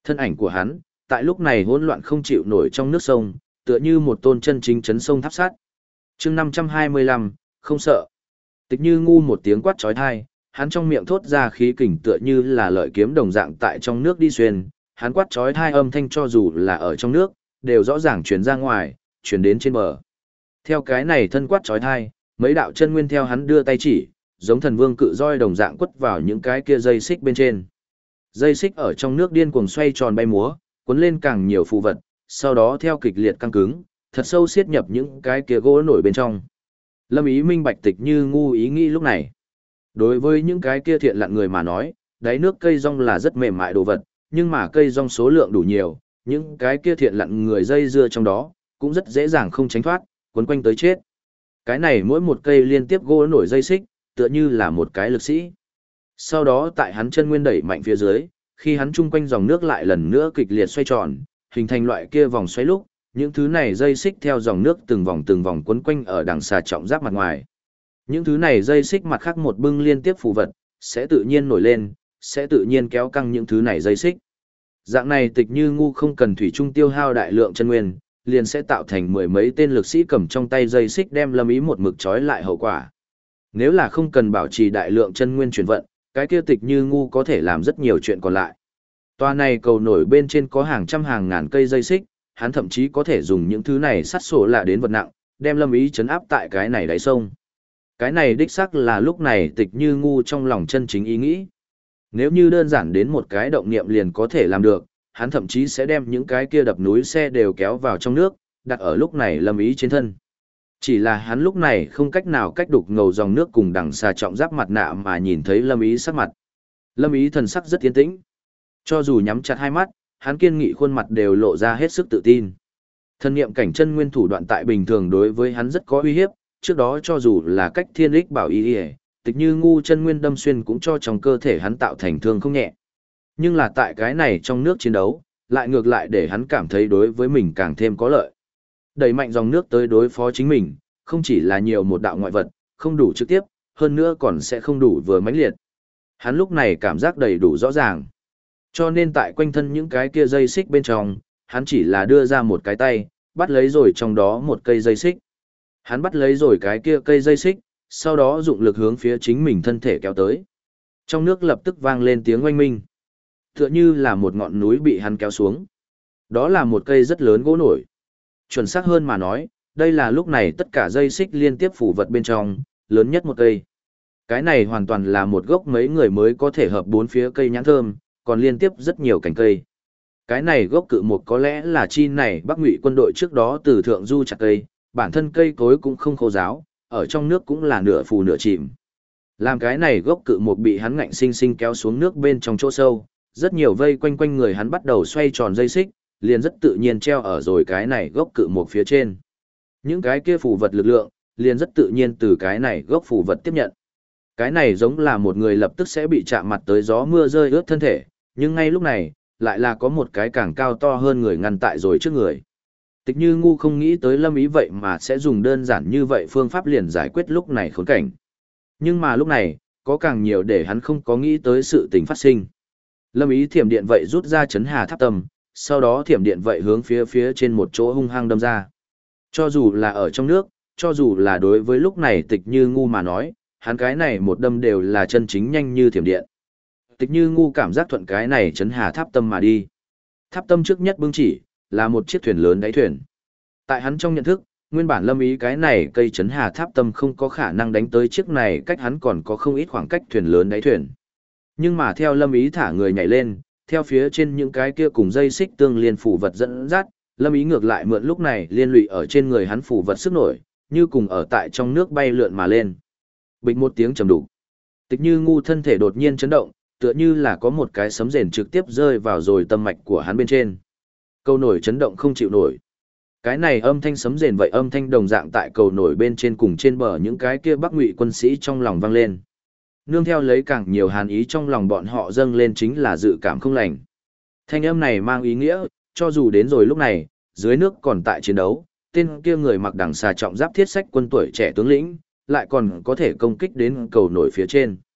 Thân ảnh của hắn, tại lúc này hỗn loạn không chịu nổi trong nước sông, tựa như một tôn chân chính chấn sông tháp sát. Chương 525, không sợ. Tịch Như Ngu một tiếng quát chói tai, hắn trong miệng thốt ra khí kình tựa như là lợi kiếm đồng dạng tại trong nước đi xuyên, hắn quát chói tai âm thanh cho dù là ở trong nước, đều rõ ràng truyền ra ngoài, truyền đến trên bờ. Theo cái này thân quát chói tai, mấy đạo chân nguyên theo hắn đưa tay chỉ, giống thần vương cự roi đồng dạng quất vào những cái kia dây xích bên trên. Dây xích ở trong nước điên cuồng xoay tròn bay múa, cuốn lên càng nhiều phù vật, sau đó theo kịch liệt căng cứng, thật sâu siết nhập những cái kia gỗ nổi bên trong. Lâm Ý minh bạch Tịch Như Ngu ý nghĩ lúc này. Đối với những cái kia thiện lặn người mà nói, đáy nước cây rong là rất mềm mại đồ vật, nhưng mà cây rong số lượng đủ nhiều, những cái kia thiện lặn người dây dưa trong đó, cũng rất dễ dàng không tránh thoát, quấn quanh tới chết. Cái này mỗi một cây liên tiếp gỗ nổi dây xích, tựa như là một cái lực sĩ. Sau đó tại hắn chân nguyên đẩy mạnh phía dưới, khi hắn chung quanh dòng nước lại lần nữa kịch liệt xoay tròn, hình thành loại kia vòng xoáy lúc, những thứ này dây xích theo dòng nước từng vòng quấn quanh ở đằng xà trọng giáp mặt ngoài. Những thứ này dây xích mặt khác một bưng liên tiếp phù vật, sẽ tự nhiên nổi lên, sẽ tự nhiên kéo căng những thứ này dây xích. Dạng này Tịch Như Ngu không cần thủy trung tiêu hao đại lượng chân nguyên, liền sẽ tạo thành mười mấy tên lực sĩ cầm trong tay dây xích đem Lâm Ý một mực trói lại hậu quả. Nếu là không cần bảo trì đại lượng chân nguyên chuyển vận, cái kia Tịch Như Ngu có thể làm rất nhiều chuyện còn lại. Toa này cầu nổi bên trên có hàng trăm hàng ngàn cây dây xích, hắn thậm chí có thể dùng những thứ này sắt sổ lạ đến vật nặng, đem Lâm Ý chấn áp tại cái này đáy sông. Cái này đích xác là lúc này Tịch Như Ngu trong lòng chân chính ý nghĩ. Nếu như đơn giản đến một cái động niệm liền có thể làm được, hắn thậm chí sẽ đem những cái kia đập núi xe đều kéo vào trong nước, đặt ở lúc này Lâm Ý trên thân. Chỉ là hắn lúc này không cách nào cách đục ngầu dòng nước cùng đằng xà trọng giáp mặt nạ mà nhìn thấy Lâm Ý sắc mặt. Lâm Ý thần sắc rất yên tĩnh. Cho dù nhắm chặt hai mắt, hắn kiên nghị khuôn mặt đều lộ ra hết sức tự tin. Thân niệm cảnh chân nguyên thủ đoạn tại bình thường đối với hắn rất có uy hiếp, trước đó cho dù là cách thiên lích bảo y, Tịch Như Ngu chân nguyên đâm xuyên cũng cho trong cơ thể hắn tạo thành thương không nhẹ. Nhưng là tại cái này trong nước chiến đấu, lại ngược lại để hắn cảm thấy đối với mình càng thêm có lợi. Đẩy mạnh dòng nước tới đối phó chính mình, không chỉ là nhiều một đạo ngoại vật, không đủ trực tiếp, hơn nữa còn sẽ không đủ vừa mãnh liệt. Hắn lúc này cảm giác đầy đủ rõ ràng. Cho nên tại quanh thân những cái kia dây xích bên trong, hắn chỉ là đưa ra một cái tay, bắt lấy rồi trong đó một cây dây xích. Hắn bắt lấy rồi cái kia cây dây xích, sau đó dụng lực hướng phía chính mình thân thể kéo tới. Trong nước lập tức vang lên tiếng oanh minh. Tựa như là một ngọn núi bị hắn kéo xuống. Đó là một cây rất lớn gỗ nổi. Chuẩn xác hơn mà nói, đây là lúc này tất cả dây xích liên tiếp phủ vật bên trong, lớn nhất một cây. Cái này hoàn toàn là một gốc mấy người mới có thể hợp bốn phía cây nhãn thơm, còn liên tiếp rất nhiều cành cây. Cái này gốc cự mục có lẽ là chi này Bắc Ngụy quân đội trước đó từ thượng du chặt cây, bản thân cây cối cũng không khô ráo, ở trong nước cũng là nửa phù nửa chìm. Làm cái này gốc cự mục bị hắn ngạnh sinh sinh kéo xuống nước bên trong chỗ sâu, rất nhiều vây quanh quanh người hắn bắt đầu xoay tròn dây xích, liền rất tự nhiên treo ở rồi cái này gốc cự mục phía trên. Những cái kia phù vật lực lượng, liền rất tự nhiên từ cái này gốc phù vật tiếp nhận. Cái này giống là một người lập tức sẽ bị chạm mặt tới gió mưa rơi ướt thân thể, nhưng ngay lúc này, lại là có một cái càng cao to hơn người ngăn tại rồi trước người. Tịch Như Ngu không nghĩ tới Lâm Ý vậy mà sẽ dùng đơn giản như vậy phương pháp liền giải quyết lúc này khốn cảnh. Nhưng mà lúc này, có càng nhiều để hắn không có nghĩ tới sự tình phát sinh. Lâm Ý thiểm điện vậy rút ra chấn hà tháp tâm, sau đó thiểm điện vậy hướng phía trên một chỗ hung hăng đâm ra. Cho dù là ở trong nước, cho dù là đối với lúc này Tịch Như Ngu mà nói, hắn cái này một đâm đều là chân chính nhanh như thiểm điện. Tịch Như Ngu cảm giác thuận cái này chấn hà tháp tâm mà đi. Tháp tâm trước nhất bưng chỉ, là một chiếc thuyền lớn đáy thuyền. Tại hắn trong nhận thức, nguyên bản Lâm Ý cái này cây chấn hà tháp tâm không có khả năng đánh tới chiếc này, cách hắn còn có không ít khoảng cách thuyền lớn đáy thuyền. Nhưng mà theo Lâm Ý thả người nhảy lên, theo phía trên những cái kia cùng dây xích tương liên phủ vật dẫn dắt, Lâm Ý ngược lại mượn lúc này liên lụy ở trên người hắn phủ vật sức nổi, như cùng ở tại trong nước bay lượn mà lên. Bịch một tiếng trầm đục. Tịch Như Ngu thân thể đột nhiên chấn động, tựa như là có một cái sấm rền trực tiếp rơi vào rồi tâm mạch của hắn bên trên. Cầu nổi chấn động không chịu nổi. Cái này âm thanh sấm rền vậy âm thanh đồng dạng tại cầu nổi bên trên cùng trên bờ những cái kia Bắc Ngụy quân sĩ trong lòng vang lên. Nương theo lấy càng nhiều hàn ý trong lòng bọn họ dâng lên chính là dự cảm không lành. Thanh âm này mang ý nghĩa, cho dù đến rồi lúc này, dưới nước còn tại chiến đấu, tên kia người mặc đằng xà trọng giáp thiết sách quân tuổi trẻ tướng lĩnh, lại còn có thể công kích đến cầu nổi phía trên.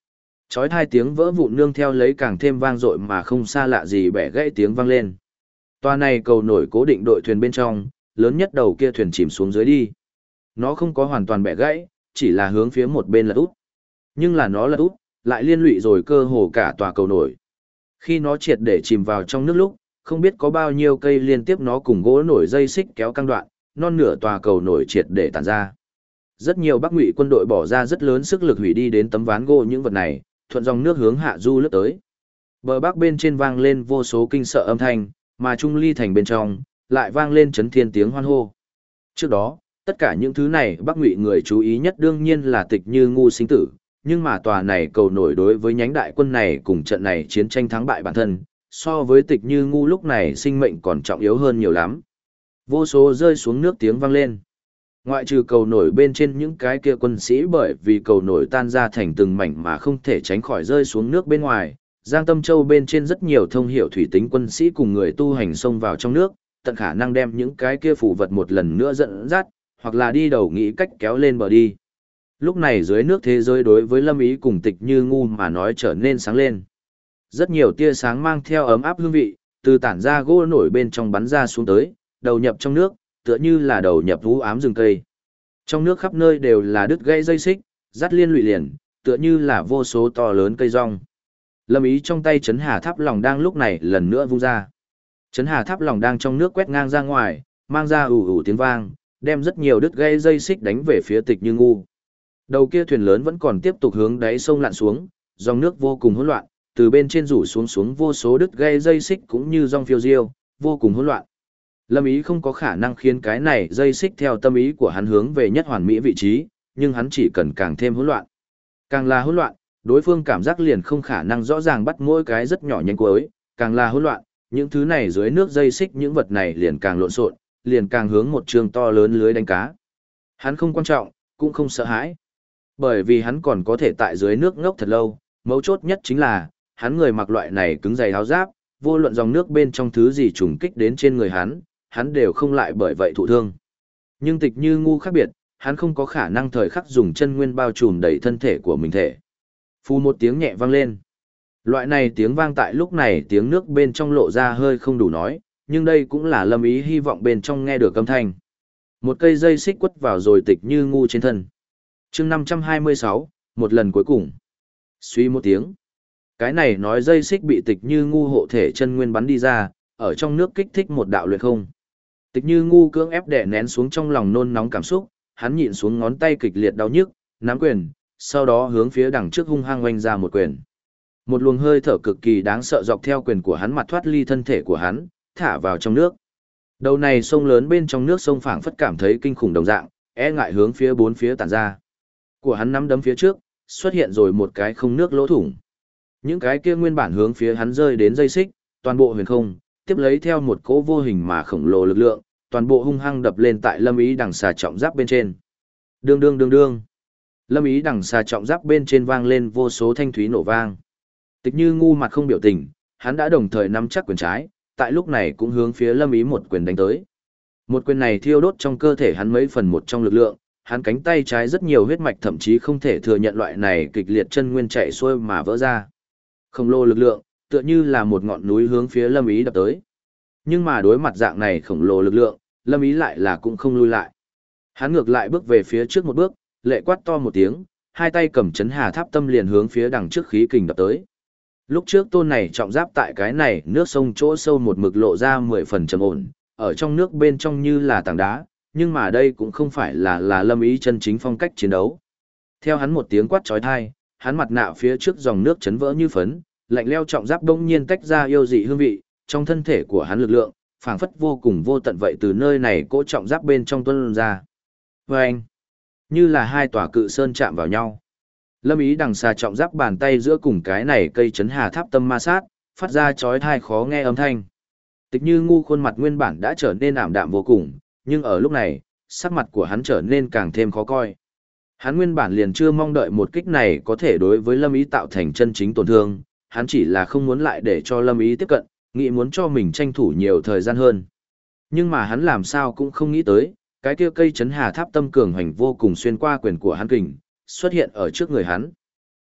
Chói tai tiếng vỡ vụn nương theo lấy càng thêm vang dội mà không xa lạ gì bẻ gãy tiếng vang lên. Toa này cầu nổi cố định đội thuyền bên trong, lớn nhất đầu kia thuyền chìm xuống dưới đi. Nó không có hoàn toàn bẻ gãy, chỉ là hướng phía một bên lật úp. Nhưng là nó lật úp, lại liên lụy rồi cơ hồ cả tòa cầu nổi. Khi nó triệt để chìm vào trong nước lúc, không biết có bao nhiêu cây liên tiếp nó cùng gỗ nổi dây xích kéo căng đoạn, non nửa tòa cầu nổi triệt để tản ra. Rất nhiều Bắc Ngụy quân đội bỏ ra rất lớn sức lực hủy đi đến tấm ván gỗ những vật này, thuận dòng nước hướng hạ du lướt tới. Bờ bắc bên trên vang lên vô số kinh sợ âm thanh, mà Trung Ly thành bên trong lại vang lên chấn thiên tiếng hoan hô. Trước đó, tất cả những thứ này Bắc Ngụy người chú ý nhất đương nhiên là Tịch Như Ngu sinh tử, nhưng mà tòa này cầu nổi đối với nhánh đại quân này cùng trận này chiến tranh thắng bại bản thân, so với Tịch Như Ngu lúc này sinh mệnh còn trọng yếu hơn nhiều lắm. Vô số rơi xuống nước tiếng vang lên. Ngoại trừ cầu nổi bên trên những cái kia quân sĩ bởi vì cầu nổi tan ra thành từng mảnh mà không thể tránh khỏi rơi xuống nước bên ngoài, Giang Tâm Châu bên trên rất nhiều thông hiệu thủy tính quân sĩ cùng người tu hành xông vào trong nước, tận khả năng đem những cái kia phù vật một lần nữa dẫn dắt, hoặc là đi đầu nghĩ cách kéo lên bờ đi. Lúc này dưới nước thế giới đối với Lâm Ý cùng Tịch Như Ngu mà nói trở nên sáng lên. Rất nhiều tia sáng mang theo ấm áp hương vị, từ tản ra gỗ nổi bên trong bắn ra xuống tới, đầu nhập trong nước, tựa như là đầu nhập u ám rừng cây. Trong nước khắp nơi đều là đứt gãy dây xích, dắt liên lụy liền, tựa như là vô số to lớn cây rong. Lâm Ý trong tay Chấn Hà Tháp Lòng đang lúc này lần nữa vung ra. Chấn Hà Tháp Lòng đang trong nước quét ngang ra ngoài, mang ra ù ù tiếng vang, đem rất nhiều đứt gãy dây xích đánh về phía Tịch Như Ngu. Đầu kia thuyền lớn vẫn còn tiếp tục hướng đáy sông lặn xuống, dòng nước vô cùng hỗn loạn, từ bên trên rủ xuống vô số đứt gãy dây xích cũng như rong phiêu diêu, vô cùng hỗn loạn. Lâm Ý không có khả năng khiến cái này dây xích theo tâm ý của hắn hướng về nhất hoàn mỹ vị trí, nhưng hắn chỉ cần càng thêm hỗn loạn. Càng là hỗn loạn, đối phương cảm giác liền không khả năng rõ ràng bắt mỗi cái rất nhỏ nhánh cuối, càng là hỗn loạn, những thứ này dưới nước dây xích những vật này liền càng lộn xộn, liền càng hướng một trường to lớn lưới đánh cá. Hắn không quan trọng, cũng không sợ hãi, bởi vì hắn còn có thể tại dưới nước ngốc thật lâu, mấu chốt nhất chính là, hắn người mặc loại này cứng dày áo giáp, vô luận dòng nước bên trong thứ gì trùng kích đến trên người hắn đều không lại bởi vậy thụ thương. Nhưng Tịch Như Ngu khác biệt, hắn không có khả năng thời khắc dùng chân nguyên bao trùm đầy thân thể của mình thể. Phù một tiếng nhẹ vang lên. Loại này tiếng vang tại lúc này tiếng nước bên trong lộ ra hơi không đủ nói, nhưng đây cũng là Lâm Ý hy vọng bên trong nghe được âm thanh. Một cây dây xích quất vào rồi Tịch Như Ngu trên thân. Chương 526, một lần cuối cùng. Suy một tiếng. Cái này nói dây xích bị Tịch Như Ngu hộ thể chân nguyên bắn đi ra, ở trong nước kích thích một đạo luyện không. Tịch Như Ngu cưỡng ép đè nén xuống trong lòng nôn nóng cảm xúc, hắn nhịn xuống ngón tay kịch liệt đau nhức, nắm quyền, sau đó hướng phía đằng trước hung hăng oanh ra một quyền. Một luồng hơi thở cực kỳ đáng sợ dọc theo quyền của hắn mặt thoát ly thân thể của hắn, thả vào trong nước. Đầu này sông lớn bên trong nước sông phảng phất cảm thấy kinh khủng đồng dạng, e ngại hướng phía bốn phía tản ra. Của hắn nắm đấm phía trước, xuất hiện rồi một cái không nước lỗ thủng. Những cái kia nguyên bản hướng phía hắn rơi đến dây xích, toàn bộ huyền không, tiếp lấy theo một cỗ vô hình mà khổng lồ lực lượng, toàn bộ hung hăng đập lên tại Lâm Ý đằng xà trọng giáp bên trên. Đương đương đương đương. Lâm Ý đằng xà trọng giáp bên trên vang lên vô số thanh thúy nổ vang. Tịch Như Ngu mặt không biểu tình, hắn đã đồng thời nắm chắc quyền trái, tại lúc này cũng hướng phía Lâm Ý một quyền đánh tới. Một quyền này thiêu đốt trong cơ thể hắn mấy phần một trong lực lượng, hắn cánh tay trái rất nhiều huyết mạch thậm chí không thể thừa nhận loại này kịch liệt chân nguyên chạy xuôi mà vỡ ra. Khổng lồ lực lượng, tựa như là một ngọn núi hướng phía Lâm Ý đập tới. Nhưng mà đối mặt dạng này khổng lồ lực lượng, Lâm Ý lại là cũng không lui lại. Hắn ngược lại bước về phía trước một bước, lệ quát to một tiếng, hai tay cầm Chấn Hà Tháp Tâm liền hướng phía đằng trước khí kình đập tới. Lúc trước tôn này trọng giáp tại cái này nước sông chỗ sâu một mực lộ ra 10 phần trầm ổn, ở trong nước bên trong như là tảng đá, nhưng mà đây cũng không phải là Lâm Ý chân chính phong cách chiến đấu. Theo hắn một tiếng quát chói tai, hắn mặt nạ phía trước dòng nước chấn vỡ như phấn, lạnh leo trọng giáp bỗng nhiên tách ra yêu dị hương vị, trong thân thể của hắn lực lượng, phảng phất vô cùng vô tận vậy từ nơi này cỗ trọng giáp bên trong tuôn ra. Vâng! Như là hai tòa cự sơn chạm vào nhau. Lâm Ý đằng xà trọng giáp bàn tay giữa cùng cái này cây Chấn Hà Tháp Tâm ma sát, phát ra chói tai khó nghe âm thanh. Tịch Như Ngu khuôn mặt nguyên bản đã trở nên ảm đạm vô cùng, nhưng ở lúc này, sắc mặt của hắn trở nên càng thêm khó coi. Hắn nguyên bản liền chưa mong đợi một kích này có thể đối với Lâm Ý tạo thành chân chính tổn thương, hắn chỉ là không muốn lại để cho Lâm Ý tiếp cận, nghĩ muốn cho mình tranh thủ nhiều thời gian hơn. Nhưng mà hắn làm sao cũng không nghĩ tới, cái kia cây Chấn Hà Tháp Tâm cường hành vô cùng xuyên qua quyền của hắn kình, xuất hiện ở trước người hắn.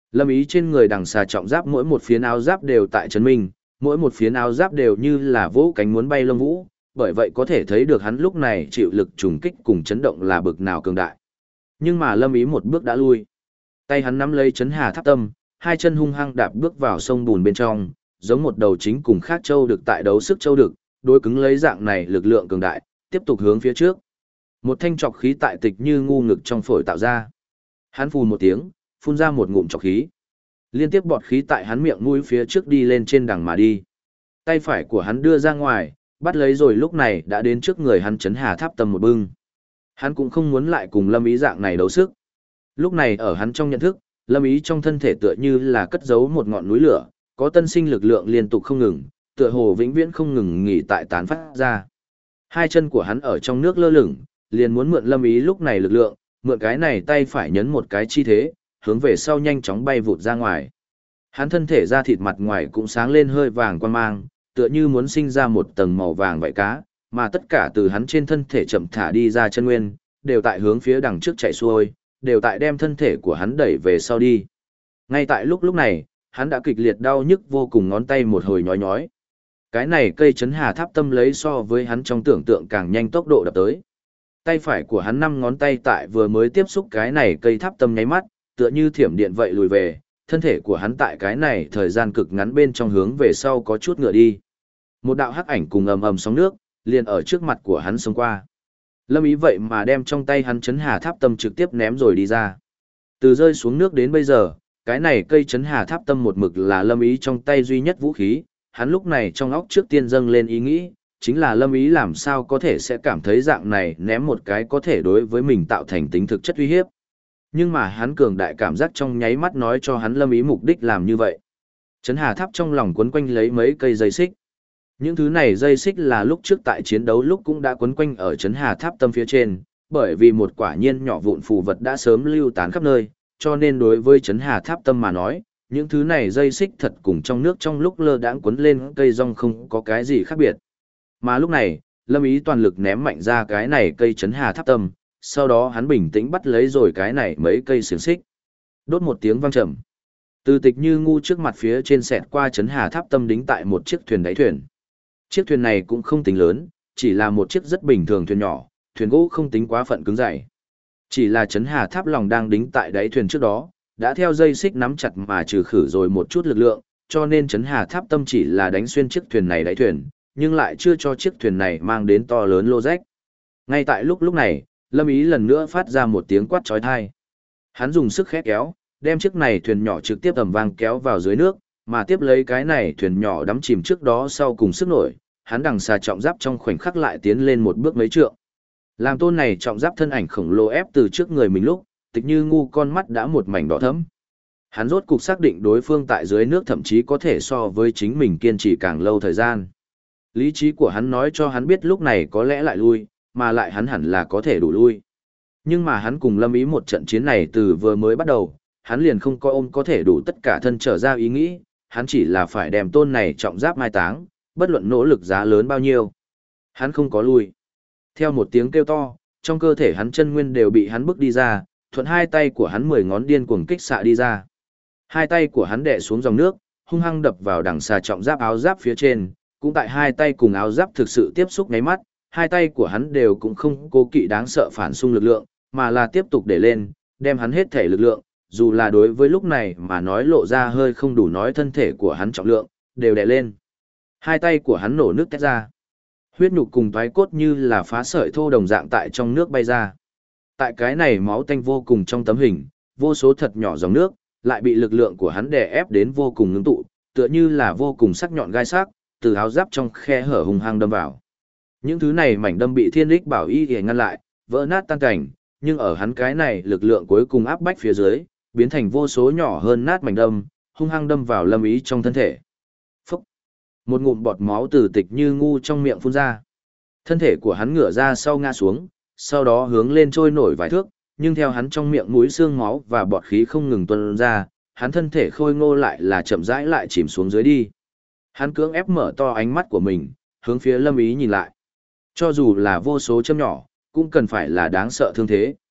Lâm Ý trên người đằng xà trọng giáp mỗi một phiến áo giáp đều tại chấn minh, mỗi một phiến áo giáp đều như là vỗ cánh muốn bay lông vũ, bởi vậy có thể thấy được hắn lúc này chịu lực trùng kích cùng chấn động là bực nào cường đại. Nhưng mà Lâm Ý một bước đã lui. Tay hắn nắm lấy chấn hà tháp tâm, hai chân hung hăng đạp bước vào sông bùn bên trong, giống một đầu chính cùng khác châu được tại đấu sức châu được, đối cứng lấy dạng này lực lượng cường đại, tiếp tục hướng phía trước. Một thanh trọc khí tại Tịch Như ngu ngực trong phổi tạo ra. Hắn phun một tiếng, phun ra một ngụm trọc khí. Liên tiếp bọt khí tại hắn miệng mũi phía trước đi lên trên đằng mà đi. Tay phải của hắn đưa ra ngoài, bắt lấy rồi lúc này đã đến trước người hắn chấn hà tháp tâm một bưng. Hắn cũng không muốn lại cùng Lâm Ý dạng này đấu sức. Lúc này ở hắn trong nhận thức, Lâm Ý trong thân thể tựa như là cất giấu một ngọn núi lửa, có tân sinh lực lượng liên tục không ngừng, tựa hồ vĩnh viễn không ngừng nghỉ tại tán phát ra. Hai chân của hắn ở trong nước lơ lửng, liền muốn mượn Lâm Ý lúc này lực lượng, mượn cái này tay phải nhấn một cái chi thế, hướng về sau nhanh chóng bay vụt ra ngoài. Hắn thân thể da thịt mặt ngoài cũng sáng lên hơi vàng quan mang, tựa như muốn sinh ra một tầng màu vàng vảy cá, mà tất cả từ hắn trên thân thể chậm thả đi ra chân nguyên, đều tại hướng phía đằng trước chạy xuôi, đều tại đem thân thể của hắn đẩy về sau đi. Ngay tại lúc này, hắn đã kịch liệt đau nhức vô cùng, ngón tay một hồi nhói nhói. Cái này cây chấn hà tháp tâm lấy so với hắn trong tưởng tượng càng nhanh tốc độ đập tới. Tay phải của hắn 5 ngón tay tại vừa mới tiếp xúc cái này cây tháp tâm nháy mắt, tựa như thiểm điện vậy lùi về, thân thể của hắn tại cái này thời gian cực ngắn bên trong hướng về sau có chút ngựa đi. Một đạo hắc ảnh cùng ầm ầm sóng nước, liền ở trước mặt của hắn xông qua. Lâm Ý vậy mà đem trong tay hắn chấn hà tháp tâm trực tiếp ném rồi đi ra. Từ rơi xuống nước đến bây giờ, cái này cây chấn hà tháp tâm một mực là Lâm Ý trong tay duy nhất vũ khí, hắn lúc này trong óc trước tiên dâng lên ý nghĩ, chính là Lâm Ý làm sao có thể sẽ cảm thấy dạng này ném một cái có thể đối với mình tạo thành tính thực chất uy hiếp. Nhưng mà hắn cường đại cảm giác trong nháy mắt nói cho hắn Lâm Ý mục đích làm như vậy. Chấn hà tháp trong lòng quấn quanh lấy mấy cây dây xích. Những thứ này dây xích là lúc trước tại chiến đấu lúc cũng đã quấn quanh ở chấn hà tháp tâm phía trên, bởi vì một quả nhiên nhỏ vụn phù vật đã sớm lưu tán khắp nơi, cho nên đối với chấn hà tháp tâm mà nói, những thứ này dây xích thật cùng trong nước trong lúc lơ đãng quấn lên cây rong không có cái gì khác biệt. Mà lúc này, Lâm Ý toàn lực ném mạnh ra cái này cây chấn hà tháp tâm, sau đó hắn bình tĩnh bắt lấy rồi cái này mấy cây xiềng xích. Đốt một tiếng vang trầm. Từ Tịch Như ngu trước mặt phía trên xẹt qua chấn hà tháp tâm đính tại một chiếc thuyền đáy thuyền. Chiếc thuyền này cũng không tính lớn, chỉ là một chiếc rất bình thường thuyền nhỏ, thuyền gỗ không tính quá phận cứng dày. Chỉ là chấn hà tháp lòng đang đính tại đáy thuyền trước đó, đã theo dây xích nắm chặt mà trừ khử rồi một chút lực lượng, cho nên chấn hà tháp tâm chỉ là đánh xuyên chiếc thuyền này đáy thuyền, nhưng lại chưa cho chiếc thuyền này mang đến to lớn lô rách. Ngay tại lúc này, Lâm Ý lần nữa phát ra một tiếng quát chói tai. Hắn dùng sức khẽ kéo, đem chiếc này thuyền nhỏ trực tiếp ầm vang kéo vào dưới nước, mà tiếp lấy cái này thuyền nhỏ đắm chìm trước đó sau cùng sức nổi, hắn đằng xà trọng giáp trong khoảnh khắc lại tiến lên một bước mấy trượng. Làm tôn này trọng giáp thân ảnh khổng lồ ép từ trước người mình lúc, Tịch Như ngu con mắt đã một mảnh đỏ thẫm. Hắn rốt cục xác định đối phương tại dưới nước thậm chí có thể so với chính mình kiên trì càng lâu thời gian. Lý trí của hắn nói cho hắn biết lúc này có lẽ lại lui, mà lại hắn hẳn là có thể đủ lui. Nhưng mà hắn cùng Lâm Ý một trận chiến này từ vừa mới bắt đầu, hắn liền không coi ôm có thể đủ tất cả thân trở ra ý nghĩ, hắn chỉ là phải đem tôn này trọng giáp mai táng, bất luận nỗ lực giá lớn bao nhiêu. Hắn không có lui. Theo một tiếng kêu to, trong cơ thể hắn chân nguyên đều bị hắn bức đi ra, thuận hai tay của hắn 10 ngón điên cuồng kích xạ đi ra. Hai tay của hắn đè xuống dòng nước, hung hăng đập vào đằng xà trọng giáp áo giáp phía trên, cũng tại hai tay cùng áo giáp thực sự tiếp xúc ngáy mắt, hai tay của hắn đều cũng không cố kỵ đáng sợ phản xung lực lượng, mà là tiếp tục để lên, đem hắn hết thể lực lượng, dù là đối với lúc này mà nói lộ ra hơi không đủ nói thân thể của hắn trọng lượng, đều đè lên. Hai tay của hắn nổ nước tét ra. Huyết nhục cùng toái cốt như là phá sợi thô đồng dạng tại trong nước bay ra. Tại cái này máu tanh vô cùng trong tấm hình, vô số thật nhỏ dòng nước, lại bị lực lượng của hắn đè ép đến vô cùng ngưng tụ, tựa như là vô cùng sắc nhọn gai sắc, từ áo giáp trong khe hở hung hăng đâm vào. Những thứ này mảnh đâm bị Thiên Lịch Bảo Y để ngăn lại, vỡ nát tan cảnh, nhưng ở hắn cái này lực lượng cuối cùng áp bách phía dưới, biến thành vô số nhỏ hơn nát mảnh đâm, hung hăng đâm vào Lâm Ý trong thân thể. Phúc! Một ngụm bọt máu từ Tịch Như ngu trong miệng phun ra. Thân thể của hắn ngửa ra sau ngã xuống, sau đó hướng lên trôi nổi vài thước, nhưng theo hắn trong miệng mũi xương máu và bọt khí không ngừng tuôn ra, hắn thân thể khôi ngô lại là chậm rãi lại chìm xuống dưới đi. Hắn cưỡng ép mở to ánh mắt của mình, hướng phía Lâm Ý nhìn lại. Cho dù là vô số châm nhỏ, cũng cần phải là đáng sợ thương thế.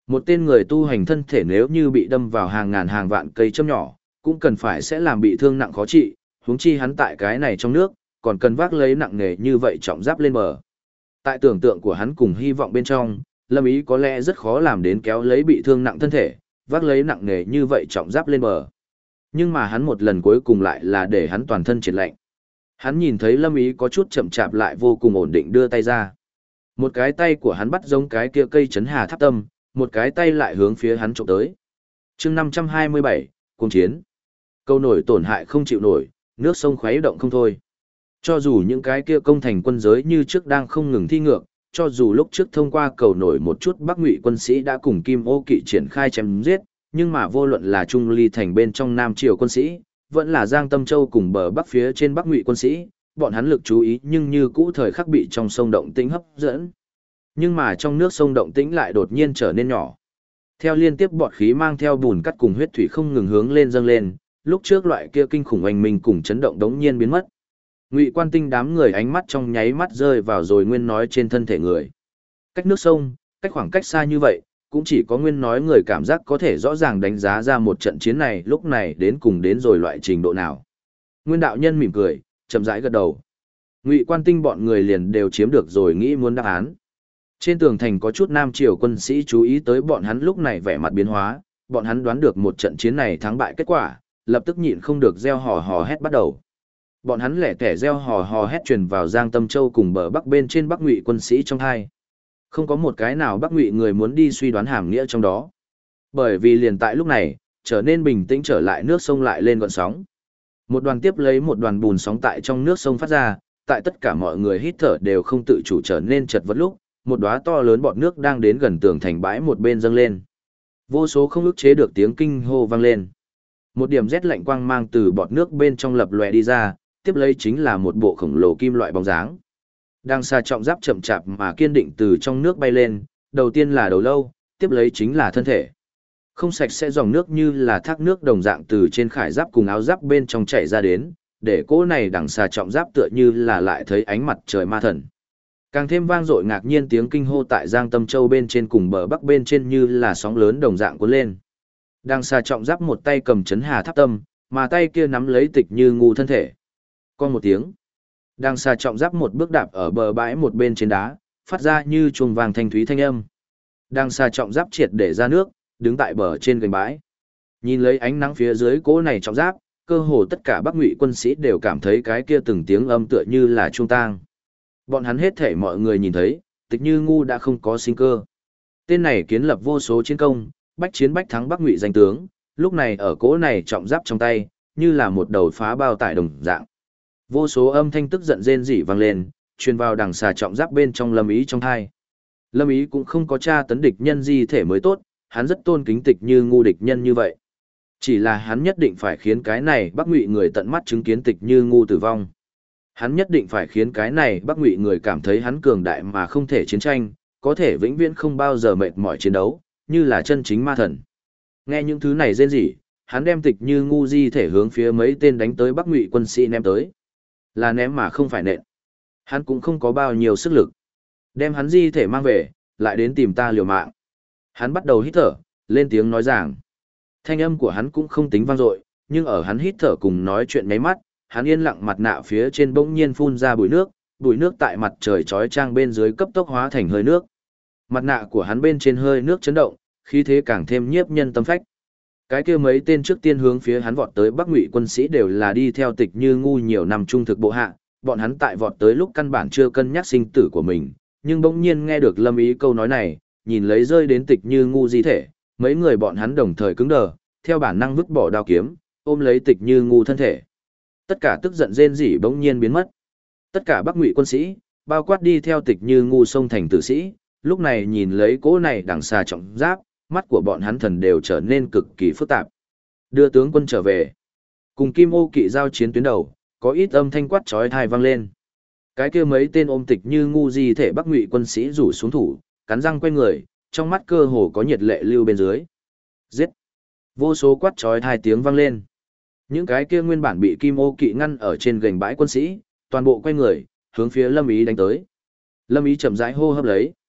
Một tên người tu hành thân thể nếu như bị đâm vào hàng ngàn hàng vạn cây châm nhỏ, cũng cần phải sẽ làm bị thương nặng khó trị, huống chi hắn tại cái này trong nước, còn cần vác lấy nặng nề như vậy trọng giáp lên bờ. Tại tưởng tượng của hắn cùng hy vọng bên trong, Lâm Ý có lẽ rất khó làm đến kéo lấy bị thương nặng thân thể, vác lấy nặng nề như vậy trọng giáp lên bờ. Nhưng mà hắn một lần cuối cùng lại là để hắn toàn thân triệt lạnh. Hắn nhìn thấy Lâm Ý có chút chậm chạp lại vô cùng ổn định đưa tay ra. Một cái tay của hắn bắt giống cái kia cây chấn hà tháp tâm, một cái tay lại hướng phía hắn trộm tới. chương 527, Cung chiến. Câu nổi tổn hại không chịu nổi, nước sông khuấy động không thôi. Cho dù những cái kia công thành quân giới như trước đang không ngừng thi ngược, cho dù lúc trước thông qua cầu nổi một chút Bắc Ngụy quân sĩ đã cùng Kim Ô Kỵ triển khai chém giết, nhưng mà vô luận là Trung Ly thành bên trong Nam Triều quân sĩ, vẫn là Giang Tâm Châu cùng bờ bắc phía trên Bắc Ngụy quân sĩ, bọn hắn lực chú ý nhưng như cũ thời khắc bị trong sông động tĩnh hấp dẫn. Nhưng mà trong nước sông động tĩnh lại đột nhiên trở nên nhỏ. Theo liên tiếp bọt khí mang theo bùn cắt cùng huyết thủy không ngừng hướng lên dâng lên, lúc trước loại kia kinh khủng oanh minh cùng chấn động đống nhiên biến mất. Ngụy Quan Tinh đám người ánh mắt trong nháy mắt rơi vào rồi Nguyên Nói trên thân thể người. Cách nước sông, cách khoảng cách xa như vậy, cũng chỉ có Nguyên Nói người cảm giác có thể rõ ràng đánh giá ra một trận chiến này lúc này đến cùng đến rồi loại trình độ nào. Nguyên đạo nhân mỉm cười, chậm rãi gật đầu. Ngụy Quan Tinh bọn người liền đều chiếm được rồi nghĩ muốn đáp án. Trên tường thành có chút Nam Triều quân sĩ chú ý tới bọn hắn lúc này vẻ mặt biến hóa, bọn hắn đoán được một trận chiến này thắng bại kết quả, lập tức nhịn không được reo hò hò hét bắt đầu. Bọn hắn lẻ tẻ reo hò hò hét truyền vào Giang Tâm Châu cùng bờ bắc bên trên Bắc Ngụy quân sĩ trong hai. Không có một cái nào Bắc Ngụy người muốn đi suy đoán hàm nghĩa trong đó. Bởi vì liền tại lúc này, trở nên bình tĩnh trở lại nước sông lại lên gợn sóng. Một đoàn tiếp lấy một đoàn bùn sóng tại trong nước sông phát ra, tại tất cả mọi người hít thở đều không tự chủ trở nên chật vật lúc, một đóa to lớn bọt nước đang đến gần tường thành bãi một bên dâng lên. Vô số không ức chế được tiếng kinh hô vang lên. Một điểm rét lạnh quang mang từ bọt nước bên trong lập lòe đi ra, tiếp lấy chính là một bộ khổng lồ kim loại bóng dáng. Đang xa trọng giáp chậm chạp mà kiên định từ trong nước bay lên, đầu tiên là đầu lâu, tiếp lấy chính là thân thể. Không sạch sẽ dòng nước như là thác nước đồng dạng từ trên khải giáp cùng áo giáp bên trong chảy ra đến, để cỗ này đằng xa trọng giáp tựa như là lại thấy ánh mặt trời ma thần. Càng thêm vang dội ngạc nhiên tiếng kinh hô tại Giang Tâm Châu bên trên cùng bờ bắc bên trên như là sóng lớn đồng dạng cuốn lên. Đằng xa trọng giáp một tay cầm chấn hà tháp tâm, mà tay kia nắm lấy Tịch Như Ngu thân thể. Con một tiếng. Đang xa trọng giáp một bước đạp ở bờ bãi một bên trên đá, phát ra như chuông vàng thanh thúy thanh âm. Đang xa trọng giáp triệt để ra nước, đứng tại bờ trên gành bãi. Nhìn lấy ánh nắng phía dưới cỗ này trọng giáp, cơ hồ tất cả Bắc Ngụy quân sĩ đều cảm thấy cái kia từng tiếng âm tựa như là chuông tang. Bọn hắn hết thể mọi người nhìn thấy, Tịch Như Ngu đã không có sinh cơ. Tên này kiến lập vô số chiến công, bách chiến bách thắng Bắc Ngụy danh tướng, lúc này ở cỗ này trọng giáp trong tay, như là một đầu phá bao tải đồng dạng. Vô số âm thanh tức giận rên rỉ vang lên, truyền vào đằng xà trọng giáp bên trong Lâm Ý trong thai. Lâm Ý cũng không có tra tấn địch nhân di thể mới tốt, hắn rất tôn kính Tịch Như Ngu địch nhân như vậy. Chỉ là hắn nhất định phải khiến cái này Bắc Ngụy người tận mắt chứng kiến Tịch Như Ngu tử vong. Hắn nhất định phải khiến cái này Bắc Ngụy người cảm thấy hắn cường đại mà không thể chiến tranh, có thể vĩnh viễn không bao giờ mệt mỏi chiến đấu, như là chân chính ma thần. Nghe những thứ này rên rỉ, hắn đem Tịch Như Ngu di thể hướng phía mấy tên đánh tới Bắc Ngụy quân sĩ ném tới. Là ném mà không phải nện. Hắn cũng không có bao nhiêu sức lực. Đem hắn di thể mang về, lại đến tìm ta liều mạng. Hắn bắt đầu hít thở, lên tiếng nói rằng. Thanh âm của hắn cũng không tính vang dội, nhưng ở hắn hít thở cùng nói chuyện nháy mắt, hắn yên lặng mặt nạ phía trên bỗng nhiên phun ra bụi nước tại mặt trời chói chang bên dưới cấp tốc hóa thành hơi nước. Mặt nạ của hắn bên trên hơi nước chấn động, khí thế càng thêm nhiếp nhân tâm phách. Cái kia mấy tên trước tiên hướng phía hắn vọt tới Bắc Ngụy quân sĩ đều là đi theo Tịch Như Ngu nhiều năm trung thực bộ hạ, bọn hắn tại vọt tới lúc căn bản chưa cân nhắc sinh tử của mình, nhưng bỗng nhiên nghe được Lâm Ý câu nói này, nhìn lấy rơi đến Tịch Như Ngu di thể, mấy người bọn hắn đồng thời cứng đờ, theo bản năng vứt bỏ đao kiếm, ôm lấy Tịch Như Ngu thân thể. Tất cả tức giận rên rỉ bỗng nhiên biến mất. Tất cả Bắc Ngụy quân sĩ, bao quát đi theo Tịch Như Ngu xông thành tử sĩ, lúc này nhìn lấy cỗ này đằng xa trọng giáp, mắt của bọn hắn thần đều trở nên cực kỳ phức tạp. Đưa tướng quân trở về. Cùng Kim Ô Kỵ giao chiến tuyến đầu, có ít âm thanh quát chói tai vang lên. Cái kia mấy tên ôm Tịch Như Ngu di thể Bắc Ngụy quân sĩ rủ xuống thủ, cắn răng quay người, trong mắt cơ hồ có nhiệt lệ lưu bên dưới. Giết! Vô số quát chói tai tiếng vang lên. Những cái kia nguyên bản bị Kim Ô Kỵ ngăn ở trên gành bãi quân sĩ, toàn bộ quay người, hướng phía Lâm Ý đánh tới. Lâm Ý chậm rãi hô hấp lấy.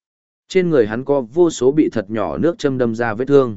Trên người hắn có vô số bị thật nhỏ nước châm đâm ra vết thương.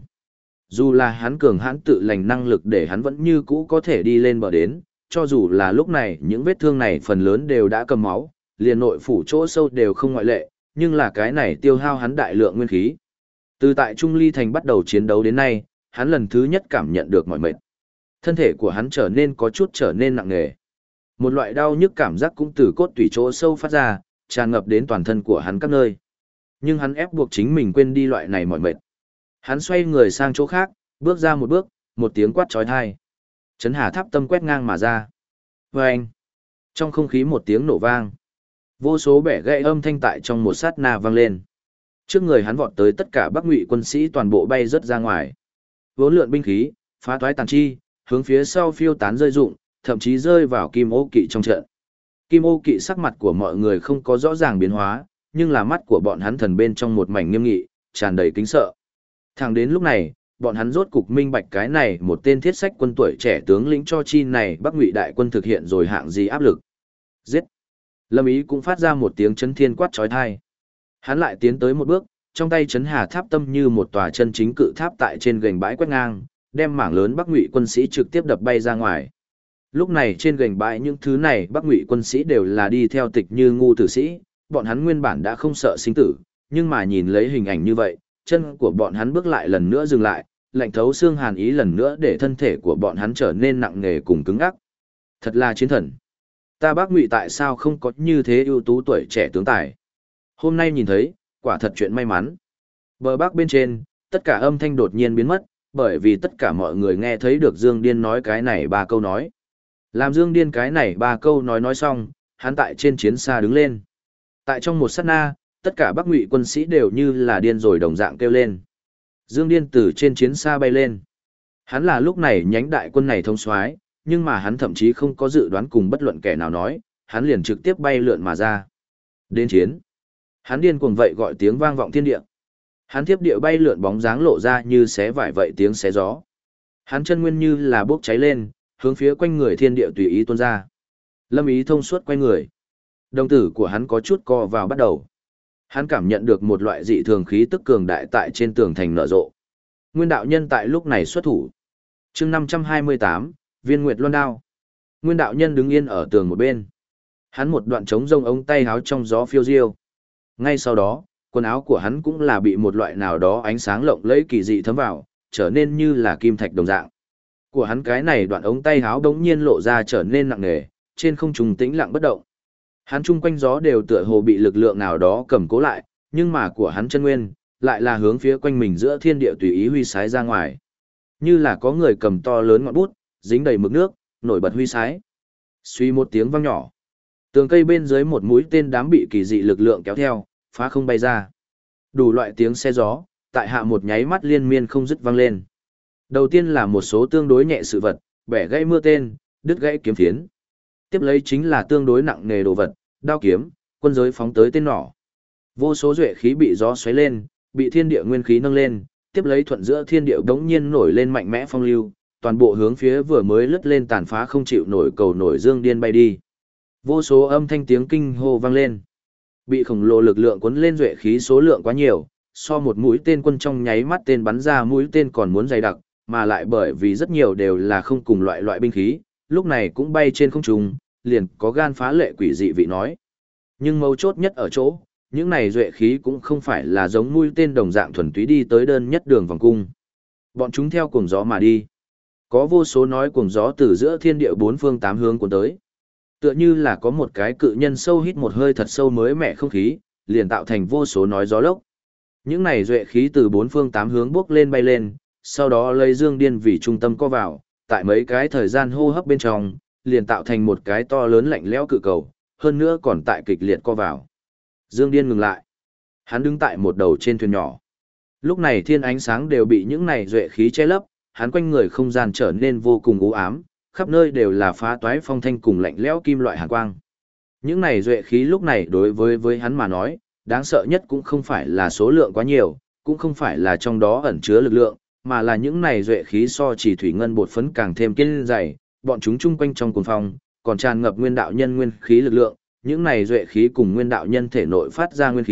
Dù là hắn cường hãn tự lành năng lực để hắn vẫn như cũ có thể đi lên bờ đến, cho dù là lúc này những vết thương này phần lớn đều đã cầm máu, liền nội phủ chỗ sâu đều không ngoại lệ, nhưng là cái này tiêu hao hắn đại lượng nguyên khí. Từ tại Trung Ly Thành bắt đầu chiến đấu đến nay, hắn lần thứ nhất cảm nhận được mỏi mệt. Thân thể của hắn trở nên nặng nề. Một loại đau nhức cảm giác cũng từ cốt tủy chỗ sâu phát ra, tràn ngập đến toàn thân của hắn các nơi. Nhưng hắn ép buộc chính mình quên đi loại này mỏi mệt. Hắn xoay người sang chỗ khác, bước ra một bước, một tiếng quát chói tai. Chấn Hà Tháp Tâm quét ngang mà ra. Vâng! Trong không khí một tiếng nổ vang. Vô số bẻ gãy âm thanh tại trong một sát na vang lên. Trước người hắn vọt tới tất cả Bắc Ngụy quân sĩ toàn bộ bay rớt ra ngoài. Vốn lượn binh khí, phá toái tàn chi, hướng phía sau phiêu tán rơi rụng, thậm chí rơi vào Kim Ô Kỵ trong trận. Kim Ô Kỵ sắc mặt của mọi người không có rõ ràng biến hóa, nhưng là mắt của bọn hắn thần bên trong một mảnh nghiêm nghị, tràn đầy kính sợ. Thẳng đến lúc này, bọn hắn rốt cục minh bạch cái này một tên thiết sách quân tuổi trẻ tướng lĩnh cho chi này Bắc Ngụy đại quân thực hiện rồi hạng gì áp lực. Giết! Lâm Ý cũng phát ra một tiếng chấn thiên quát chói tai. Hắn lại tiến tới một bước, trong tay Chấn Hà Tháp Tâm như một tòa chân chính cự tháp tại trên gành bãi quét ngang, đem mảng lớn Bắc Ngụy quân sĩ trực tiếp đập bay ra ngoài. Lúc này trên gành bãi những thứ này Bắc Ngụy quân sĩ đều là đi theo Tịch Như Ngu tử sĩ, bọn hắn nguyên bản đã không sợ sinh tử, nhưng mà nhìn lấy hình ảnh như vậy, chân của bọn hắn bước lại lần nữa dừng lại, lạnh thấu xương hàn ý lần nữa để thân thể của bọn hắn trở nên nặng nề cùng cứng ắc. Thật là chiến thần. Ta Bắc Ngụy tại sao không có như thế ưu tú tuổi trẻ tướng tài? Hôm nay nhìn thấy, quả thật chuyện may mắn. Bờ Bắc bên trên, tất cả âm thanh đột nhiên biến mất, bởi vì tất cả mọi người nghe thấy được Dương Điên nói cái này ba câu nói. Làm Dương Điên cái này ba câu nói xong, hắn tại trên chiến xa đứng lên. Tại trong một sát na, tất cả Bắc Ngụy quân sĩ đều như là điên rồi đồng dạng kêu lên. Dương Điên từ trên chiến xa bay lên. Hắn là lúc này nhánh đại quân này thông soái, nhưng mà hắn thậm chí không có dự đoán cùng bất luận kẻ nào nói, hắn liền trực tiếp bay lượn mà ra. Đến chiến. Hắn điên cuồng vậy gọi tiếng vang vọng thiên địa. Hắn tiếp địa bay lượn bóng dáng lộ ra như xé vải vậy tiếng xé gió. Hắn chân nguyên như là bốc cháy lên, hướng phía quanh người thiên địa tùy ý tuôn ra. Lâm Ý thông suốt quay người. Đồng tử của hắn có chút co vào bắt đầu. Hắn cảm nhận được một loại dị thường khí tức cường đại tại trên tường thành nở rộ. Nguyên đạo nhân tại lúc này xuất thủ. Chương 528, Viên Nguyệt Loan Đao. Nguyên đạo nhân đứng yên ở tường một bên. Hắn một đoạn trống rông ống tay áo trong gió phiêu diêu. Ngay sau đó, quần áo của hắn cũng là bị một loại nào đó ánh sáng lộng lẫy kỳ dị thấm vào, trở nên như là kim thạch đồng dạng. Của hắn cái này đoạn ống tay áo đống nhiên lộ ra trở nên nặng nề, trên không trung tĩnh lặng bất động. Hắn chung quanh gió đều tựa hồ bị lực lượng nào đó cầm cố lại, nhưng mà của hắn chân nguyên lại là hướng phía quanh mình giữa thiên địa tùy ý huy sái ra ngoài. Như là có người cầm to lớn ngọn bút, dính đầy mực nước, nổi bật huy sái. Suy một tiếng vang nhỏ. Tường cây bên dưới một mũi tên đám bị kỳ dị lực lượng kéo theo, phá không bay ra. Đủ loại tiếng xe gió, tại hạ một nháy mắt liên miên không dứt vang lên. Đầu tiên là một số tương đối nhẹ sự vật, bẻ gãy mưa tên, đứt gãy kiếm phiến. Tiếp lấy chính là tương đối nặng nề đồ vật, đao kiếm, quân giới phóng tới tên nỏ. Vô số duệ khí bị gió xoáy lên, bị thiên địa nguyên khí nâng lên, tiếp lấy thuận giữa thiên địa đống nhiên nổi lên mạnh mẽ phong lưu, toàn bộ hướng phía vừa mới lướt lên tàn phá không chịu nổi cầu nổi Dương Điên bay đi. Vô số âm thanh tiếng kinh hô vang lên. Bị khổng lồ lực lượng cuốn lên duệ khí số lượng quá nhiều, so một mũi tên quân trong nháy mắt tên bắn ra mũi tên còn muốn dày đặc, mà lại bởi vì rất nhiều đều là không cùng loại binh khí, lúc này cũng bay trên không trung, liền có gan phá lệ quỷ dị vị nói. Nhưng mấu chốt nhất ở chỗ, những này duệ khí cũng không phải là giống mũi tên đồng dạng thuần túy đi tới đơn nhất đường vòng cung. Bọn chúng theo cuồng gió mà đi. Có vô số nói cuồng gió từ giữa thiên địa bốn phương tám hướng cuốn tới. Tựa như là có một cái cự nhân sâu hít một hơi thật sâu mới mẻ không khí, liền tạo thành vô số nói gió lốc. Những này duệ khí từ bốn phương tám hướng bốc lên bay lên, sau đó lấy Dương Điên vì trung tâm co vào, tại mấy cái thời gian hô hấp bên trong, liền tạo thành một cái to lớn lạnh lẽo cự cầu, hơn nữa còn tại kịch liệt co vào. Dương Điên ngừng lại. Hắn đứng tại một đầu trên thuyền nhỏ. Lúc này thiên ánh sáng đều bị những này duệ khí che lấp, hắn quanh người không gian trở nên vô cùng u ám, khắp nơi đều là phá toái phong thanh cùng lạnh lẽo kim loại hàn quang. Những này duệ khí lúc này đối với hắn mà nói, đáng sợ nhất cũng không phải là số lượng quá nhiều, cũng không phải là trong đó ẩn chứa lực lượng, mà là những này duệ khí so chỉ thủy ngân bột phấn càng thêm kiên dày, bọn chúng chung quanh trong cuồng phong, còn tràn ngập nguyên đạo nhân nguyên khí lực lượng, những này duệ khí cùng nguyên đạo nhân thể nội phát ra nguyên khí,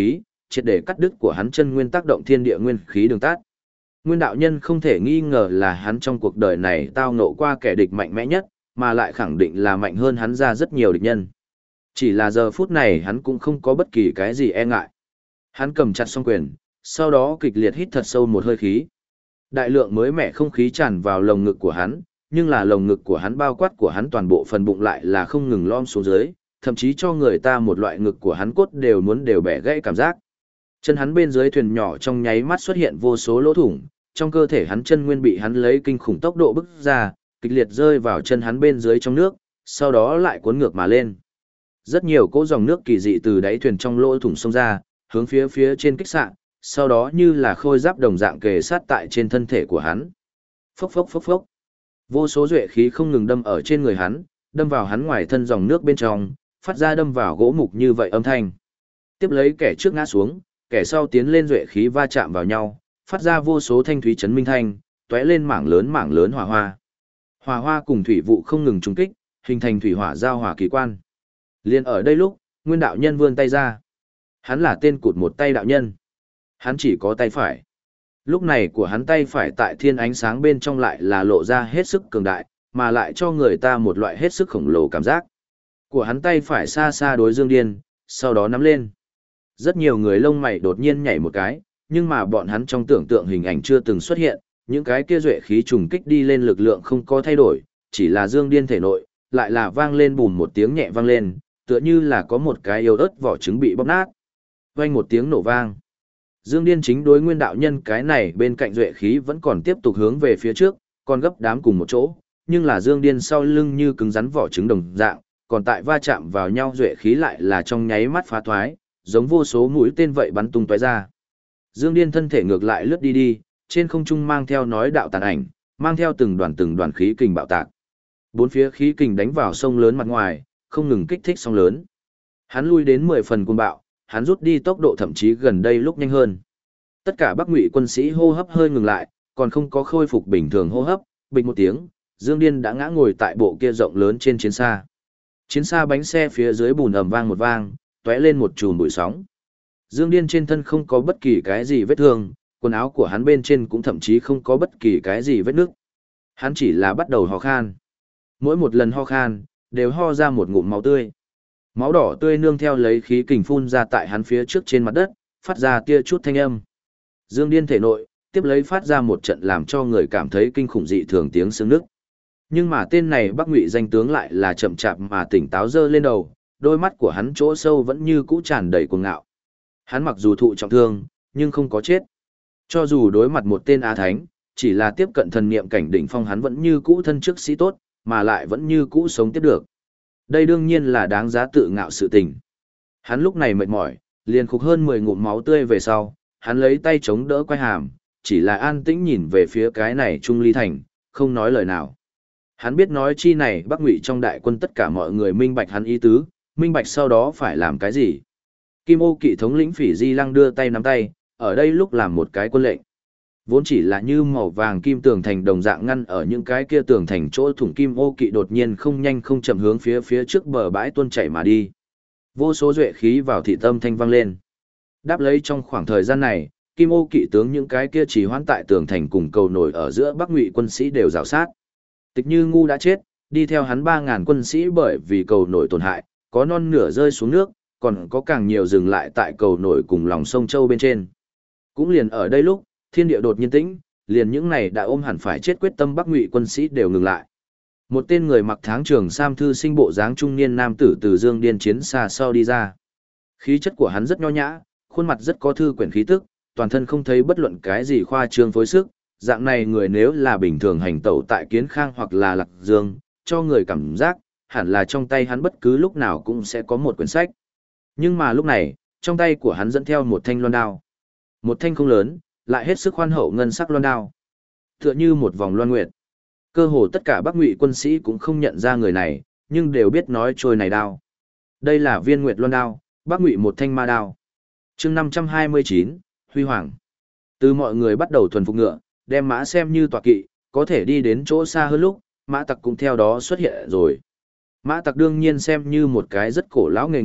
triệt để cắt đứt của hắn chân nguyên tác động thiên địa nguyên khí đường tát. Nguyên đạo nhân không thể nghi ngờ là hắn trong cuộc đời này tao ngộ qua kẻ địch mạnh mẽ nhất, mà lại khẳng định là mạnh hơn hắn ra rất nhiều địch nhân. Chỉ là giờ phút này hắn cũng không có bất kỳ cái gì e ngại. Hắn cầm chặt song quyền, sau đó kịch liệt hít thật sâu một hơi khí. Đại lượng mới mẻ không khí tràn vào lồng ngực của hắn, nhưng là lồng ngực của hắn bao quát của hắn toàn bộ phần bụng lại là không ngừng lom xuống dưới, thậm chí cho người ta một loại ngực của hắn cốt đều muốn đều bẻ gãy cảm giác. Chân hắn bên dưới thuyền nhỏ trong nháy mắt xuất hiện vô số lỗ thủng, trong cơ thể hắn chân nguyên bị hắn lấy kinh khủng tốc độ bức ra, kịch liệt rơi vào chân hắn bên dưới trong nước, sau đó lại cuốn ngược mà lên. Rất nhiều cỗ dòng nước kỳ dị từ đáy thuyền trong lỗ thủng xông ra, hướng phía trên kích xạ, sau đó như là khôi giáp đồng dạng kề sát tại trên thân thể của hắn. Phốc phốc phốc phốc. Vô số duệ khí không ngừng đâm ở trên người hắn, đâm vào hắn ngoài thân dòng nước bên trong, phát ra đâm vào gỗ mục như vậy âm thanh. Tiếp lấy kẻ trước ngã xuống, kẻ sau tiến lên duệ khí va chạm vào nhau, phát ra vô số thanh thúy chấn minh thanh, tóe lên mảng lớn hỏa hoa. Hỏa hoa cùng thủy vụ không ngừng trùng kích, hình thành thủy hỏa giao hỏa kỳ quan. Liên ở đây lúc, Nguyên đạo nhân vươn tay ra. Hắn là tên cụt một tay đạo nhân. Hắn chỉ có tay phải. Lúc này của hắn tay phải tại thiên ánh sáng bên trong lại là lộ ra hết sức cường đại, mà lại cho người ta một loại hết sức khổng lồ cảm giác. Của hắn tay phải xa xa đối Dương Điên, sau đó nắm lên. Rất nhiều người lông mày đột nhiên nhảy một cái, nhưng mà bọn hắn trong tưởng tượng hình ảnh chưa từng xuất hiện, những cái kia duệ khí trùng kích đi lên lực lượng không có thay đổi, chỉ là Dương Điên thể nội, lại là vang lên bùm một tiếng nhẹ vang lên, tựa như là có một cái yếu ớt vỏ trứng bị bóp nát. Vang một tiếng nổ vang. Dương Điên chính đối Nguyên đạo nhân cái này bên cạnh duệ khí vẫn còn tiếp tục hướng về phía trước, còn gấp đám cùng một chỗ, nhưng là Dương Điên sau lưng như cứng rắn vỏ trứng đồng dạng, còn tại va chạm vào nhau duệ khí lại là trong nháy mắt phá thoái, giống vô số mũi tên vậy bắn tung tóe ra. Dương Điên thân thể ngược lại lướt đi, trên không trung mang theo nói đạo tàn ảnh, mang theo từng đoàn khí kình bạo tạc. Bốn phía khí kình đánh vào sông lớn mặt ngoài, không ngừng kích thích sông lớn. Hắn lui đến 10 phần cuồng bạo, hắn rút đi tốc độ thậm chí gần đây lúc nhanh hơn. Tất cả Bắc Ngụy quân sĩ hô hấp hơi ngừng lại, còn không có khôi phục bình thường hô hấp, bịch một tiếng, Dương Điên đã ngã ngồi tại bộ kia rộng lớn trên chiến xa. Chiến xa bánh xe phía dưới bùn ầm vang một vang, tóe lên một chùm bụi sóng. Dương Điên trên thân không có bất kỳ cái gì vết thương, quần áo của hắn bên trên cũng thậm chí không có bất kỳ cái gì vết nước. Hắn chỉ là bắt đầu ho khan. Mỗi một lần ho khan, đều ho ra một ngụm máu tươi. Máu đỏ tươi nương theo lấy khí kình phun ra tại hắn phía trước trên mặt đất, phát ra tia chút thanh âm. Dương Điên thể nội, tiếp lấy phát ra một trận làm cho người cảm thấy kinh khủng dị thường tiếng xương nức. Nhưng mà tên này Bắc Ngụy danh tướng lại là chậm chạp mà tỉnh táo dơ lên đầu, đôi mắt của hắn chỗ sâu vẫn như cũ tràn đầy cuồng ngạo. Hắn mặc dù thụ trọng thương, nhưng không có chết. Cho dù đối mặt một tên Á Thánh, chỉ là tiếp cận thần niệm cảnh đỉnh phong hắn vẫn như cũ thân chức sĩ tốt, mà lại vẫn như cũ sống tiếp được. Đây đương nhiên là đáng giá tự ngạo sự tình. Hắn lúc này mệt mỏi, liền khục hơn 10 ngụm máu tươi về sau, hắn lấy tay chống đỡ quai hàm, chỉ là an tĩnh nhìn về phía cái này Trung Ly Thành, không nói lời nào. Hắn biết nói chi này Bắc Ngụy trong đại quân tất cả mọi người minh bạch hắn ý tứ, minh bạch sau đó phải làm cái gì. Kim Ô Kỵ thống lĩnh Phỉ Di Lăng đưa tay nắm tay, ở đây lúc làm một cái quân lệnh. Vốn chỉ là như màu vàng kim tường thành đồng dạng ngăn ở những cái kia tường thành chỗ thủng Kim Ô Kỵ đột nhiên không nhanh không chậm hướng phía trước bờ bãi tuôn chảy mà đi. Vô số duệ khí vào thị tâm thanh vang lên. Đáp lấy trong khoảng thời gian này, Kim Ô Kỵ tướng những cái kia chỉ hoãn tại tường thành cùng cầu nổi ở giữa Bắc Ngụy quân sĩ đều rào sát. Tịch Như Ngu đã chết, đi theo hắn 3.000 quân sĩ bởi vì cầu nổi tổn hại, có non nửa rơi xuống nước, còn có càng nhiều dừng lại tại cầu nổi cùng lòng sông Châu bên trên. Cũng liền ở đây lúc, thiên địa đột nhiên tĩnh, liền những này đã ôm hẳn phải chết quyết tâm Bắc Ngụy quân sĩ đều ngừng lại. Một tên người mặc tháng trường sam thư sinh bộ dáng trung niên nam tử từ Dương Điên chiến xa sau đi ra. Khí chất của hắn rất nho nhã, khuôn mặt rất có thư quyển khí tức, toàn thân không thấy bất luận cái gì khoa trương phối sức, dạng này người nếu là bình thường hành tẩu tại Kiến Khang hoặc là Lạc Dương, cho người cảm giác, hẳn là trong tay hắn bất cứ lúc nào cũng sẽ có một quyển sách. Nhưng mà lúc này, trong tay của hắn dẫn theo một thanh loan đao. Một thanh không lớn, lại hết sức khoan hậu ngân sắc loan đao. Tựa như một vòng loan nguyệt. Cơ hồ tất cả Bắc Ngụy quân sĩ cũng không nhận ra người này, nhưng đều biết nói trôi này đao. Đây là Viên Nguyệt loan đao, Bắc Ngụy một thanh ma đao. Chương 529, Huy Hoàng. Từ mọi người bắt đầu thuần phục ngựa, đem mã xem như tọa kỵ, có thể đi đến chỗ xa hơn lúc, mã tặc cũng theo đó xuất hiện rồi. Mã tặc đương nhiên xem như một cái rất cổ lão nghề nghiệp,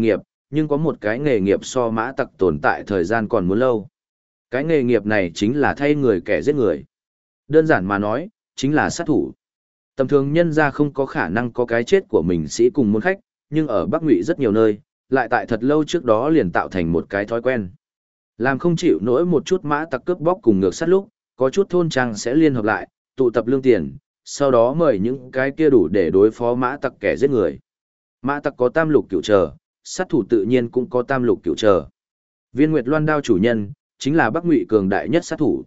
nhưng có một cái nghề nghiệp so mã tặc tồn tại thời gian còn muốn lâu. Cái nghề nghiệp này chính là thay người kẻ giết người. Đơn giản mà nói, chính là sát thủ. Tầm thường nhân ra không có khả năng có cái chết của mình sĩ cùng môn khách, nhưng ở Bắc Ngụy rất nhiều nơi, lại tại thật lâu trước đó liền tạo thành một cái thói quen. Làm không chịu nổi một chút mã tặc cướp bóc cùng ngược sát lúc, có chút thôn trang sẽ liên hợp lại, tụ tập lương tiền, sau đó mời những cái kia đủ để đối phó mã tặc kẻ giết người. Mã tặc có tam lục cửu trở, sát thủ tự nhiên cũng có tam lục cửu trở. Viên Nguyệt Loan đao chủ nhân, chính là Bắc Ngụy cường đại nhất sát thủ.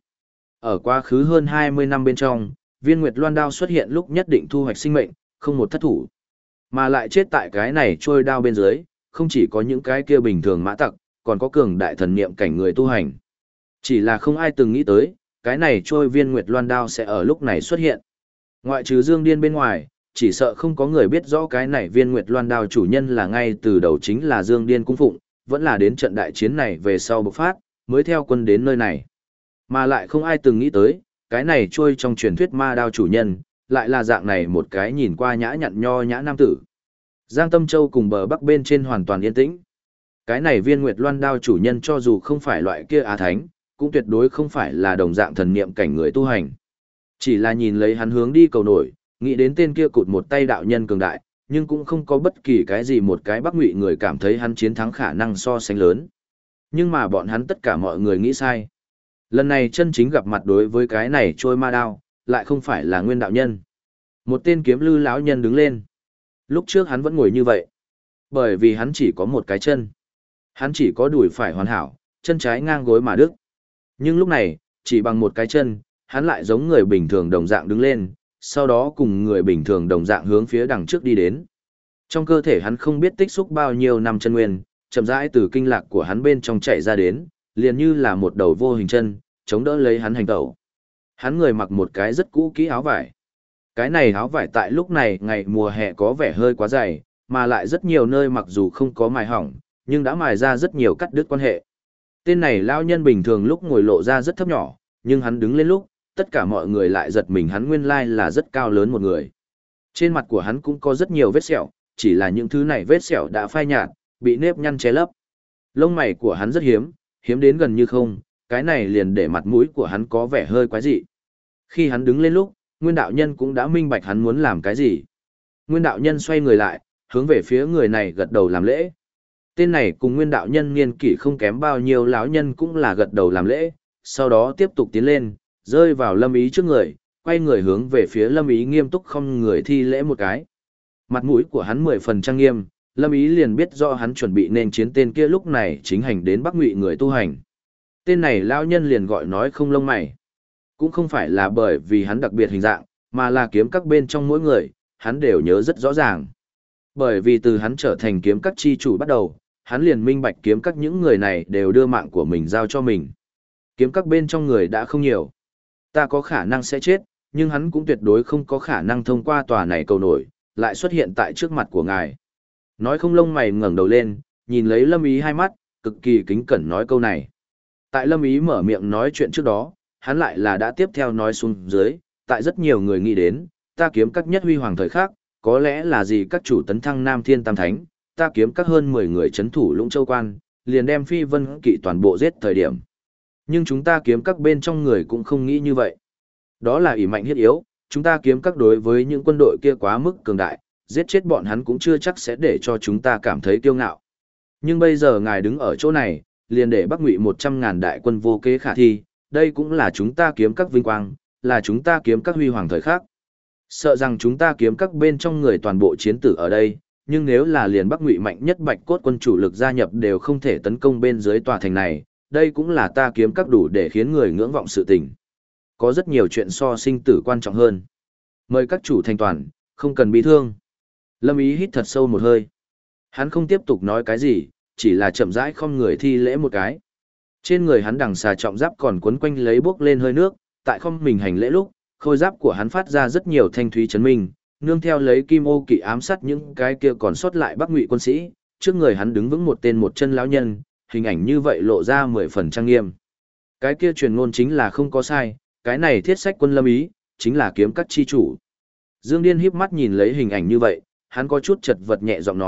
Ở quá khứ hơn 20 năm bên trong, Viên Nguyệt Loan đao xuất hiện lúc nhất định thu hoạch sinh mệnh, không một thất thủ. Mà lại chết tại cái này trôi đao bên dưới, không chỉ có những cái kia bình thường mã tặc, còn có cường đại thần niệm cảnh người tu hành. Chỉ là không ai từng nghĩ tới, cái này trôi Viên Nguyệt Loan đao sẽ ở lúc này xuất hiện. Ngoại trừ Dương Điên bên ngoài, chỉ sợ không có người biết rõ cái này Viên Nguyệt Loan đao chủ nhân là ngay từ đầu chính là Dương Điên cung phụng, vẫn là đến trận đại chiến này về sau bộc phát, mới theo quân đến nơi này. Mà lại không ai từng nghĩ tới, cái này trôi trong truyền thuyết ma đao chủ nhân, lại là dạng này một cái nhìn qua nhã nhặn nho nhã nam tử. Giang Tâm Châu cùng bờ bắc bên trên hoàn toàn yên tĩnh. Cái này Viên Nguyệt Loan đao chủ nhân cho dù không phải loại kia á thánh, cũng tuyệt đối không phải là đồng dạng thần niệm cảnh người tu hành. Chỉ là nhìn lấy hắn hướng đi cầu nổi, nghĩ đến tên kia cụt một tay đạo nhân cường đại, nhưng cũng không có bất kỳ cái gì một cái Bắc Ngụy người cảm thấy hắn chiến thắng khả năng so sánh lớn. Nhưng mà bọn hắn tất cả mọi người nghĩ sai. Lần này chân chính gặp mặt đối với cái này trôi ma đao, lại không phải là Nguyên đạo nhân. Một tên kiếm lư lão nhân đứng lên. Lúc trước hắn vẫn ngồi như vậy. Bởi vì hắn chỉ có một cái chân. Hắn chỉ có đùi phải hoàn hảo, chân trái ngang gối mà đứt. Nhưng lúc này, chỉ bằng một cái chân, hắn lại giống người bình thường đồng dạng đứng lên, sau đó cùng người bình thường đồng dạng hướng phía đằng trước đi đến. Trong cơ thể hắn không biết tích xúc bao nhiêu năm chân nguyên, chậm rãi từ kinh lạc của hắn bên trong chạy ra đến, liền như là một đầu vô hình chân, chống đỡ lấy hắn hành tẩu. Hắn người mặc một cái rất cũ kỹ áo vải. Cái này áo vải tại lúc này ngày mùa hè có vẻ hơi quá dày, mà lại rất nhiều nơi mặc dù không có mài hỏng, nhưng đã mài ra rất nhiều cắt đứt quan hệ. Tên này lao nhân bình thường lúc ngồi lộ ra rất thấp nhỏ, nhưng hắn đứng lên lúc, tất cả mọi người lại giật mình hắn nguyên lai là rất cao lớn một người. Trên mặt của hắn cũng có rất nhiều vết sẹo, chỉ là những thứ này vết sẹo đã phai nhạt, bị nếp nhăn che lấp. Lông mày của hắn rất hiếm, hiếm đến gần như không, cái này liền để mặt mũi của hắn có vẻ hơi quái dị. Khi hắn đứng lên lúc, Nguyên đạo nhân cũng đã minh bạch hắn muốn làm cái gì. Nguyên đạo nhân xoay người lại, hướng về phía người này gật đầu làm lễ. Tên này cùng Nguyên đạo nhân niên kỷ không kém bao nhiêu lão nhân cũng là gật đầu làm lễ, sau đó tiếp tục tiến lên, rơi vào Lâm Ý trước người, quay người hướng về phía Lâm Ý nghiêm túc không người thi lễ một cái. Mặt mũi của hắn 10 phần trang nghiêm, Lâm Ý liền biết rõ hắn chuẩn bị nên chiến tên kia lúc này chính hành đến Bắc Ngụy người tu hành. Tên này lão nhân liền gọi nói không lông mày. Cũng không phải là bởi vì hắn đặc biệt hình dạng, mà là kiếm các bên trong mỗi người, hắn đều nhớ rất rõ ràng. Bởi vì từ hắn trở thành kiếm các chi chủ bắt đầu, hắn liền minh bạch kiếm các những người này đều đưa mạng của mình giao cho mình. Kiếm các bên trong người đã không nhiều. Ta có khả năng sẽ chết, nhưng hắn cũng tuyệt đối không có khả năng thông qua tòa này cầu nổi, lại xuất hiện tại trước mặt của ngài. Nói không lông mày ngẩng đầu lên, nhìn lấy Lâm Ý hai mắt, cực kỳ kính cẩn nói câu này. Tại Lâm Ý mở miệng nói chuyện trước đó, hắn lại là đã tiếp theo nói xuống dưới, tại rất nhiều người nghĩ đến, ta kiếm các nhất huy hoàng thời khắc, có lẽ là gì các chủ tấn thăng Nam Thiên Tam Thánh, ta kiếm các hơn 10 người chấn thủ Lũng Châu Quan, liền đem Phi Vân Kỵ toàn bộ giết thời điểm. Nhưng chúng ta kiếm các bên trong người cũng không nghĩ như vậy. Đó là ỷ mạnh hiết yếu, chúng ta kiếm các đối với những quân đội kia quá mức cường đại, giết chết bọn hắn cũng chưa chắc sẽ để cho chúng ta cảm thấy kiêu ngạo. Nhưng bây giờ ngài đứng ở chỗ này, liền để Bắc Ngụy 100.000 đại quân vô kế khả thi, đây cũng là chúng ta kiếm các vinh quang, là chúng ta kiếm các huy hoàng thời khắc. Sợ rằng chúng ta kiếm các bên trong người toàn bộ chiến tử ở đây, nhưng nếu là liền Bắc Ngụy mạnh nhất Bạch Cốt quân chủ lực gia nhập đều không thể tấn công bên dưới tòa thành này, đây cũng là ta kiếm các đủ để khiến người ngưỡng vọng sự tình. Có rất nhiều chuyện so sinh tử quan trọng hơn. Mời các chủ thành toàn, không cần bị thương. Lâm Ý hít thật sâu một hơi. Hắn không tiếp tục nói cái gì, chỉ là chậm rãi không người thi lễ một cái. Trên người hắn đằng xà trọng giáp còn quấn quanh lấy bước lên hơi nước, tại không mình hành lễ lúc, khôi giáp của hắn phát ra rất nhiều thanh thúy chấn minh, nương theo lấy kim ô kỵ ám sát những cái kia còn sót lại Bắc Ngụy quân sĩ, trước người hắn đứng vững một tên một chân lão nhân, hình ảnh như vậy lộ ra 10 phần trang nghiêm. Cái kia truyền ngôn chính là không có sai, cái này thiết sách quân Lâm Ý, chính là kiếm các chi chủ. Dương Điên híp mắt nhìn lấy hình ảnh như vậy, hắn có chút chật vật nhẹ giọng nói,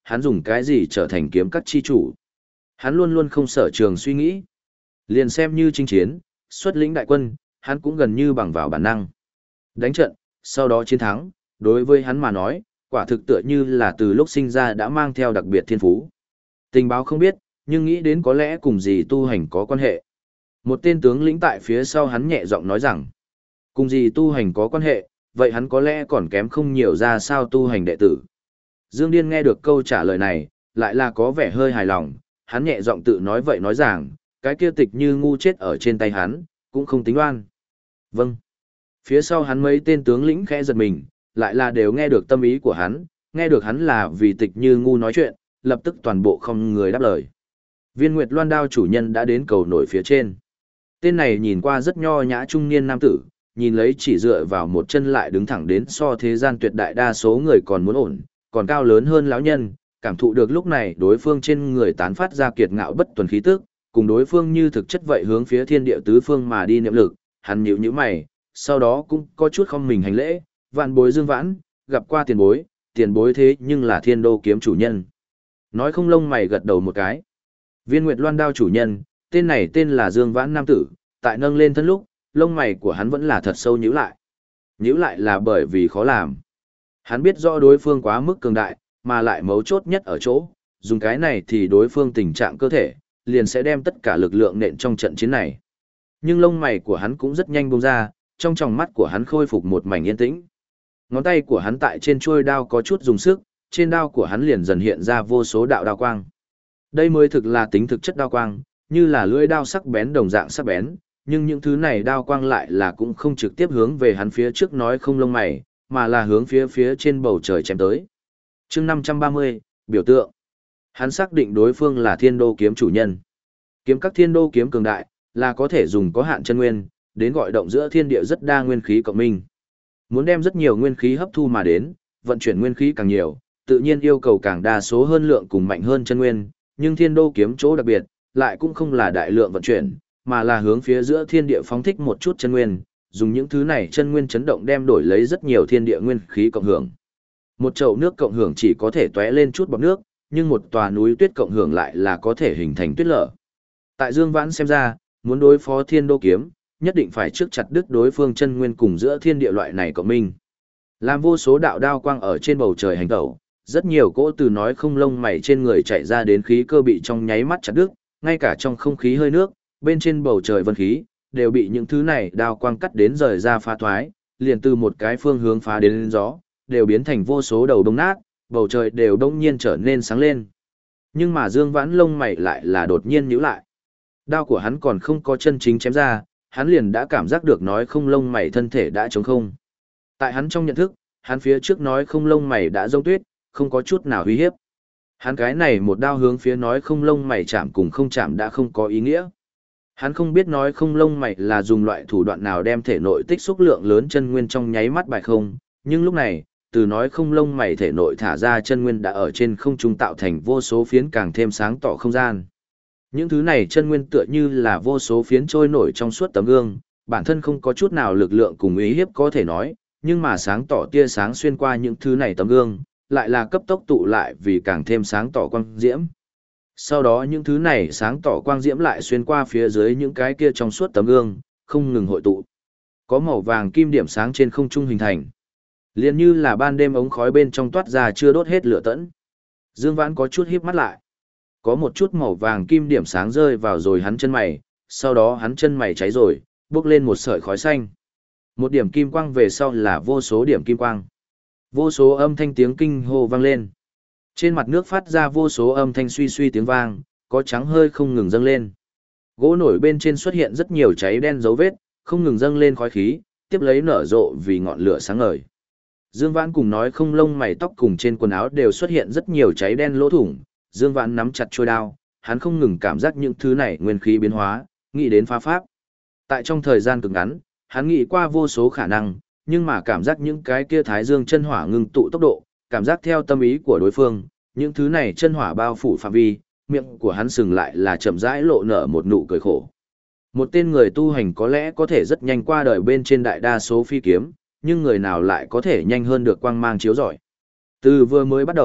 hắn dùng cái gì trở thành kiếm các chi chủ. Hắn luôn luôn không sở trường suy nghĩ. Liền xem như chinh chiến, xuất lĩnh đại quân, hắn cũng gần như bằng vào bản năng. Đánh trận, sau đó chiến thắng, đối với hắn mà nói, quả thực tựa như là từ lúc sinh ra đã mang theo đặc biệt thiên phú. Tình báo không biết, nhưng nghĩ đến có lẽ cùng gì tu hành có quan hệ. Một tên tướng lĩnh tại phía sau hắn nhẹ giọng nói rằng, cùng gì tu hành có quan hệ, vậy hắn có lẽ còn kém không nhiều ra sao tu hành đệ tử. Dương Điên nghe được câu trả lời này, lại là có vẻ hơi hài lòng, hắn nhẹ giọng tự nói vậy nói rằng, cái kia Tịch Như ngu chết ở trên tay hắn, cũng không tính oan. Vâng. Phía sau hắn mấy tên tướng lĩnh khẽ giật mình, lại là đều nghe được tâm ý của hắn, nghe được hắn là vì Tịch Như ngu nói chuyện, lập tức toàn bộ không người đáp lời. Viên Nguyệt Loan đao chủ nhân đã đến cầu nổi phía trên. Tên này nhìn qua rất nho nhã trung niên nam tử, nhìn lấy chỉ dựa vào một chân lại đứng thẳng đến so thế gian tuyệt đại đa số người còn muốn ổn, còn cao lớn hơn lão nhân, cảm thụ được lúc này đối phương trên người tán phát ra kiệt ngạo bất tuần khí tức, cùng đối phương như thực chất vậy hướng phía thiên địa tứ phương mà đi niệm lực, hắn nhíu nhíu mày, sau đó cũng có chút không mình hành lễ, vạn bối Dương Vãn, gặp qua tiền bối thế nhưng là Thiên Đô kiếm chủ nhân. Nói không lông mày gật đầu một cái. Viên Nguyệt Loan đao chủ nhân, tên này tên là Dương Vãn nam tử, tại nâng lên thân lúc, lông mày của hắn vẫn là thật sâu nhíu lại. Nhíu lại là bởi vì khó làm. Hắn biết rõ đối phương quá mức cường đại, mà lại mấu chốt nhất ở chỗ, dùng cái này thì đối phương tình trạng cơ thể, liền sẽ đem tất cả lực lượng nện trong trận chiến này. Nhưng lông mày của hắn cũng rất nhanh buông ra, trong tròng mắt của hắn khôi phục một mảnh yên tĩnh. Ngón tay của hắn tại trên chuôi đao có chút dùng sức, trên đao của hắn liền dần hiện ra vô số đạo đao quang. Đây mới thực là tính thực chất đao quang, như là lưỡi đao sắc bén đồng dạng sắc bén, nhưng những thứ này đao quang lại là cũng không trực tiếp hướng về hắn phía trước nói không lông mày, mà là hướng phía trên bầu trời chém tới. Chương 530, biểu tượng. Hắn xác định đối phương là Thiên Đô kiếm chủ nhân. Kiếm các Thiên Đô kiếm cường đại, là có thể dùng có hạn chân nguyên, đến gọi động giữa thiên địa rất đa nguyên khí cộng minh. Muốn đem rất nhiều nguyên khí hấp thu mà đến, vận chuyển nguyên khí càng nhiều, tự nhiên yêu cầu càng đa số hơn lượng cùng mạnh hơn chân nguyên, nhưng Thiên Đô kiếm chỗ đặc biệt, lại cũng không là đại lượng vận chuyển, mà là hướng phía giữa thiên địa phóng thích một chút chân nguyên, dùng những thứ này chân nguyên chấn động đem đổi lấy rất nhiều thiên địa nguyên khí cộng hưởng. Một chậu nước cộng hưởng chỉ có thể tóe lên chút bọt nước, nhưng một tòa núi tuyết cộng hưởng lại là có thể hình thành tuyết lở. Tại Dương Vãn xem ra, muốn đối phó Thiên Đô kiếm, nhất định phải trước chặt đứt đối phương chân nguyên cùng giữa thiên địa loại này cộng minh. Làm vô số đạo đao quang ở trên bầu trời hành tẩu, rất nhiều cỗ từ nói không lông mày trên người chạy ra đến khí cơ bị trong nháy mắt chặt đứt, ngay cả trong không khí hơi nước, bên trên bầu trời vân khí, đều bị những thứ này đao quang cắt đến rời ra phá thoái, liền từ một cái phương hướng phá đến gió, đều biến thành vô số đầu đông nát, bầu trời đều đông nhiên trở nên sáng lên. Nhưng mà Dương Vãn lông mày lại là đột nhiên nhíu lại. Đao của hắn còn không có chân chính chém ra, hắn liền đã cảm giác được nói không lông mày thân thể đã trống không. Tại hắn trong nhận thức, hắn phía trước nói không lông mày đã rông tuyết, không có chút nào uy hiếp. Hắn cái này một đao hướng phía nói không lông mày chạm cùng không chạm đã không có ý nghĩa. Hắn không biết nói không lông mày là dùng loại thủ đoạn nào đem thể nội tích xúc lượng lớn chân nguyên trong nháy mắt bài không, nhưng lúc này, từ nói không lông mày thể nội thả ra chân nguyên đã ở trên không trung tạo thành vô số phiến càng thêm sáng tỏ không gian. Những thứ này chân nguyên tựa như là vô số phiến trôi nổi trong suốt tấm gương, bản thân không có chút nào lực lượng cùng ý hiếp có thể nói, nhưng mà sáng tỏ tia sáng xuyên qua những thứ này tấm gương, lại là cấp tốc tụ lại vì càng thêm sáng tỏ quang diễm. Sau đó những thứ này sáng tỏ quang diễm lại xuyên qua phía dưới những cái kia trong suốt tấm gương, không ngừng hội tụ. Có màu vàng kim điểm sáng trên không trung hình thành. Liền như là ban đêm ống khói bên trong toát ra chưa đốt hết lửa tẫn. Dương Vãn có chút híp mắt lại. Có một chút màu vàng kim điểm sáng rơi vào rồi hắn chân mày, sau đó hắn chân mày cháy rồi, bốc lên một sợi khói xanh. Một điểm kim quang về sau là vô số điểm kim quang. Vô số âm thanh tiếng kinh hô vang lên. Trên mặt nước phát ra vô số âm thanh suy suy tiếng vang, có trắng hơi không ngừng dâng lên. Gỗ nổi bên trên xuất hiện rất nhiều cháy đen dấu vết, không ngừng dâng lên khói khí, tiếp lấy nở rộ vì ngọn lửa sáng ngời. Dương Vãn cùng nói không lông mày tóc cùng trên quần áo đều xuất hiện rất nhiều cháy đen lỗ thủng. Dương Vãn nắm chặt chuôi đao, hắn không ngừng cảm giác những thứ này nguyên khí biến hóa, nghĩ đến phá pháp. Tại trong thời gian cực ngắn, hắn nghĩ qua vô số khả năng, nhưng mà cảm giác những cái kia thái dương chân hỏa ngưng tụ tốc độ, cảm giác theo tâm ý của đối phương, những thứ này chân hỏa bao phủ phạm vi, miệng của hắn sừng lại là chậm rãi lộ nở một nụ cười khổ. Một tên người tu hành có lẽ có thể rất nhanh qua đời bên trên đại đa số phi kiếm, nhưng người nào lại có thể nhanh hơn được quang mang chiếu rọi. Từ vừa mới bắt đầu,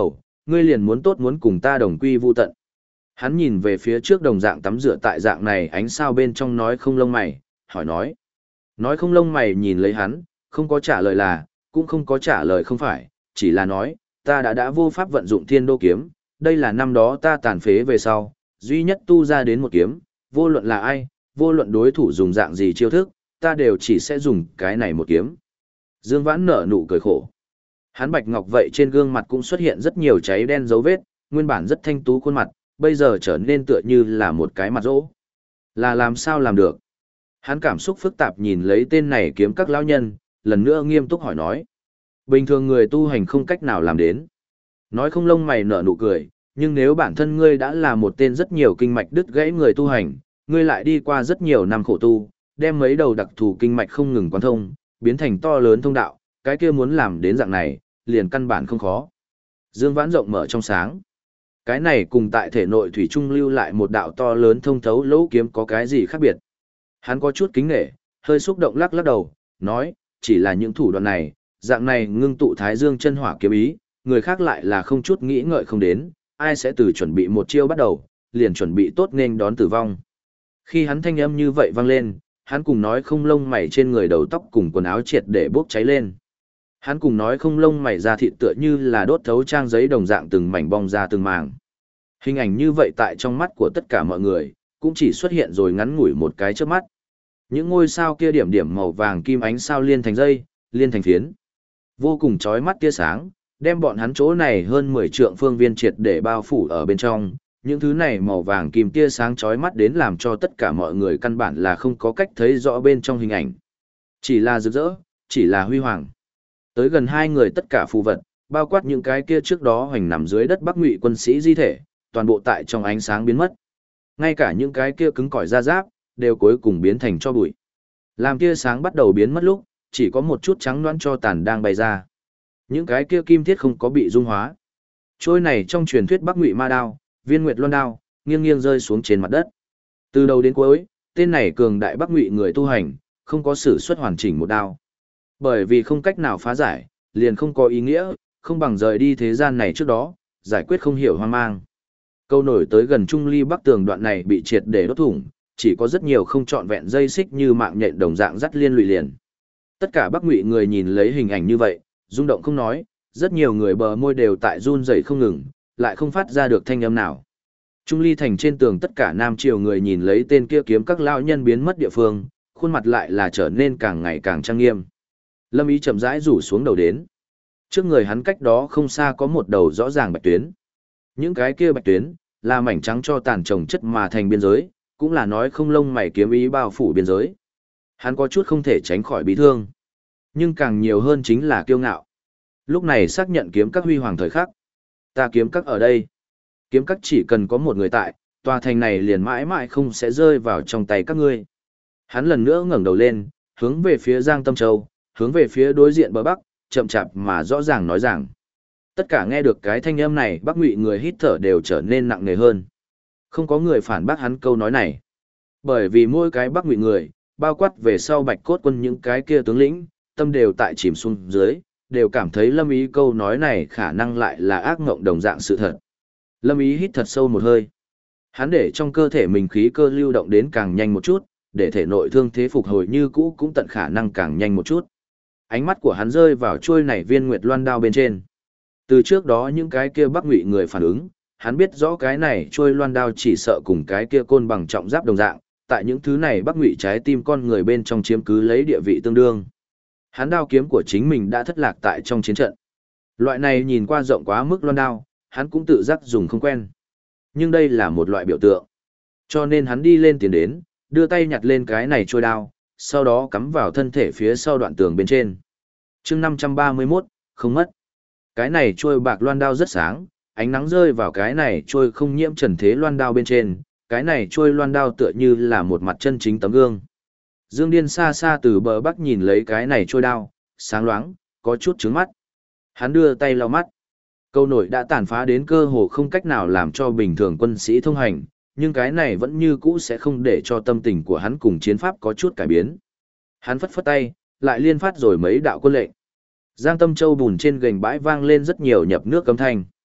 ngươi liền muốn tốt muốn cùng ta đồng quy vu tận. Hắn nhìn về phía trước đồng dạng tắm rửa tại dạng này ánh sao bên trong nói không lông mày, hỏi nói. Nói không lông mày nhìn lấy hắn, không có trả lời là, cũng không có trả lời không phải, chỉ là nói, ta đã vô pháp vận dụng thiên đô kiếm, đây là năm đó ta tàn phế về sau, duy nhất tu ra đến một kiếm, vô luận là ai, vô luận đối thủ dùng dạng gì chiêu thức, ta đều chỉ sẽ dùng cái này một kiếm. Dương Vãn nở nụ cười khổ. Hắn bạch ngọc vậy trên gương mặt cũng xuất hiện rất nhiều cháy đen dấu vết, nguyên bản rất thanh tú khuôn mặt, bây giờ trở nên tựa như là một cái mặt rỗ. Là làm sao làm được? Hắn cảm xúc phức tạp nhìn lấy tên này kiếm các lão nhân, lần nữa nghiêm túc hỏi nói. Bình thường người tu hành không cách nào làm đến. Nói không lông mày nở nụ cười, nhưng nếu bản thân ngươi đã là một tên rất nhiều kinh mạch đứt gãy người tu hành, ngươi lại đi qua rất nhiều năm khổ tu, đem mấy đầu đặc thù kinh mạch không ngừng quán thông, biến thành to lớn thông đạo, cái kia muốn làm đến dạng này, liền căn bản không khó. Dương Vãn rộng mở trong sáng. Cái này cùng tại thể nội thủy trung lưu lại một đạo to lớn thông thấu lỗ kiếm có cái gì khác biệt. Hắn có chút kính nể, hơi xúc động lắc lắc đầu, nói, chỉ là những thủ đoạn này, dạng này ngưng tụ thái dương chân hỏa kiếm ý, người khác lại là không chút nghĩ ngợi không đến, ai sẽ từ chuẩn bị một chiêu bắt đầu, liền chuẩn bị tốt nên đón tử vong. Khi hắn thanh âm như vậy vang lên, hắn cùng nói không lông mày trên người đầu tóc cùng quần áo triệt để bốc cháy lên. Hắn cùng nói không lông mày ra thịt tựa như là đốt thấu trang giấy đồng dạng từng mảnh bong ra từng màng. Hình ảnh như vậy tại trong mắt của tất cả mọi người, cũng chỉ xuất hiện rồi ngắn ngủi một cái chớp mắt. Những ngôi sao kia điểm điểm màu vàng kim ánh sao liên thành dây, liên thành phiến. Vô cùng chói mắt tia sáng, đem bọn hắn chỗ này hơn 10 trượng phương viên triệt để bao phủ ở bên trong. Những thứ này màu vàng kim tia sáng chói mắt đến làm cho tất cả mọi người căn bản là không có cách thấy rõ bên trong hình ảnh. Chỉ là rực rỡ, chỉ là huy hoàng. Tới gần hai người tất cả phù vật, bao quát những cái kia trước đó hoành nằm dưới đất Bắc Ngụy quân sĩ di thể, toàn bộ tại trong ánh sáng biến mất. Ngay cả những cái kia cứng cỏi da giáp, đều cuối cùng biến thành tro bụi. Làm tia sáng bắt đầu biến mất lúc, chỉ có một chút trắng loãng cho tàn đang bay ra. Những cái kia kim thiết không có bị dung hóa. Trôi này trong truyền thuyết Bắc Ngụy ma đao, Viên Nguyệt Loan đao, nghiêng nghiêng rơi xuống trên mặt đất. Từ đầu đến cuối, tên này cường đại Bắc Ngụy người tu hành, không có sử xuất hoàn chỉnh một đao. Bởi vì không cách nào phá giải, liền không có ý nghĩa, không bằng rời đi thế gian này trước đó, giải quyết không hiểu hoang mang. Câu nổi tới gần trung ly bắc tường đoạn này bị triệt để đốt thủng, chỉ có rất nhiều không trọn vẹn dây xích như mạng nhện đồng dạng dắt liên lụy liền. Tất cả Bắc Ngụy người nhìn lấy hình ảnh như vậy, rung động không nói, rất nhiều người bờ môi đều tại run rẩy không ngừng, lại không phát ra được thanh âm nào. Trung ly thành trên tường tất cả nam triều người nhìn lấy tên kia kiếm các lão nhân biến mất địa phương, khuôn mặt lại là trở nên càng ngày càng trang nghiêm. Lâm Ý chậm rãi rủ xuống đầu đến. Trước người hắn cách đó không xa có một đầu rõ ràng bạch tuyến. Những cái kia bạch tuyến, là mảnh trắng cho tàn trồng chất mà thành biên giới, cũng là nói không lông mày kiếm ý bao phủ biên giới. Hắn có chút không thể tránh khỏi bị thương. Nhưng càng nhiều hơn chính là kiêu ngạo. Lúc này xác nhận kiếm các huy hoàng thời khắc. Ta kiếm các ở đây. Kiếm các chỉ cần có một người tại, tòa thành này liền mãi mãi không sẽ rơi vào trong tay các ngươi. Hắn lần nữa ngẩng đầu lên, hướng về phía Giang Tâm Châu, hướng về phía đối diện bờ bắc, chậm chạp mà rõ ràng nói rằng. Tất cả nghe được cái thanh âm này, Bắc Ngụy người hít thở đều trở nên nặng nề hơn. Không có người phản bác hắn câu nói này. Bởi vì mỗi cái Bắc Ngụy người, bao quát về sau Bạch Cốt quân những cái kia tướng lĩnh, tâm đều tại chìm xuống dưới, đều cảm thấy Lâm Ý câu nói này khả năng lại là ác ngộng đồng dạng sự thật. Lâm Ý hít thật sâu một hơi. Hắn để trong cơ thể mình khí cơ lưu động đến càng nhanh một chút, để thể nội thương thế phục hồi như cũ cũng tận khả năng càng nhanh một chút. Ánh mắt của hắn rơi vào chuôi này Viên Nguyệt Loan đao bên trên. Từ trước đó những cái kia Bắc Ngụy người phản ứng, hắn biết rõ cái này chuôi loan đao chỉ sợ cùng cái kia côn bằng trọng giáp đồng dạng, tại những thứ này Bắc Ngụy trái tim con người bên trong chiếm cứ lấy địa vị tương đương. Hắn đao kiếm của chính mình đã thất lạc tại trong chiến trận. Loại này nhìn qua rộng quá mức loan đao, hắn cũng tự giác dùng không quen. Nhưng đây là một loại biểu tượng. Cho nên hắn đi lên tiến đến, đưa tay nhặt lên cái này chuôi đao, sau đó cắm vào thân thể phía sau đoạn tường bên trên. Chương 531, không mất. Cái này chuôi bạc loan đao rất sáng, ánh nắng rơi vào cái này chuôi không nhiễm trần thế loan đao bên trên, cái này chuôi loan đao tựa như là một mặt chân chính tấm gương. Dương Điên xa xa từ bờ bắc nhìn lấy cái này chuôi đao, sáng loáng, có chút trướng mắt. Hắn đưa tay lau mắt. Câu nổi đã tàn phá đến cơ hồ không cách nào làm cho bình thường quân sĩ thông hành, nhưng cái này vẫn như cũ sẽ không để cho tâm tình của hắn cùng chiến pháp có chút cải biến. Hắn phất phất tay, lại liên phát rồi mấy đạo quân lệnh. Giang Tâm Châu bùn trên gành bãi vang lên rất nhiều nhập nước âm thanh.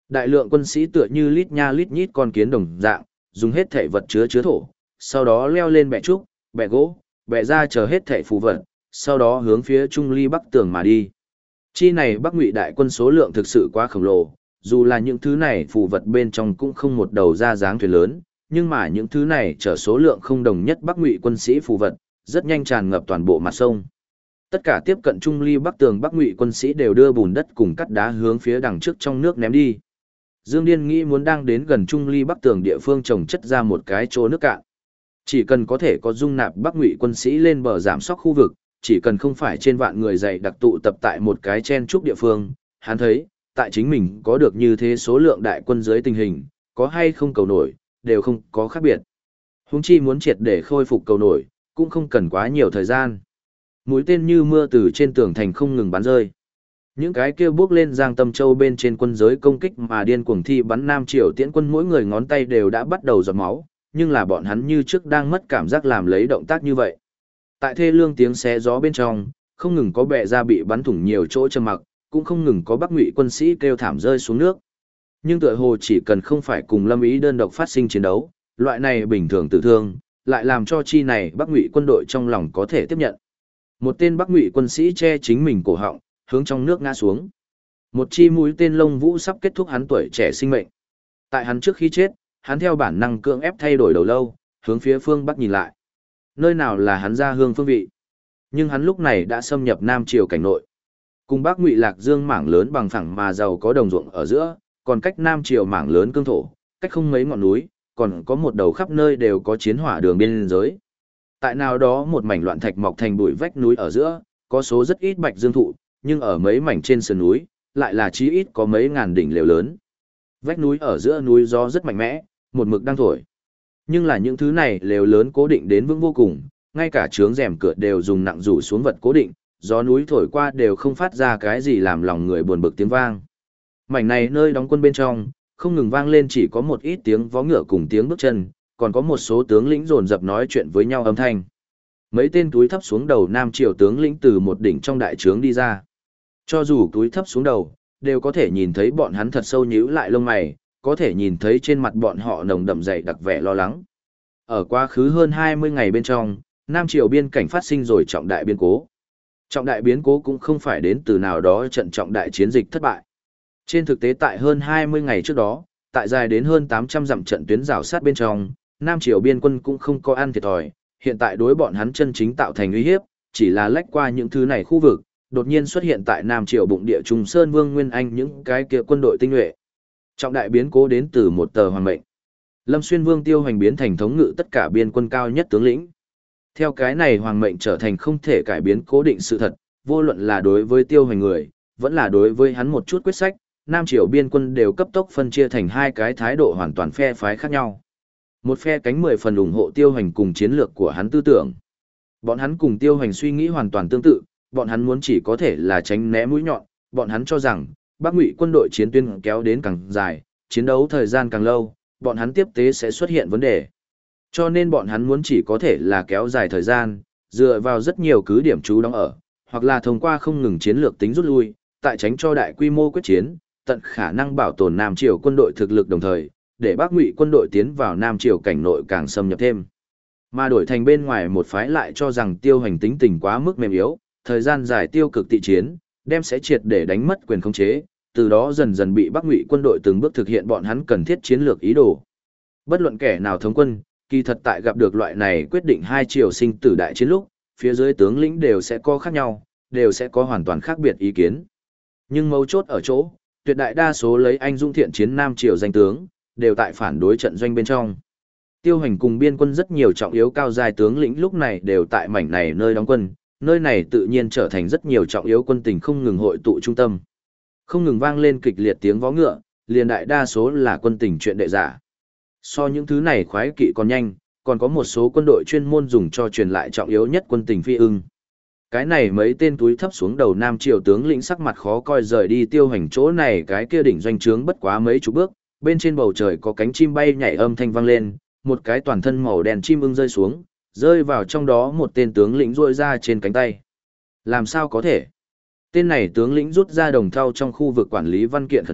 Đại lượng quân sĩ tựa như lít nha lít nhít con kiến đồng dạng, dùng hết thể vật chứa thổ, sau đó leo lên bệ trúc, bệ gỗ, bệ ra chờ hết thể phù vật, sau đó hướng phía Trung Ly Bắc tường mà đi. Chi này Bắc Ngụy đại quân số lượng thực sự quá khổng lồ, dù là những thứ này phù vật bên trong cũng không một đầu ra dáng thuyền lớn, nhưng mà những thứ này trở số lượng không đồng nhất Bắc Ngụy quân sĩ phù vật, rất nhanh tràn ngập toàn bộ mặt sông. Tất cả tiếp cận Trung Ly Bắc tường Bắc Ngụy quân sĩ đều đưa bùn đất cùng cắt đá hướng phía đằng trước trong nước ném đi. Dương Điên nghĩ muốn đang đến gần Trung Ly Bắc tường địa phương trồng chất ra một cái chỗ nước cạn. Chỉ cần có thể có dung nạp Bắc Ngụy quân sĩ lên bờ giảm sóc khu vực, chỉ cần không phải trên vạn người dày đặc tụ tập tại một cái chen trúc địa phương, hắn thấy, tại chính mình có được như thế số lượng đại quân dưới tình hình, có hay không cầu nổi, đều không có khác biệt. Huống chi muốn triệt để khôi phục cầu nổi, cũng không cần quá nhiều thời gian. Mũi tên như mưa từ trên tường thành không ngừng bắn rơi. Những cái kia bước lên Giang Tâm Châu bên trên quân giới công kích mà điên cuồng thi bắn Nam Triều tiễn quân mỗi người ngón tay đều đã bắt đầu giọt máu, nhưng là bọn hắn như trước đang mất cảm giác làm lấy động tác như vậy. Tại thê lương tiếng xé gió bên trong, không ngừng có bè ra bị bắn thủng nhiều chỗ trầm mặc, cũng không ngừng có Bắc Ngụy quân sĩ kêu thảm rơi xuống nước. Nhưng tựa hồ chỉ cần không phải cùng Lâm Ý đơn độc phát sinh chiến đấu, loại này bình thường tử thương, lại làm cho chi này Bắc Ngụy quân đội trong lòng có thể tiếp nhận. Một tên Bắc Ngụy quân sĩ che chính mình cổ họng, hướng trong nước ngã xuống. Một chi mũi tên lông vũ sắp kết thúc hắn tuổi trẻ sinh mệnh. Tại hắn trước khi chết, hắn theo bản năng cưỡng ép thay đổi đầu lâu, hướng phía phương Bắc nhìn lại. Nơi nào là hắn ra hương phương vị. Nhưng hắn lúc này đã xâm nhập Nam Triều cảnh nội. Cùng Bắc Ngụy Lạc Dương mảng lớn bằng phẳng mà giàu có đồng ruộng ở giữa, còn cách Nam Triều mảng lớn cương thổ, cách không mấy ngọn núi, còn có một đầu khắp nơi đều có chiến hỏa đường biên giới. Tại nào đó một mảnh loạn thạch mọc thành bụi vách núi ở giữa, có số rất ít bạch dương thụ, nhưng ở mấy mảnh trên sườn núi, lại là chí ít có mấy ngàn đỉnh lều lớn. Vách núi ở giữa núi gió rất mạnh mẽ, một mực đang thổi. Nhưng là những thứ này lều lớn cố định đến vững vô cùng, ngay cả trướng rèm cửa đều dùng nặng rủ xuống vật cố định, gió núi thổi qua đều không phát ra cái gì làm lòng người buồn bực tiếng vang. Mảnh này nơi đóng quân bên trong, không ngừng vang lên chỉ có một ít tiếng vó ngựa cùng tiếng bước chân, còn có một số tướng lĩnh dồn dập nói chuyện với nhau âm thanh. Mấy tên túi thấp xuống đầu Nam Triều tướng lĩnh từ một đỉnh trong đại trướng đi ra. Cho dù túi thấp xuống đầu, đều có thể nhìn thấy bọn hắn thật sâu nhíu lại lông mày, có thể nhìn thấy trên mặt bọn họ nồng đậm dày đặc vẻ lo lắng. Ở quá khứ hơn 20 ngày bên trong, Nam Triều biên cảnh phát sinh rồi trọng đại biến cố. Trọng đại biến cố cũng không phải đến từ nào đó trận trọng đại chiến dịch thất bại. Trên thực tế tại hơn 20 ngày trước đó, tại dài đến hơn 800 dặm trận tuyến rào sát bên trong, Nam Triều biên quân cũng không có ăn thiệt thòi, hiện tại đối bọn hắn chân chính tạo thành uy hiếp, chỉ là lách qua những thứ này khu vực, đột nhiên xuất hiện tại Nam Triều bụng địa Trung Sơn Vương Nguyên Anh những cái kia quân đội tinh nhuệ. Trọng đại biến cố đến từ một tờ hoàng mệnh. Lâm Xuyên Vương Tiêu Hoành biến thành thống ngự tất cả biên quân cao nhất tướng lĩnh. Theo cái này hoàng mệnh trở thành không thể cải biến cố định sự thật, vô luận là đối với Tiêu Hoành người, vẫn là đối với hắn một chút quyết sách, Nam Triều biên quân đều cấp tốc phân chia thành hai cái thái độ hoàn toàn phe phái khác nhau. Một phe cánh 10 phần ủng hộ Tiêu Hoành cùng chiến lược của hắn tư tưởng. Bọn hắn cùng Tiêu Hoành suy nghĩ hoàn toàn tương tự, bọn hắn muốn chỉ có thể là tránh né mũi nhọn, bọn hắn cho rằng Bắc Ngụy quân đội chiến tuyến kéo đến càng dài, chiến đấu thời gian càng lâu, bọn hắn tiếp tế sẽ xuất hiện vấn đề. Cho nên bọn hắn muốn chỉ có thể là kéo dài thời gian, dựa vào rất nhiều cứ điểm trú đóng ở, hoặc là thông qua không ngừng chiến lược tính rút lui, tại tránh cho đại quy mô quyết chiến, tận khả năng bảo tồn Nam Triều quân đội thực lực đồng thời, để Bắc Ngụy quân đội tiến vào Nam Triều cảnh nội càng xâm nhập thêm. Mà đổi thành bên ngoài một phái lại cho rằng Tiêu Hoành tính tình quá mức mềm yếu, thời gian dài tiêu cực tị chiến, đem sẽ triệt để đánh mất quyền khống chế, từ đó dần dần bị Bắc Ngụy quân đội từng bước thực hiện bọn hắn cần thiết chiến lược ý đồ. Bất luận kẻ nào thống quân, kỳ thật tại gặp được loại này quyết định hai triều sinh tử đại chiến lúc, phía dưới tướng lĩnh đều sẽ có khác nhau, đều sẽ có hoàn toàn khác biệt ý kiến. Nhưng mấu chốt ở chỗ, tuyệt đại đa số lấy anh dũng thiện chiến Nam Triều danh tướng, đều tại phản đối trận doanh bên trong. Tiêu Hoành cùng biên quân rất nhiều trọng yếu cao giai tướng lĩnh lúc này đều tại mảnh này nơi đóng quân, nơi này tự nhiên trở thành rất nhiều trọng yếu quân tình không ngừng hội tụ trung tâm. Không ngừng vang lên kịch liệt tiếng vó ngựa, liền đại đa số là quân tình chuyện đệ giả. So những thứ này khoái kỵ còn nhanh, còn có một số quân đội chuyên môn dùng cho truyền lại trọng yếu nhất quân tình phi ưng. Cái này mấy tên túi thấp xuống đầu Nam Triều tướng lĩnh sắc mặt khó coi rời đi Tiêu Hoành chỗ này, cái kia đỉnh doanh trướng bất quá mấy chục bước, bên trên bầu trời có cánh chim bay nhảy âm thanh vang lên, một cái toàn thân màu đen chim ưng rơi xuống, rơi vào trong đó một tên tướng lĩnh rôi ra trên cánh tay. Làm sao có thể? Tên này tướng lĩnh rút ra đồng thau trong khu vực quản lý văn kiện khẩn cấp,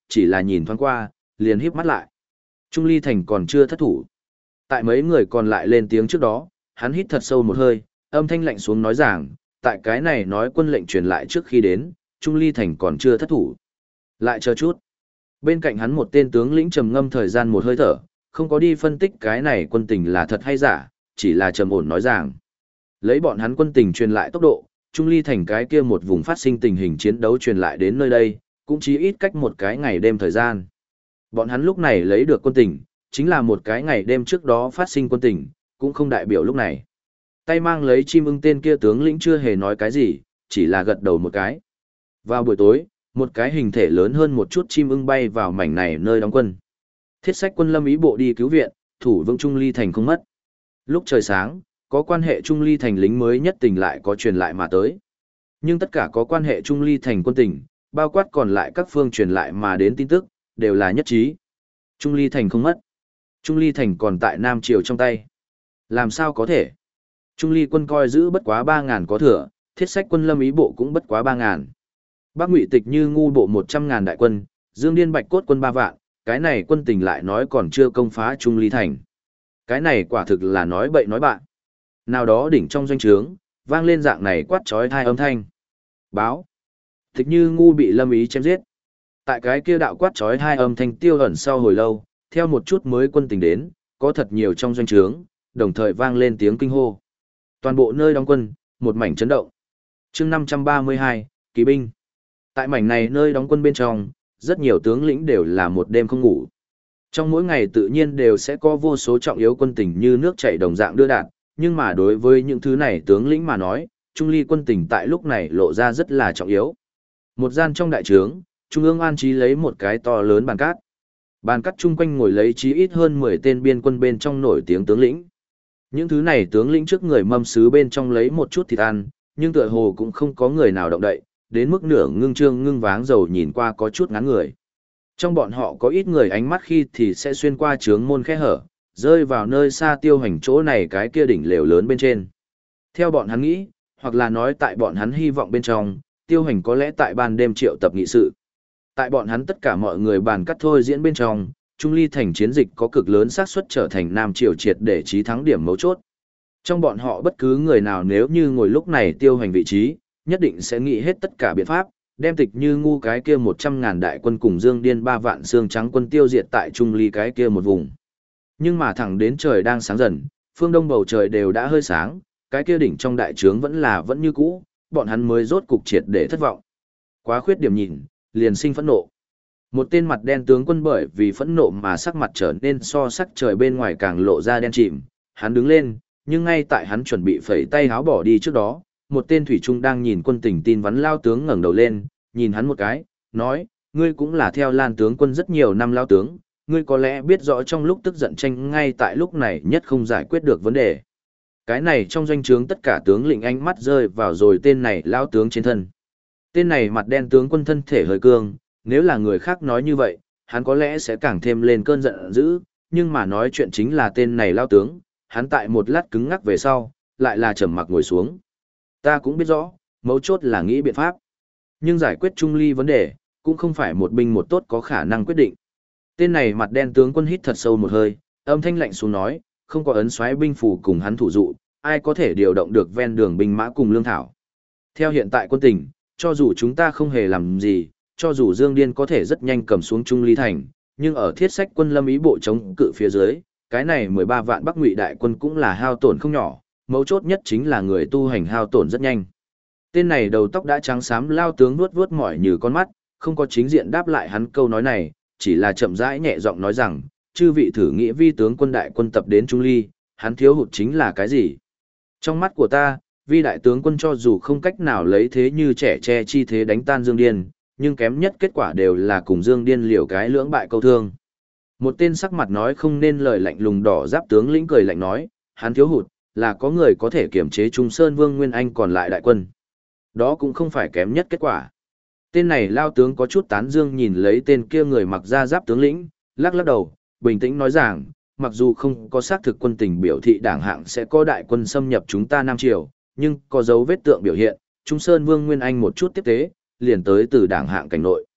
chỉ là nhìn thoáng qua, liền híp mắt lại. Trung Ly Thành còn chưa thất thủ. Tại mấy người còn lại lên tiếng trước đó, hắn hít thật sâu một hơi, âm thanh lạnh xuống nói rằng, tại cái này nói quân lệnh truyền lại trước khi đến, Trung Ly Thành còn chưa thất thủ. Lại chờ chút. Bên cạnh hắn một tên tướng lĩnh trầm ngâm thời gian một hơi thở, không có đi phân tích cái này quân tình là thật hay giả, chỉ là trầm ổn nói rằng. Lấy bọn hắn quân tình truyền lại tốc độ, Trung Ly Thành cái kia một vùng phát sinh tình hình chiến đấu truyền lại đến nơi đây, cũng chỉ ít cách một cái ngày đêm thời gian. Bọn hắn lúc này lấy được quân tình, chính là một cái ngày đêm trước đó phát sinh quân tình, cũng không đại biểu lúc này. Tay mang lấy chim ưng tên kia tướng lĩnh chưa hề nói cái gì, chỉ là gật đầu một cái. Vào buổi tối, một cái hình thể lớn hơn một chút chim ưng bay vào mảnh này nơi đóng quân. Thiết sách quân lâm ý bộ đi cứu viện, thủ vững Trung Ly Thành không mất. Lúc trời sáng, có quan hệ Trung Ly Thành lính mới nhất tình lại có truyền lại mà tới. Nhưng tất cả có quan hệ Trung Ly Thành quân tình, bao quát còn lại các phương truyền lại mà đến tin tức, đều là nhất trí. Trung Ly Thành không mất. Trung Ly Thành còn tại Nam Triều trong tay. Làm sao có thể? Trung Ly quân coi giữ bất quá 3.000 có thừa, thiết sách quân lâm ý bộ cũng bất quá 3.000. Bắc Ngụy Tịch Như ngu bộ 100.000 đại quân, Dương Điên Bạch Cốt quân 3 vạn, cái này quân tình lại nói còn chưa công phá Trung Ly Thành. Cái này quả thực là nói bậy nói bạn. Nào đó đỉnh trong doanh trướng, vang lên dạng này quát chói tai âm thanh. Báo. Tịch Như ngu bị lâm ý chém giết. Tại cái kia đạo quát chói tai âm thanh tiêu ẩn sau hồi lâu, theo một chút mới quân tình đến, có thật nhiều trong doanh trướng, đồng thời vang lên tiếng kinh hô. Toàn bộ nơi đóng quân, một mảnh chấn động. Chương 532, kỵ binh. Tại mảnh này nơi đóng quân bên trong, rất nhiều tướng lĩnh đều là một đêm không ngủ. Trong mỗi ngày tự nhiên đều sẽ có vô số trọng yếu quân tình như nước chảy đồng dạng đưa đạn, nhưng mà đối với những thứ này tướng lĩnh mà nói, Trung Ly quân tình tại lúc này lộ ra rất là trọng yếu. Một gian trong đại trướng, Trung ương an trí lấy một cái to lớn bàn cát. Bàn cát chung quanh ngồi lấy chí ít hơn 10 tên biên quân bên trong nổi tiếng tướng lĩnh. Những thứ này tướng lĩnh trước người mâm sứ bên trong lấy một chút thịt ăn, nhưng tựa hồ cũng không có người nào động đậy, đến mức nửa ngưng trương ngưng váng dầu nhìn qua có chút ngán người. Trong bọn họ có ít người ánh mắt khi thì sẽ xuyên qua trướng môn khe hở, rơi vào nơi xa tiêu hành chỗ này cái kia đỉnh lều lớn bên trên. Theo bọn hắn nghĩ, hoặc là nói tại bọn hắn hy vọng bên trong, tiêu hành có lẽ tại ban đêm triệu tập nghị sự. Tại bọn hắn tất cả mọi người bàn cắt thôi diễn bên trong, Trung Ly Thành chiến dịch có cực lớn xác suất trở thành Nam Triều triệt để chí thắng điểm mấu chốt. Trong bọn họ bất cứ người nào nếu như ngồi lúc này tiêu hành vị trí, nhất định sẽ nghĩ hết tất cả biện pháp, đem Tịch Như ngu cái kia 100.000 đại quân cùng Dương Điên 3 vạn xương trắng quân tiêu diệt tại Trung Ly cái kia một vùng. Nhưng mà thẳng đến trời đang sáng dần, phương đông bầu trời đều đã hơi sáng, cái kia đỉnh trong đại trướng vẫn như cũ, bọn hắn mới rốt cục triệt để thất vọng. Quá khuyết điểm nhìn, liền sinh phẫn nộ. Một tên mặt đen tướng quân bởi vì phẫn nộ mà sắc mặt trở nên so sắc trời bên ngoài càng lộ ra đen chìm, hắn đứng lên, nhưng ngay tại hắn chuẩn bị phẩy tay háo bỏ đi trước đó, một tên thủy trung đang nhìn quân tình tin vắn lao tướng ngẩng đầu lên, nhìn hắn một cái, nói, ngươi cũng là theo Lan tướng quân rất nhiều năm lao tướng, ngươi có lẽ biết rõ trong lúc tức giận tranh ngay tại lúc này nhất không giải quyết được vấn đề. Cái này trong doanh trướng tất cả tướng lĩnh ánh mắt rơi vào rồi tên này lao tướng trên thân. Tên này mặt đen tướng quân thân thể hơi cương, nếu là người khác nói như vậy, hắn có lẽ sẽ càng thêm lên cơn giận dữ, nhưng mà nói chuyện chính là tên này lao tướng, hắn tại một lát cứng ngắc về sau, lại là trầm mặc ngồi xuống. Ta cũng biết rõ, mấu chốt là nghĩ biện pháp. Nhưng giải quyết Trung Ly vấn đề, cũng không phải một binh một tốt có khả năng quyết định. Tên này mặt đen tướng quân hít thật sâu một hơi, âm thanh lạnh xuống nói, không có ấn soái binh phủ cùng hắn thủ dụ, ai có thể điều động được ven đường binh mã cùng lương thảo. Theo hiện tại quân tình, cho dù chúng ta không hề làm gì, cho dù Dương Điên có thể rất nhanh cầm xuống Trung Ly Thành, nhưng ở thiết sách quân lâm ý bộ chống cự phía dưới, cái này 13 vạn Bắc Ngụy đại quân cũng là hao tổn không nhỏ, mấu chốt nhất chính là người tu hành hao tổn rất nhanh. Tên này đầu tóc đã trắng xám lao tướng vuốt vuốt mỏi như con mắt, không có chính diện đáp lại hắn câu nói này, chỉ là chậm rãi nhẹ giọng nói rằng, chư vị thử nghĩ vi tướng quân đại quân tập đến Trung Ly, hắn thiếu hụt chính là cái gì? Trong mắt của ta, vi đại tướng quân cho dù không cách nào lấy thế như trẻ tre chi thế đánh tan Dương Điên, nhưng kém nhất kết quả đều là cùng Dương Điên liều cái lưỡng bại câu thương. Một tên sắc mặt nói không nên lời lạnh lùng đỏ giáp tướng lĩnh cười lạnh nói, hắn thiếu hụt, là có người có thể kiểm chế Trung Sơn Vương Nguyên Anh còn lại đại quân. Đó cũng không phải kém nhất kết quả. Tên này lao tướng có chút tán dương nhìn lấy tên kia người mặc da giáp tướng lĩnh, lắc lắc đầu, bình tĩnh nói rằng, mặc dù không có xác thực quân tình biểu thị đảng hạng sẽ có đại quân xâm nhập chúng ta Nam Triều, nhưng có dấu vết tượng biểu hiện, Trung Sơn Vương Nguyên Anh một chút tiếp tế, liền tới từ đảng hạng cảnh nội.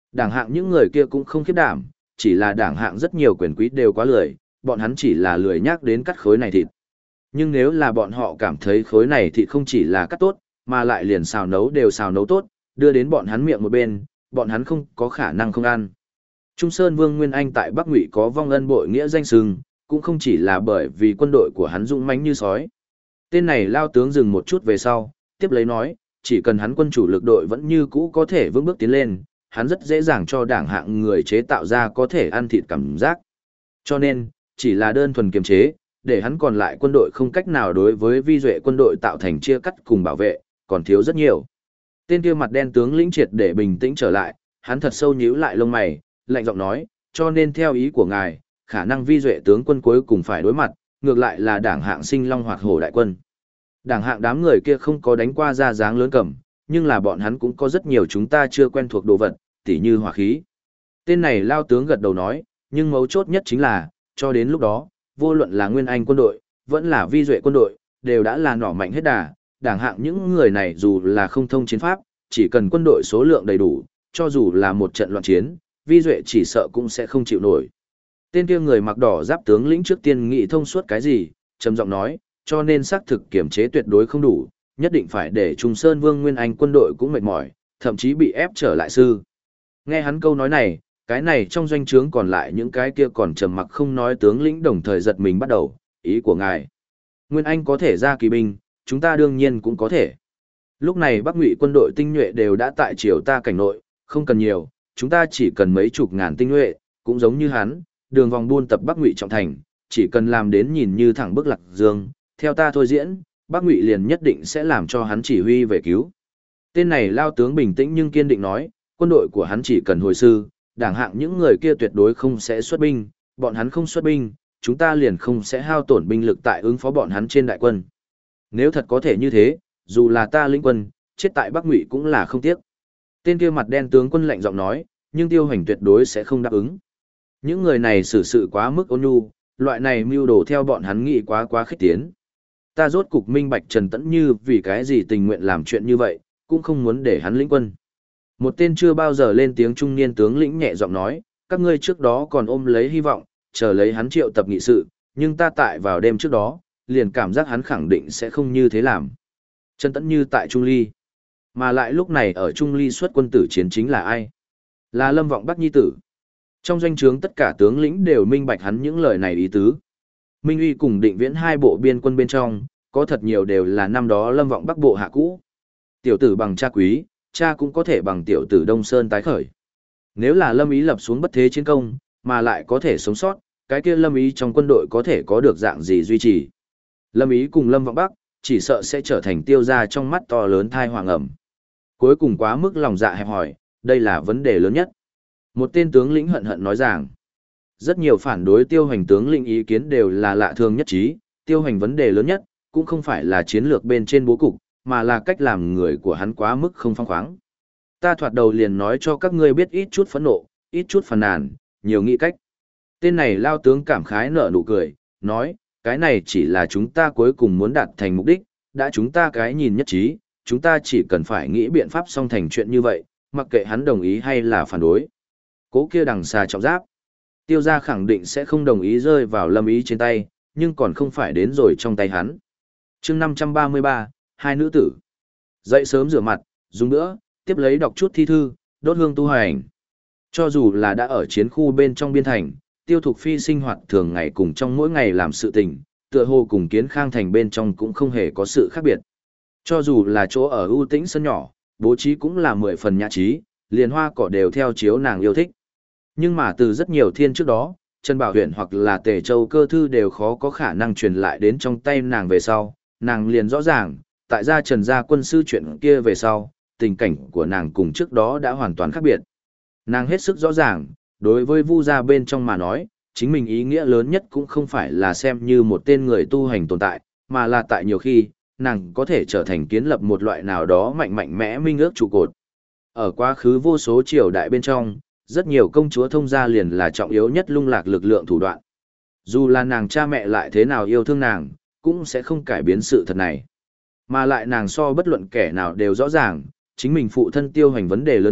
Đảng hạng những người kia cũng không khiếp đảm, chỉ là đảng hạng rất nhiều quyền quý đều quá lười, bọn hắn chỉ là lười nhắc đến cắt khối này thịt. Nhưng nếu là bọn họ cảm thấy khối này thịt không chỉ là cắt tốt, mà lại liền xào nấu đều xào nấu tốt, đưa đến bọn hắn miệng một bên, bọn hắn không có khả năng không ăn. Trung Sơn Vương Nguyên Anh tại Bắc Ngụy có vong ân bội nghĩa danh sừng, cũng không chỉ là bởi vì quân đội của hắn dũng mãnh như sói. Tên này lao tướng dừng một chút về sau, tiếp lấy nói, chỉ cần hắn quân chủ lực đội vẫn như cũ có thể vững bước tiến lên, hắn rất dễ dàng cho đảng hạng người chế tạo ra có thể ăn thịt cảm giác. Cho nên, chỉ là đơn thuần kiềm chế, để hắn còn lại quân đội không cách nào đối với vi duệ quân đội tạo thành chia cắt cùng bảo vệ, còn thiếu rất nhiều. Tên kia mặt đen tướng lĩnh triệt để bình tĩnh trở lại, hắn thật sâu nhíu lại lông mày, lạnh giọng nói, cho nên theo ý của ngài, khả năng vi duệ tướng quân cuối cùng phải đối mặt, ngược lại là đảng hạng sinh long hoạt hổ đại quân. Đảng hạng đám người kia không có đánh qua ra dáng lớn cầm, nhưng là bọn hắn cũng có rất nhiều chúng ta chưa quen thuộc đồ vật, tỉ như hỏa khí. Tên này lao tướng gật đầu nói, nhưng mấu chốt nhất chính là, cho đến lúc đó, vô luận là Nguyên Anh quân đội, vẫn là vi duệ quân đội, đều đã là nỏ mạnh hết đà, đảng hạng những người này dù là không thông chiến pháp, chỉ cần quân đội số lượng đầy đủ, cho dù là một trận loạn chiến, vi duệ chỉ sợ cũng sẽ không chịu nổi. Tên kia người mặc đỏ giáp tướng lĩnh trước tiên nghĩ thông suốt cái gì, trầm giọng nói, cho nên xác thực kiểm chế tuyệt đối không đủ, nhất định phải để Trung Sơn Vương Nguyên Anh quân đội cũng mệt mỏi, thậm chí bị ép trở lại sư. Nghe hắn câu nói này, cái này trong doanh trướng còn lại những cái kia còn trầm mặc không nói tướng lĩnh đồng thời giật mình bắt đầu, ý của ngài. Nguyên Anh có thể ra kỳ binh, chúng ta đương nhiên cũng có thể. Lúc này Bắc Ngụy quân đội tinh nhuệ đều đã tại triều ta cảnh nội, không cần nhiều, chúng ta chỉ cần mấy chục ngàn tinh nhuệ, cũng giống như hắn, đường vòng buôn tập Bắc Ngụy trọng thành, chỉ cần làm đến nhìn như thẳng bức Lạc Dương, theo ta thôi diễn, Bắc Ngụy liền nhất định sẽ làm cho hắn chỉ huy về cứu. Tên này lao tướng bình tĩnh nhưng kiên định nói, quân đội của hắn chỉ cần hồi sư, đảng hạng những người kia tuyệt đối không sẽ xuất binh, bọn hắn không xuất binh, chúng ta liền không sẽ hao tổn binh lực tại ứng phó bọn hắn trên đại quân. Nếu thật có thể như thế, dù là ta lĩnh quân, chết tại Bắc Ngụy cũng là không tiếc. Tên kia mặt đen tướng quân lạnh giọng nói, nhưng Tiêu Hoành tuyệt đối sẽ không đáp ứng. Những người này xử sự quá mức ôn nhu, loại này mưu đồ theo bọn hắn nghĩ quá khích tiến. Ta rốt cục minh bạch Trần Tẫn Như vì cái gì tình nguyện làm chuyện như vậy, cũng không muốn để hắn lĩnh quân. Một tên chưa bao giờ lên tiếng trung niên tướng lĩnh nhẹ giọng nói, các ngươi trước đó còn ôm lấy hy vọng, chờ lấy hắn triệu tập nghị sự, nhưng ta tại vào đêm trước đó, liền cảm giác hắn khẳng định sẽ không như thế làm. Trần Tẫn Như tại Trung Ly. Mà lại lúc này ở Trung Ly xuất quân tử chiến chính là ai? Là Lâm Vọng Bắc nhi tử. Trong doanh trướng tất cả tướng lĩnh đều minh bạch hắn những lời này ý tứ. Minh Uy cùng Định Viễn hai bộ biên quân bên trong, có thật nhiều đều là năm đó Lâm Vọng Bắc bộ hạ cũ. Tiểu tử bằng cha quý, cha cũng có thể bằng tiểu tử Đông Sơn tái khởi. Nếu là Lâm Ý lập xuống bất thế chiến công, mà lại có thể sống sót, cái kia Lâm Ý trong quân đội có thể có được dạng gì duy trì. Lâm Ý cùng Lâm Vọng Bắc, chỉ sợ sẽ trở thành tiêu gia trong mắt to lớn thai hoàng ẩm. Cuối cùng quá mức lòng dạ hẹp hòi, đây là vấn đề lớn nhất. Một tên tướng lĩnh hận hận nói rằng, rất nhiều phản đối Tiêu Hoành tướng lĩnh ý kiến đều là lạ thường nhất trí, Tiêu Hoành vấn đề lớn nhất, cũng không phải là chiến lược bên trên bố cục, mà là cách làm người của hắn quá mức không phóng khoáng. Ta thoạt đầu liền nói cho các ngươi biết ít chút phẫn nộ, ít chút phàn nàn, nhiều nghĩ cách. Tên này lao tướng cảm khái nở nụ cười, nói, cái này chỉ là chúng ta cuối cùng muốn đạt thành mục đích, đã chúng ta cái nhìn nhất trí, chúng ta chỉ cần phải nghĩ biện pháp xong thành chuyện như vậy, mặc kệ hắn đồng ý hay là phản đối. Cố kia đằng xà trọng giáp. Tiêu gia khẳng định sẽ không đồng ý rơi vào Lâm Ý trên tay, nhưng còn không phải đến rồi trong tay hắn. chương 533, hai nữ tử. Dậy sớm rửa mặt, dùng bữa, tiếp lấy đọc chút thi thư, đốt hương tu hành. Cho dù là đã ở chiến khu bên trong biên thành, Tiêu Thục Phi sinh hoạt thường ngày cùng trong mỗi ngày làm sự tình, tựa hồ cùng Kiến Khang thành bên trong cũng không hề có sự khác biệt. Cho dù là chỗ ở ưu tĩnh sân nhỏ, bố trí cũng là 10 phần nhã trí, liền hoa cỏ đều theo chiếu nàng yêu thích. Nhưng mà từ rất nhiều thiên trước đó, Trần Bảo Huyền hoặc là Tề Châu Cơ Thư đều khó có khả năng truyền lại đến trong tay nàng về sau, nàng liền rõ ràng, tại gia Trần gia quân sư chuyện kia về sau, tình cảnh của nàng cùng trước đó đã hoàn toàn khác biệt. Nàng hết sức rõ ràng, đối với Vu gia bên trong mà nói, chính mình ý nghĩa lớn nhất cũng không phải là xem như một tên người tu hành tồn tại, mà là tại nhiều khi, nàng có thể trở thành kiến lập một loại nào đó mạnh mẽ minh ước trụ cột. Ở quá khứ vô số triều đại bên trong, rất nhiều công chúa thông gia liền là trọng yếu nhất lung lạc lực lượng thủ đoạn. Dù là nàng cha mẹ lại thế nào yêu thương nàng, cũng sẽ không cải biến sự thật này. Mà lại nàng so bất luận kẻ nào đều rõ ràng, chính mình phụ thân Tiêu Hoành vấn đề lớn nhất,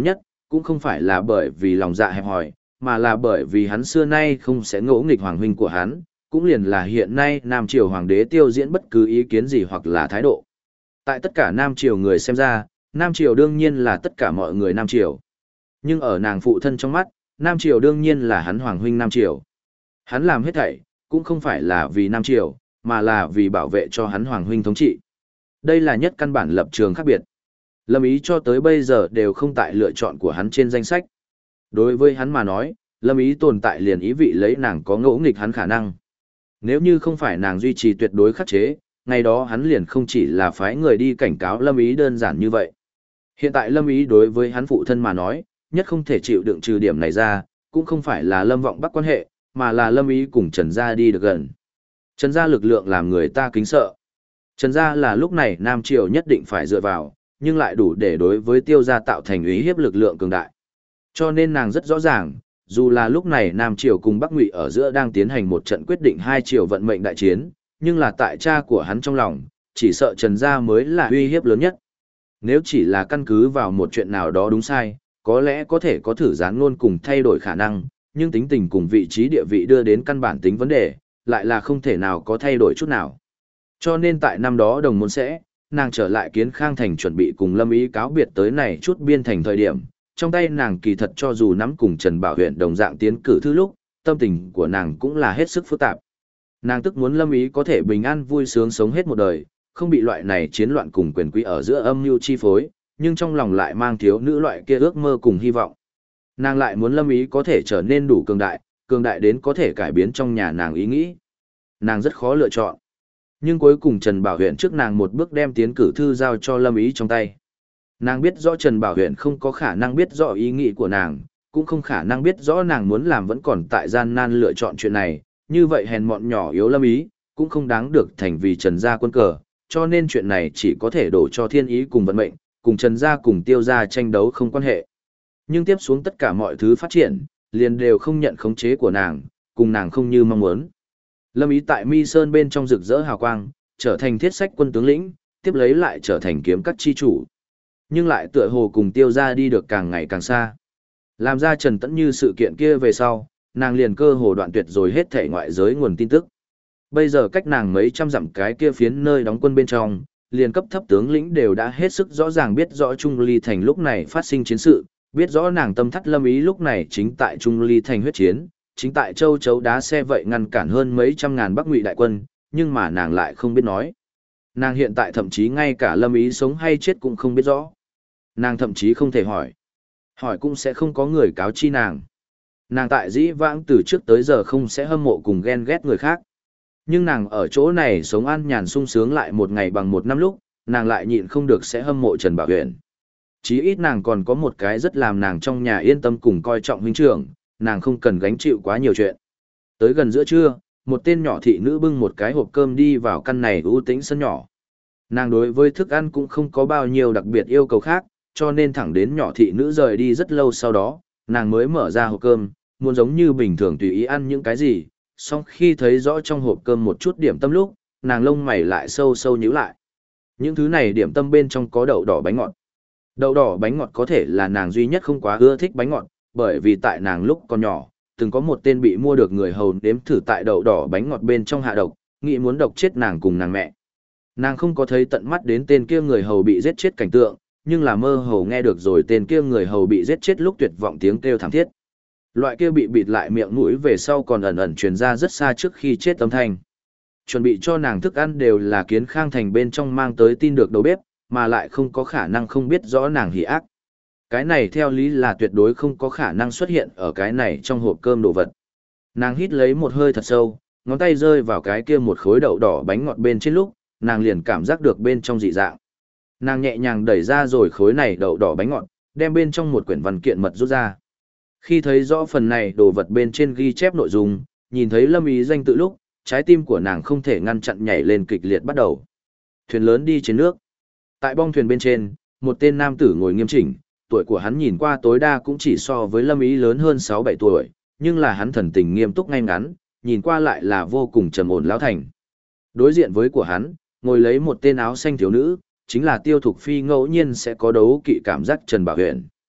cũng không phải là bởi vì lòng dạ hẹp hòi, mà là bởi vì hắn xưa nay không sẽ ngỗ nghịch hoàng huynh của hắn, cũng liền là hiện nay Nam Triều Hoàng đế tiêu diễn bất cứ ý kiến gì hoặc là thái độ. Tại tất cả Nam Triều người xem ra, Nam Triều đương nhiên là tất cả mọi người Nam Triều. Nhưng ở nàng phụ thân trong mắt, Nam Triều đương nhiên là hắn Hoàng huynh Nam Triều. Hắn làm hết thảy, cũng không phải là vì Nam Triều, mà là vì bảo vệ cho hắn Hoàng huynh thống trị. Đây là nhất căn bản lập trường khác biệt. Lâm Ý cho tới bây giờ đều không tại lựa chọn của hắn trên danh sách. Đối với hắn mà nói, Lâm Ý tồn tại liền ý vị lấy nàng có ngỗ nghịch hắn khả năng. Nếu như không phải nàng duy trì tuyệt đối khắc chế, ngày đó hắn liền không chỉ là phái người đi cảnh cáo Lâm Ý đơn giản như vậy. Hiện tại Lâm Ý đối với hắn phụ thân mà nói, nhất không thể chịu đựng trừ điểm này ra, cũng không phải là Lâm Vọng Bắc quan hệ, mà là Lâm Ý cùng Trần Gia đi được gần. Trần Gia lực lượng làm người ta kính sợ. Trần Gia là lúc này Nam Triều nhất định phải dựa vào, nhưng lại đủ để đối với Tiêu Gia tạo thành uy hiếp lực lượng cường đại. Cho nên nàng rất rõ ràng, dù là lúc này Nam Triều cùng Bắc Ngụy ở giữa đang tiến hành một trận quyết định hai triều vận mệnh đại chiến, nhưng là tại cha của hắn trong lòng, chỉ sợ Trần Gia mới là uy hiếp lớn nhất. Nếu chỉ là căn cứ vào một chuyện nào đó đúng sai, có lẽ có thể có thử gián ngôn cùng thay đổi khả năng, nhưng tính tình cùng vị trí địa vị đưa đến căn bản tính vấn đề, lại là không thể nào có thay đổi chút nào. Cho nên tại năm đó đồng môn sẽ, nàng trở lại Kiến Khang Thành chuẩn bị cùng Lâm Ý cáo biệt tới này chút biên thành thời điểm, trong tay nàng kỳ thật cho dù nắm cùng Trần Bảo Huyện đồng dạng tiến cử thư lúc, tâm tình của nàng cũng là hết sức phức tạp. Nàng tức muốn Lâm Ý có thể bình an vui sướng sống hết một đời, không bị loại này chiến loạn cùng quyền quý ở giữa âm mưu chi phối, nhưng trong lòng lại mang thiếu nữ loại kia ước mơ cùng hy vọng. Nàng lại muốn Lâm Ý có thể trở nên đủ cường đại đến có thể cải biến trong nhà nàng ý nghĩ. Nàng rất khó lựa chọn. Nhưng cuối cùng Trần Bảo Huyện trước nàng một bước đem tiến cử thư giao cho Lâm Ý trong tay. Nàng biết rõ Trần Bảo Huyện không có khả năng biết rõ ý nghĩ của nàng, cũng không khả năng biết rõ nàng muốn làm vẫn còn tại gian nan lựa chọn chuyện này, như vậy hèn mọn nhỏ yếu Lâm Ý, cũng không đáng được thành vì Trần gia quân cờ, cho nên chuyện này chỉ có thể đổ cho thiên ý cùng vận mệnh, cùng Trần gia cùng Tiêu gia tranh đấu không quan hệ. Nhưng tiếp xuống tất cả mọi thứ phát triển, liền đều không nhận khống chế của nàng, cùng nàng không như mong muốn. Lâm Ý tại Mi Sơn bên trong rực rỡ hào quang, trở thành thiết sách quân tướng lĩnh, tiếp lấy lại trở thành kiếm các chi chủ. Nhưng lại tựa hồ cùng Tiêu gia đi được càng ngày càng xa. Làm ra Trần Tẫn Như sự kiện kia về sau, nàng liền cơ hồ đoạn tuyệt rồi hết thể ngoại giới nguồn tin tức. Bây giờ cách nàng mấy trăm dặm cái kia phiến nơi đóng quân bên trong, liền cấp thấp tướng lĩnh đều đã hết sức rõ ràng biết rõ Trung Ly Thành lúc này phát sinh chiến sự, biết rõ nàng tâm thắt Lâm Ý lúc này chính tại Trung Ly Thành huyết chiến, chính tại châu chấu đá xe vậy ngăn cản hơn mấy trăm ngàn Bắc Ngụy đại quân, nhưng mà nàng lại không biết nói. Nàng hiện tại thậm chí ngay cả Lâm Ý sống hay chết cũng không biết rõ. Nàng thậm chí không thể hỏi. Hỏi cũng sẽ không có người cáo chi nàng. Nàng tại dĩ vãng từ trước tới giờ không sẽ hâm mộ cùng ghen ghét người khác. Nhưng nàng ở chỗ này sống an nhàn sung sướng lại một ngày bằng một năm lúc, nàng lại nhịn không được sẽ hâm mộ Trần Bảo Huyện. Chí ít nàng còn có một cái rất làm nàng trong nhà yên tâm cùng coi trọng huynh trưởng, nàng không cần gánh chịu quá nhiều chuyện. Tới gần giữa trưa, một tên nhỏ thị nữ bưng một cái hộp cơm đi vào căn này u tĩnh sân nhỏ. Nàng đối với thức ăn cũng không có bao nhiêu đặc biệt yêu cầu khác, cho nên thẳng đến nhỏ thị nữ rời đi rất lâu sau đó, nàng mới mở ra hộp cơm, muốn giống như bình thường tùy ý ăn những cái gì, song khi thấy rõ trong hộp cơm một chút điểm tâm lúc, nàng lông mày lại sâu sâu nhíu lại. Những thứ này điểm tâm bên trong có đậu đỏ bánh ngọt. Đậu đỏ bánh ngọt có thể là nàng duy nhất không quá ưa thích bánh ngọt, bởi vì tại nàng lúc còn nhỏ, từng có một tên bị mua được người hầu nếm thử tại đậu đỏ bánh ngọt bên trong hạ độc, nghĩ muốn độc chết nàng cùng nàng mẹ. Nàng không có thấy tận mắt đến tên kia người hầu bị giết chết cảnh tượng, nhưng là mơ hồ nghe được rồi tên kia người hầu bị giết chết lúc tuyệt vọng tiếng kêu thảm thiết. Loại kia bị bịt lại miệng mũi về sau còn ẩn ẩn truyền ra rất xa trước khi chết âm thanh. Chuẩn bị cho nàng thức ăn đều là Kiến Khang Thành bên trong mang tới tin được đầu bếp, mà lại không có khả năng không biết rõ nàng hỉ ác. Cái này theo lý là tuyệt đối không có khả năng xuất hiện ở cái này trong hộp cơm đồ vật. Nàng hít lấy một hơi thật sâu, ngón tay rơi vào cái kia một khối đậu đỏ bánh ngọt bên trên lúc, nàng liền cảm giác được bên trong dị dạng. Nàng nhẹ nhàng đẩy ra rồi khối này đậu đỏ bánh ngọt, đem bên trong một quyển văn kiện mật rút ra. Khi thấy rõ phần này đồ vật bên trên ghi chép nội dung, nhìn thấy Lâm Ý danh tự lúc, trái tim của nàng không thể ngăn chặn nhảy lên kịch liệt bắt đầu. Thuyền lớn đi trên nước. Tại bong thuyền bên trên, một tên nam tử ngồi nghiêm chỉnh, tuổi của hắn nhìn qua tối đa cũng chỉ so với Lâm Ý lớn hơn 6-7 tuổi, nhưng là hắn thần tình nghiêm túc ngay ngắn, nhìn qua lại là vô cùng trầm ổn lão thành. Đối diện với của hắn, ngồi lấy một tên áo xanh thiếu nữ, chính là Tiêu Thục Phi ngẫu nhiên sẽ có đấu kỵ cảm giác Trần Bảo Huyện.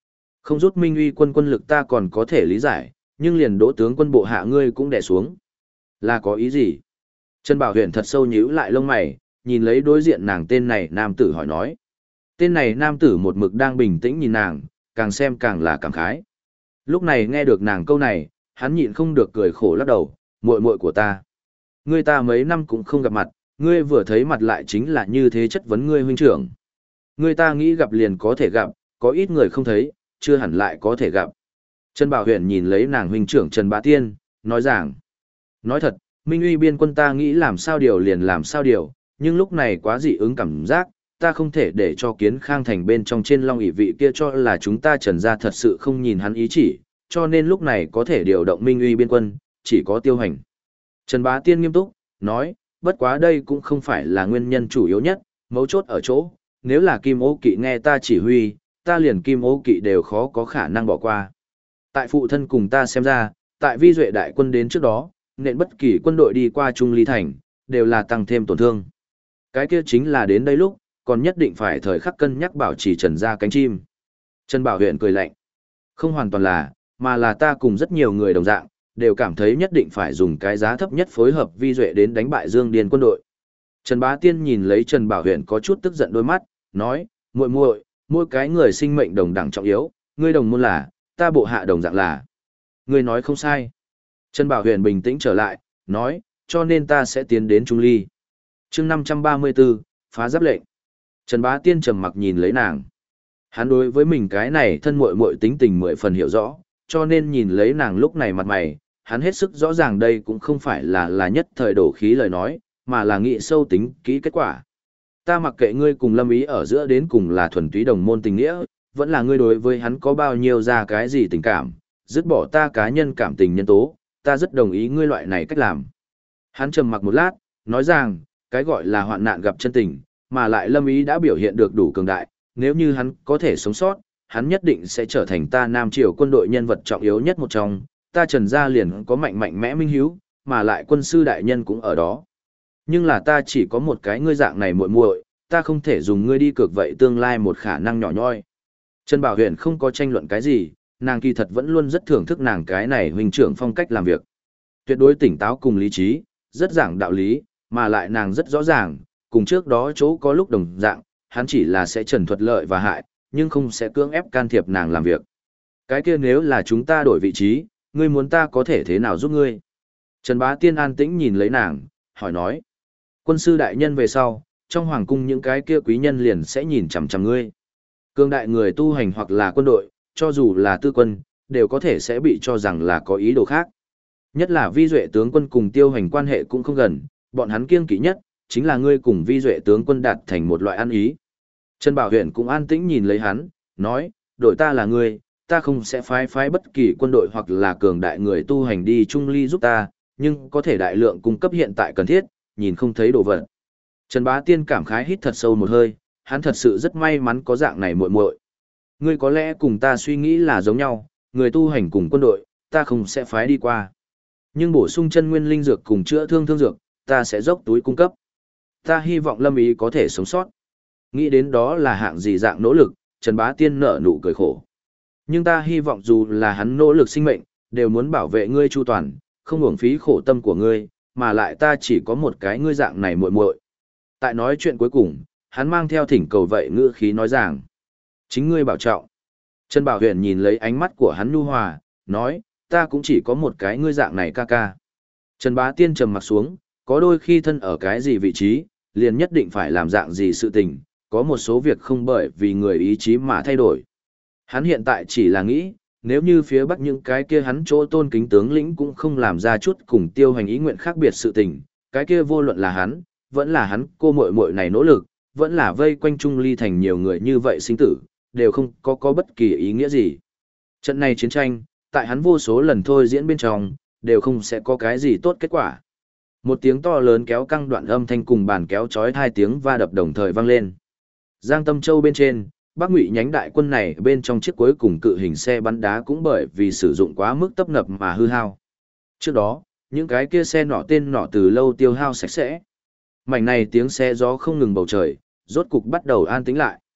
Không rút Minh Uy quân quân lực ta còn có thể lý giải, nhưng liền đỗ tướng quân bộ hạ ngươi cũng đè xuống. Là có ý gì? Trần Bảo Huyền thật sâu nhíu lại lông mày, nhìn lấy đối diện nàng tên này nam tử hỏi nói. Tên này nam tử một mực đang bình tĩnh nhìn nàng, càng xem càng là cảm khái. Lúc này nghe được nàng câu này, hắn nhịn không được cười khổ lắc đầu, muội muội của ta. Ngươi ta mấy năm cũng không gặp mặt, ngươi vừa thấy mặt lại chính là như thế chất vấn ngươi huynh trưởng. Ngươi ta nghĩ gặp liền có thể gặp, có ít người không thấy, chưa hẳn lại có thể gặp. Trần Bảo Huyền nhìn lấy nàng huynh trưởng Trần Bá Tiên, nói rằng, nói thật, Minh Uy biên quân ta nghĩ làm sao điều liền làm sao điều, nhưng lúc này quá dị ứng cảm giác, ta không thể để cho Kiến Khang thành bên trong trên long ỷ vị kia cho là chúng ta Trần gia thật sự không nhìn hắn ý chỉ, cho nên lúc này có thể điều động Minh Uy biên quân, chỉ có Tiêu Hành. Trần Bá Tiên nghiêm túc, nói, bất quá đây cũng không phải là nguyên nhân chủ yếu nhất, mấu chốt ở chỗ, nếu là Kim Ô Kỵ nghe ta chỉ huy, ta liền Kim Ô Kỵ đều khó có khả năng bỏ qua. Tại phụ thân cùng ta xem ra, tại Vi Duệ đại quân đến trước đó, nên bất kỳ quân đội đi qua Trung Ly Thành, đều là tăng thêm tổn thương. Cái kia chính là đến đây lúc, còn nhất định phải thời khắc cân nhắc bảo trì Trần gia cánh chim. Trần Bảo Huyền cười lạnh. Không hoàn toàn là, mà là ta cùng rất nhiều người đồng dạng, đều cảm thấy nhất định phải dùng cái giá thấp nhất phối hợp Vi Duệ đến đánh bại Dương Điền quân đội. Trần Bá Tiên nhìn lấy Trần Bảo Huyền có chút tức giận đôi mắt, nói, muội muội, mỗi cái người sinh mệnh đồng đẳng trọng yếu, ngươi đồng môn là, ta bộ hạ đồng dạng là. Ngươi nói không sai. Trần Bảo Huyền bình tĩnh trở lại, nói, cho nên ta sẽ tiến đến Trung Ly. Chương 534, phá giáp lệnh. Trần Bá Tiên trầm mặc nhìn lấy nàng. Hắn đối với mình cái này thân muội muội tính tình 10 phần hiểu rõ, cho nên nhìn lấy nàng lúc này mặt mày, hắn hết sức rõ ràng đây cũng không phải là nhất thời đổ khí lời nói, mà là nghĩ sâu tính kỹ kết quả. Ta mặc kệ ngươi cùng Lâm Ý ở giữa đến cùng là thuần túy đồng môn tình nghĩa, vẫn là ngươi đối với hắn có bao nhiêu ra cái gì tình cảm, dứt bỏ ta cá nhân cảm tình nhân tố, ta rất đồng ý ngươi loại này cách làm. Hắn trầm mặc một lát, nói rằng, cái gọi là hoạn nạn gặp chân tình, mà lại Lâm Ý đã biểu hiện được đủ cường đại, nếu như hắn có thể sống sót, hắn nhất định sẽ trở thành ta Nam Triều quân đội nhân vật trọng yếu nhất một trong, ta Trần gia liền có mạnh mẽ minh hiếu, mà lại quân sư đại nhân cũng ở đó. Nhưng là ta chỉ có một cái ngươi dạng này muội muội, ta không thể dùng ngươi đi cược vậy tương lai một khả năng nhỏ nhoi. Trần Bảo Huyền không có tranh luận cái gì, nàng kỳ thật vẫn luôn rất thưởng thức nàng cái này huynh trưởng phong cách làm việc. Tuyệt đối tỉnh táo cùng lý trí, rất giảng đạo lý, mà lại nàng rất rõ ràng, cùng trước đó chỗ có lúc đồng dạng, hắn chỉ là sẽ trần thuật lợi và hại, nhưng không sẽ cưỡng ép can thiệp nàng làm việc. Cái kia nếu là chúng ta đổi vị trí, ngươi muốn ta có thể thế nào giúp ngươi? Trần Bá Tiên an tĩnh nhìn lấy nàng, hỏi nói. Quân sư đại nhân về sau, trong hoàng cung những cái kia quý nhân liền sẽ nhìn chằm chằm ngươi. Cương đại người tu hành hoặc là quân đội, cho dù là tư quân, đều có thể sẽ bị cho rằng là có ý đồ khác. Nhất là Vi Duệ tướng quân cùng Tiêu Hành quan hệ cũng không gần, bọn hắn kiêng kỵ nhất, chính là ngươi cùng Vi Duệ tướng quân đạt thành một loại ăn ý. Trần Bảo Huyền cũng an tĩnh nhìn lấy hắn, nói, đội ta là ngươi, ta không sẽ phái bất kỳ quân đội hoặc là cường đại người tu hành đi Trung Ly giúp ta, nhưng có thể đại lượng cung cấp hiện tại cần thiết, nhìn không thấy đồ vật. Trần Bá Tiên cảm khái hít thật sâu một hơi, hắn thật sự rất may mắn có dạng này muội muội. Ngươi có lẽ cùng ta suy nghĩ là giống nhau, người tu hành cùng quân đội, ta không sẽ phái đi qua. Nhưng bổ sung chân nguyên linh dược cùng chữa thương dược, ta sẽ dốc túi cung cấp. Ta hy vọng Lâm Ý có thể sống sót. Nghĩ đến đó là hạng gì dạng nỗ lực, Trần Bá Tiên nở nụ cười khổ. Nhưng ta hy vọng dù là hắn nỗ lực sinh mệnh, đều muốn bảo vệ ngươi chu toàn, không uổng phí khổ tâm của ngươi, mà lại ta chỉ có một cái ngươi dạng này muội muội. Tại nói chuyện cuối cùng, hắn mang theo thỉnh cầu vậy ngữ khí nói rằng, chính ngươi bảo trọng. Trần Bảo Huyền nhìn lấy ánh mắt của hắn nhu hòa, nói, ta cũng chỉ có một cái ngươi dạng này ca ca. Trần Bá Tiên trầm mặt xuống, có đôi khi thân ở cái gì vị trí, liền nhất định phải làm dạng gì sự tình, có một số việc không bởi vì người ý chí mà thay đổi. Hắn hiện tại chỉ là nghĩ, nếu như phía bắc những cái kia hắn chỗ tôn kính tướng lĩnh cũng không làm ra chút cùng Tiêu Hành ý nguyện khác biệt sự tình, cái kia vô luận là hắn, vẫn là hắn cô muội muội này nỗ lực, vẫn là vây quanh Trung Ly thành nhiều người như vậy sinh tử, đều không có bất kỳ ý nghĩa gì. Trận này chiến tranh, tại hắn vô số lần thôi diễn bên trong, đều không sẽ có cái gì tốt kết quả. Một tiếng to lớn kéo căng đoạn âm thanh cùng bàn kéo chói hai tiếng va đập đồng thời vang lên. Giang Tâm Châu bên trên, Bắc Ngụy nhánh đại quân này bên trong chiếc cuối cùng cự hình xe bắn đá cũng bởi vì sử dụng quá mức tấp nập mà hư hao. Trước đó, những cái kia xe nỏ tên nỏ từ lâu tiêu hao sạch sẽ. Mảnh này tiếng xe gió không ngừng bầu trời, rốt cục bắt đầu an tĩnh lại.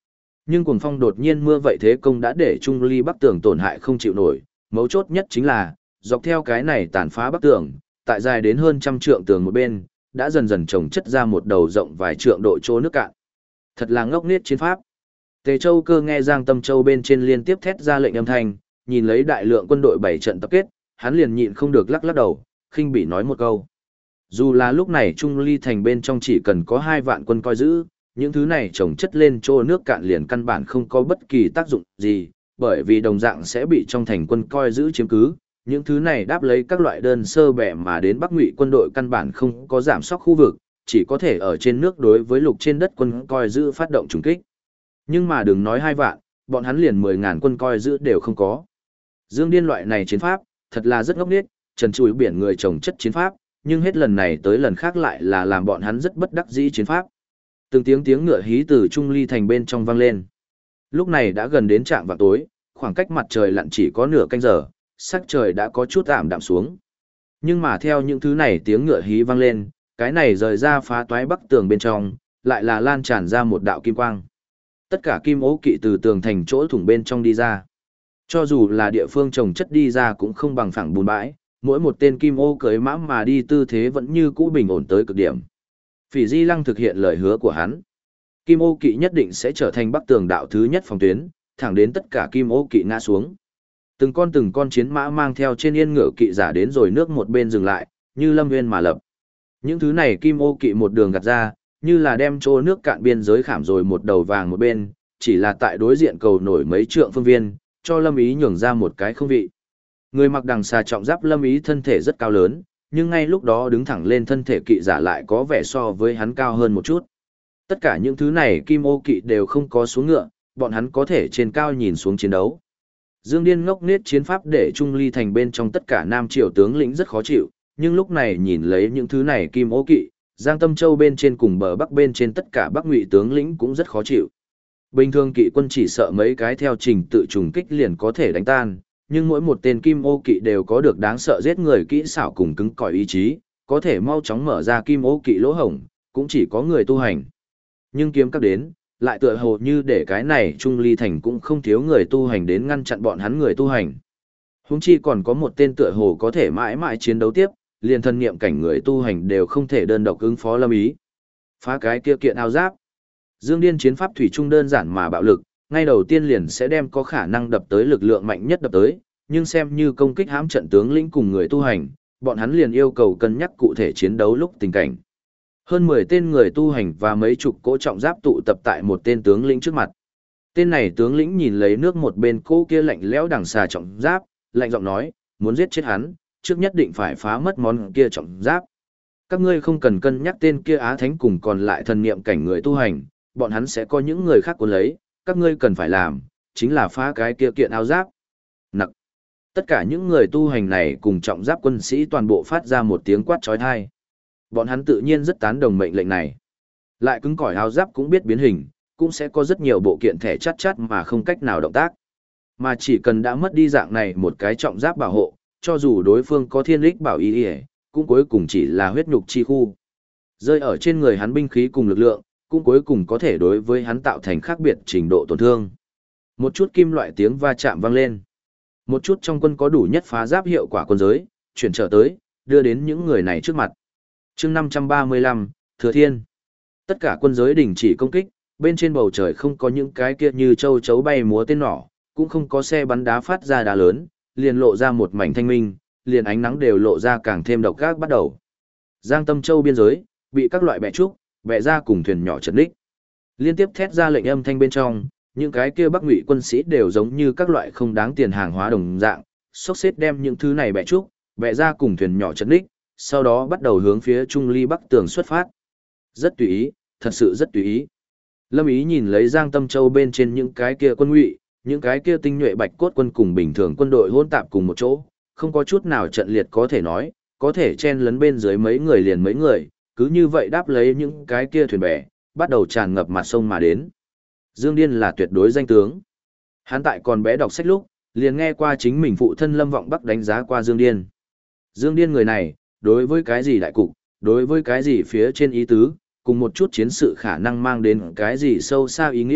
Nhưng cuồng phong đột nhiên mưa vậy thế công đã để Trung Ly Bắc tường tổn hại không chịu nổi, mấu chốt nhất chính là, dọc theo cái này tàn phá Bắc tường, tại dài đến hơn trăm trượng tường một bên, đã dần dần chồng chất ra một đầu rộng vài trượng độ chỗ nước cạn. Thật là ngốc nghếch chiến pháp. Tề Châu Cơ nghe Giang Tâm Châu bên trên liên tiếp thét ra lệnh âm thanh, nhìn lấy đại lượng quân đội bảy trận tập kết, hắn liền nhịn không được lắc lắc đầu, khinh bỉ nói một câu. Dù là lúc này Trung Ly thành bên trong chỉ cần có 2 vạn quân coi giữ, những thứ này chồng chất lên chỗ nước cạn liền căn bản không có bất kỳ tác dụng gì, bởi vì đồng dạng sẽ bị trong thành quân coi giữ chiếm cứ. Những thứ này đáp lấy các loại đơn sơ bẻ mà đến Bắc Ngụy quân đội căn bản không có giảm sóc khu vực, chỉ có thể ở trên nước đối với lục trên đất quân coi giữ phát động trùng kích. Nhưng mà đừng nói 2 vạn, bọn hắn liền 10.000 quân coi giữ đều không có. Dương Điên loại này chiến pháp, thật là rất ngốc nghếch, trần trụi biển người chồng chất chiến pháp, nhưng hết lần này tới lần khác lại là làm bọn hắn rất bất đắc dĩ chiến pháp. Từng tiếng ngựa hí từ Trung Ly thành bên trong vang lên. Lúc này đã gần đến trạm vào tối, khoảng cách mặt trời lặn chỉ có nửa canh giờ, sắc trời đã có chút ảm đạm xuống. Nhưng mà theo những thứ này tiếng ngựa hí vang lên, cái này rời ra phá toái bắc tường bên trong, lại là lan tràn ra một đạo kim quang. Tất cả kim ố kỵ từ tường thành chỗ thủng bên trong đi ra. Cho dù là địa phương trồng chất đi ra cũng không bằng phẳng bùn bãi, mỗi một tên kim ô cưới mã mà đi tư thế vẫn như cũ bình ổn tới cực điểm. Phỉ Di Lăng thực hiện lời hứa của hắn. Kim ô kỵ nhất định sẽ trở thành bắc tường đạo thứ nhất phòng tuyến, thẳng đến tất cả kim ô kỵ ngã xuống. Từng con chiến mã mang theo trên yên ngựa kỵ giả đến rồi nước một bên dừng lại, như lâm nguyên mà lập. Những thứ này kim ô kỵ một đường gạt ra, như là đem chỗ nước cạn biên giới khảm rồi một đầu vàng một bên, chỉ là tại đối diện cầu nổi mấy trượng phương viên, cho Lâm Ý nhường ra một cái không vị. Người mặc đằng xà trọng giáp Lâm Ý thân thể rất cao lớn, nhưng ngay lúc đó đứng thẳng lên thân thể kỵ giả lại có vẻ so với hắn cao hơn một chút. Tất cả những thứ này kim ô kỵ đều không có xuống ngựa, bọn hắn có thể trên cao nhìn xuống chiến đấu. Dương Điên ngốc nghếch chiến pháp để Trung Ly thành bên trong tất cả Nam Triều tướng lĩnh rất khó chịu, nhưng lúc này nhìn lấy những thứ này kim ô kỵ, Giang Tâm Châu bên trên cùng bờ bắc bên trên tất cả Bắc Ngụy tướng lĩnh cũng rất khó chịu. Bình thường kỵ quân chỉ sợ mấy cái theo trình tự trùng kích liền có thể đánh tan, nhưng mỗi một tên kim ô kỵ đều có được đáng sợ giết người kỹ xảo cùng cứng cỏi ý chí, có thể mau chóng mở ra kim ô kỵ lỗ hổng, cũng chỉ có người tu hành. Nhưng kiếm các đến, lại tựa hồ như để cái này Trung Ly thành cũng không thiếu người tu hành đến ngăn chặn bọn hắn người tu hành. Huống chi còn có một tên tựa hồ có thể mãi mãi chiến đấu tiếp, liền thân niệm cảnh người tu hành đều không thể đơn độc ứng phó Lâm Ý. Phá cái kia kiện áo giáp. Dương Điên chiến pháp thủy chung đơn giản mà bạo lực, ngay đầu tiên liền sẽ đem có khả năng đập tới lực lượng mạnh nhất đập tới, nhưng xem như công kích hãm trận tướng lĩnh cùng người tu hành, bọn hắn liền yêu cầu cân nhắc cụ thể chiến đấu lúc tình cảnh. Hơn 10 tên người tu hành và mấy chục cỗ trọng giáp tụ tập tại một tên tướng lĩnh trước mặt. Tên này tướng lĩnh nhìn lấy nước một bên cỗ kia lạnh lẽo đằng xà trọng giáp, lạnh giọng nói, muốn giết chết hắn, trước nhất định phải phá mất món kia trọng giáp. Các ngươi không cần cân nhắc tên kia Á Thánh cùng còn lại thần niệm cảnh người tu hành, bọn hắn sẽ có những người khác cuốn lấy, các ngươi cần phải làm, chính là phá cái kia kiện áo giáp. Nặc. Tất cả những người tu hành này cùng trọng giáp quân sĩ toàn bộ phát ra một tiếng quát chói tai. Bọn hắn tự nhiên rất tán đồng mệnh lệnh này. Lại cứng cỏi áo giáp cũng biết biến hình, cũng sẽ có rất nhiều bộ kiện thẻ chát chát mà không cách nào động tác. Mà chỉ cần đã mất đi dạng này một cái trọng giáp bảo hộ, cho dù đối phương có thiên lích bảo y, cũng cuối cùng chỉ là huyết nhục chi khu. Rơi ở trên người hắn binh khí cùng lực lượng, cũng cuối cùng có thể đối với hắn tạo thành khác biệt trình độ tổn thương. Một chút kim loại tiếng va chạm vang lên. Một chút trong quân có đủ nhất phá giáp hiệu quả quân giới, chuyển trở tới, đưa đến những người này trước mặt. Chương 535, Thừa Thiên. Tất cả quân giới đình chỉ công kích, bên trên bầu trời không có những cái kia như châu chấu bay múa tên nỏ, cũng không có xe bắn đá phát ra đá lớn, liền lộ ra một mảnh thanh minh, liền ánh nắng đều lộ ra càng thêm độc ác bắt đầu. Giang Tâm Châu biên giới, bị các loại bè trúc, bè ra cùng thuyền nhỏ chật ních. Liên tiếp thét ra lệnh âm thanh bên trong, những cái kia Bắc Ngụy quân sĩ đều giống như các loại không đáng tiền hàng hóa đồng dạng, xốc xếp đem những thứ này bè trúc, bè ra cùng thuyền nhỏ chật ních, sau đó bắt đầu hướng phía Trung Ly Bắc tường xuất phát. Rất tùy ý, thật sự rất tùy ý. Lâm Ý nhìn lấy Giang Tâm Châu bên trên những cái kia quân ngụy, những cái kia tinh nhuệ bạch cốt quân cùng bình thường quân đội hỗn tạp cùng một chỗ, không có chút nào trận liệt có thể nói, có thể chen lấn bên dưới mấy người liền mấy người, cứ như vậy đáp lấy những cái kia thuyền bè, bắt đầu tràn ngập mặt sông mà đến. Dương Điên là tuyệt đối danh tướng. Hắn tại còn bé đọc sách lúc, liền nghe qua chính mình phụ thân Lâm Vọng Bắc đánh giá qua Dương Điên. Dương Điên người này, đối với cái gì đại cục, đối với cái gì phía trên ý tứ, cùng một chút chiến sự khả năng mang đến cái gì sâu xa ý nghĩa,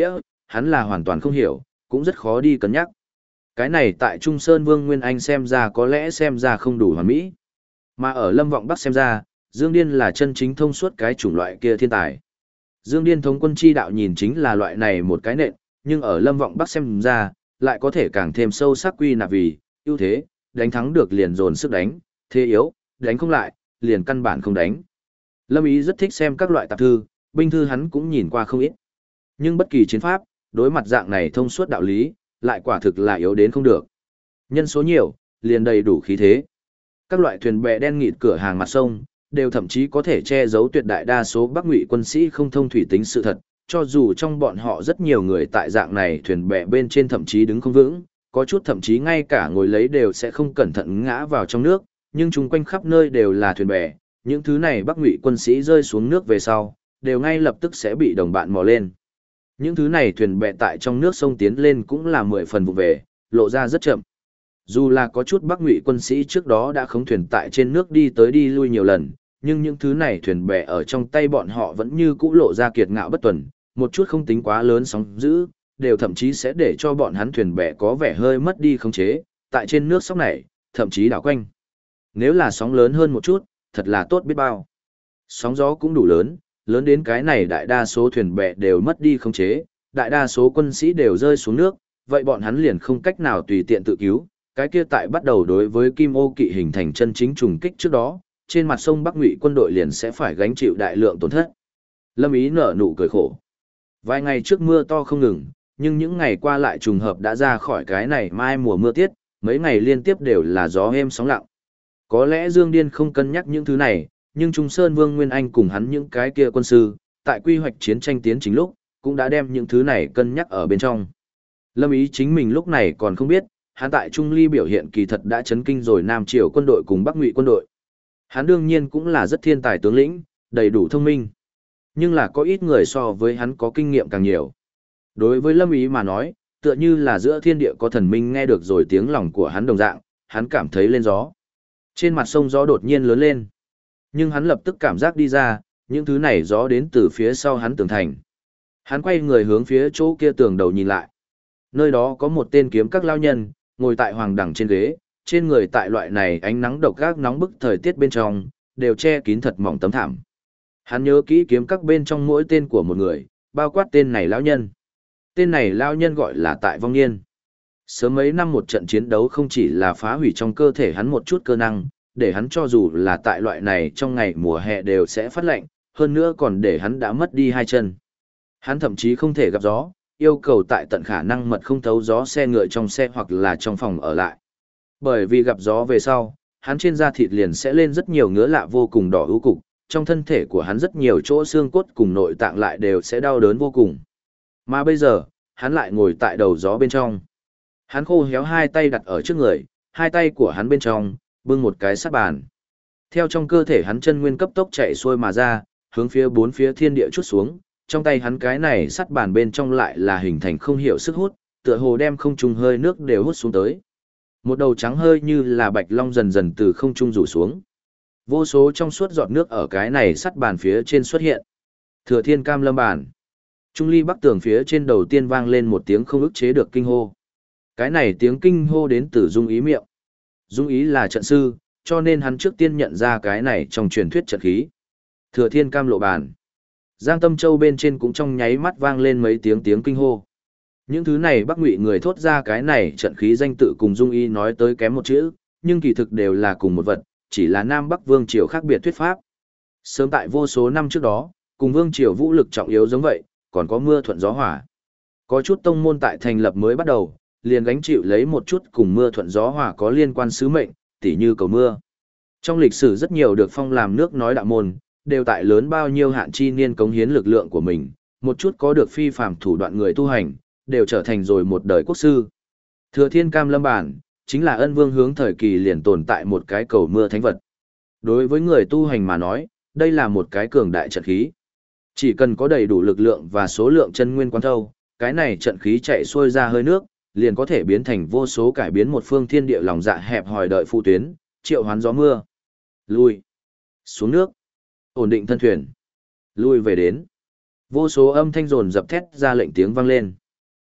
hắn là hoàn toàn không hiểu, cũng rất khó đi cân nhắc. Cái này tại Trung Sơn Vương Nguyên Anh xem ra có lẽ xem ra không đủ hoàn mỹ. Mà ở Lâm Vọng Bắc xem ra, Dương Điên là chân chính thông suốt cái chủng loại kia thiên tài. Dương Điên thống quân chi đạo nhìn chính là loại này một cái nện, nhưng ở Lâm Vọng Bắc xem ra, lại có thể càng thêm sâu sắc quy nạp vì ưu thế, đánh thắng được liền dồn sức đánh, thế yếu, đánh không lại, liền căn bản không đánh. Lâm Ý rất thích xem các loại tạp thư, binh thư hắn cũng nhìn qua không ít. Nhưng bất kỳ chiến pháp, đối mặt dạng này thông suốt đạo lý, lại quả thực là yếu đến không được. Nhân số nhiều, liền đầy đủ khí thế. Các loại thuyền bè đen nghịt cửa hàng mặt sông, đều thậm chí có thể che giấu tuyệt đại đa số Bắc Ngụy quân sĩ không thông thủy tính sự thật, cho dù trong bọn họ rất nhiều người tại dạng này thuyền bè bên trên thậm chí đứng không vững, có chút thậm chí ngay cả ngồi lấy đều sẽ không cẩn thận ngã vào trong nước, nhưng chung quanh khắp nơi đều là thuyền bè, những thứ này Bắc Ngụy quân sĩ rơi xuống nước về sau, đều ngay lập tức sẽ bị đồng bạn mò lên. Những thứ này thuyền bè tại trong nước sông tiến lên cũng là 10 phần vụ về, lộ ra rất chậm. Dù là có chút Bắc Ngụy quân sĩ trước đó đã khống thuyền tại trên nước đi tới đi lui nhiều lần, nhưng những thứ này thuyền bè ở trong tay bọn họ vẫn như cũ lộ ra kiệt ngạo bất tuần, một chút không tính quá lớn sóng dữ, đều thậm chí sẽ để cho bọn hắn thuyền bè có vẻ hơi mất đi khống chế, tại trên nước sóng này, thậm chí đảo quanh. Nếu là sóng lớn hơn một chút, thật là tốt biết bao. Sóng gió cũng đủ lớn, lớn đến cái này đại đa số thuyền bè đều mất đi khống chế, đại đa số quân sĩ đều rơi xuống nước, vậy bọn hắn liền không cách nào tùy tiện tự cứu. Cái kia tại bắt đầu đối với Kim Ô Kỵ hình thành chân chính trùng kích trước đó, trên mặt sông Bắc Ngụy quân đội liền sẽ phải gánh chịu đại lượng tổn thất. Lâm Ý nở nụ cười khổ. Vài ngày trước mưa to không ngừng, nhưng những ngày qua lại trùng hợp đã ra khỏi cái này mai mùa mưa tiết, mấy ngày liên tiếp đều là gió êm sóng lặng. Có lẽ Dương Điên không cân nhắc những thứ này, nhưng Trung Sơn Vương Nguyên Anh cùng hắn những cái kia quân sư, tại quy hoạch chiến tranh tiến chính lúc, cũng đã đem những thứ này cân nhắc ở bên trong. Lâm Ý chính mình lúc này còn không biết, hắn tại Trung Ly biểu hiện kỳ thật đã chấn kinh rồi Nam Triều quân đội cùng Bắc Ngụy quân đội. Hắn đương nhiên cũng là rất thiên tài tướng lĩnh, đầy đủ thông minh. Nhưng là có ít người so với hắn có kinh nghiệm càng nhiều. Đối với Lâm Ý mà nói, tựa như là giữa thiên địa có thần minh nghe được rồi tiếng lòng của hắn đồng dạng, hắn cảm thấy lên gió. Trên mặt sông gió đột nhiên lớn lên. Nhưng hắn lập tức cảm giác đi ra, những thứ này gió đến từ phía sau hắn tường thành. Hắn quay người hướng phía chỗ kia tường đầu nhìn lại. Nơi đó có một tên kiếm các lao nhân, ngồi tại hoàng đẳng trên ghế, trên người tại loại này ánh nắng độc ác nóng bức thời tiết bên trong, đều che kín thật mỏng tấm thảm. Hắn nhớ kỹ kiếm các bên trong mỗi tên của một người, bao quát tên này lão nhân. Tên này lão nhân gọi là Tại Vong Niên. Sớm mấy năm một trận chiến đấu không chỉ là phá hủy trong cơ thể hắn một chút cơ năng, để hắn cho dù là tại loại này trong ngày mùa hè đều sẽ phát lạnh, hơn nữa còn để hắn đã mất đi hai chân. Hắn thậm chí không thể gặp gió, yêu cầu tại tận khả năng mật không thấu gió xe ngựa trong xe hoặc là trong phòng ở lại. Bởi vì gặp gió về sau, hắn trên da thịt liền sẽ lên rất nhiều ngứa lạ vô cùng đỏ ưu cục, trong thân thể của hắn rất nhiều chỗ xương cốt cùng nội tạng lại đều sẽ đau đớn vô cùng. Mà bây giờ, hắn lại ngồi tại đầu gió bên trong. Hắn khô héo hai tay đặt ở trước người, hai tay của hắn bên trong, bưng một cái sắt bàn. Theo trong cơ thể hắn chân nguyên cấp tốc chạy xuôi mà ra, hướng phía bốn phía thiên địa chút xuống, trong tay hắn cái này sắt bàn bên trong lại là hình thành không hiểu sức hút, tựa hồ đem không trung hơi nước đều hút xuống tới. Một đầu trắng hơi như là bạch long dần dần từ không trung rủ xuống. Vô số trong suốt giọt nước ở cái này sắt bàn phía trên xuất hiện. Thừa Thiên Cam Lâm bàn. Trung ly bắc tường phía trên đầu tiên vang lên một tiếng không ức chế được kinh hô. Cái này tiếng kinh hô đến từ Dung Ý miệng. Dung Ý là trận sư, cho nên hắn trước tiên nhận ra cái này trong truyền thuyết trận khí. Thừa Thiên Cam lộ bàn. Giang Tâm Châu bên trên cũng trong nháy mắt vang lên mấy tiếng kinh hô. Những thứ này Bắc Ngụy người thốt ra cái này trận khí danh tự cùng Dung Ý nói tới kém một chữ, nhưng kỳ thực đều là cùng một vật, chỉ là Nam Bắc Vương Triều khác biệt thuyết pháp. Sớm tại vô số năm trước đó, cùng Vương Triều vũ lực trọng yếu giống vậy, còn có mưa thuận gió hỏa. Có chút tông môn tại thành lập mới bắt đầu, liền gánh chịu lấy một chút cùng mưa thuận gió hỏa có liên quan sứ mệnh, tỉ như cầu mưa. Trong lịch sử rất nhiều được phong làm nước nói đạo môn, đều tại lớn bao nhiêu hạn chi niên cống hiến lực lượng của mình, một chút có được phi phàm thủ đoạn người tu hành, đều trở thành rồi một đời quốc sư. Thừa Thiên Cam Lâm bản, chính là Ân Vương hướng thời kỳ liền tồn tại một cái cầu mưa thánh vật. Đối với người tu hành mà nói, đây là một cái cường đại trận khí. Chỉ cần có đầy đủ lực lượng và số lượng chân nguyên quán thâu, cái này trận khí chạy xuôi ra hơi nước, liền có thể biến thành vô số cải biến một phương thiên địa lòng dạ hẹp hòi đợi phụ tuyến, triệu hoán gió mưa. Lui. Xuống nước. Ổn định thân thuyền. Lui về đến. Vô số âm thanh rồn dập thét ra lệnh tiếng vang lên.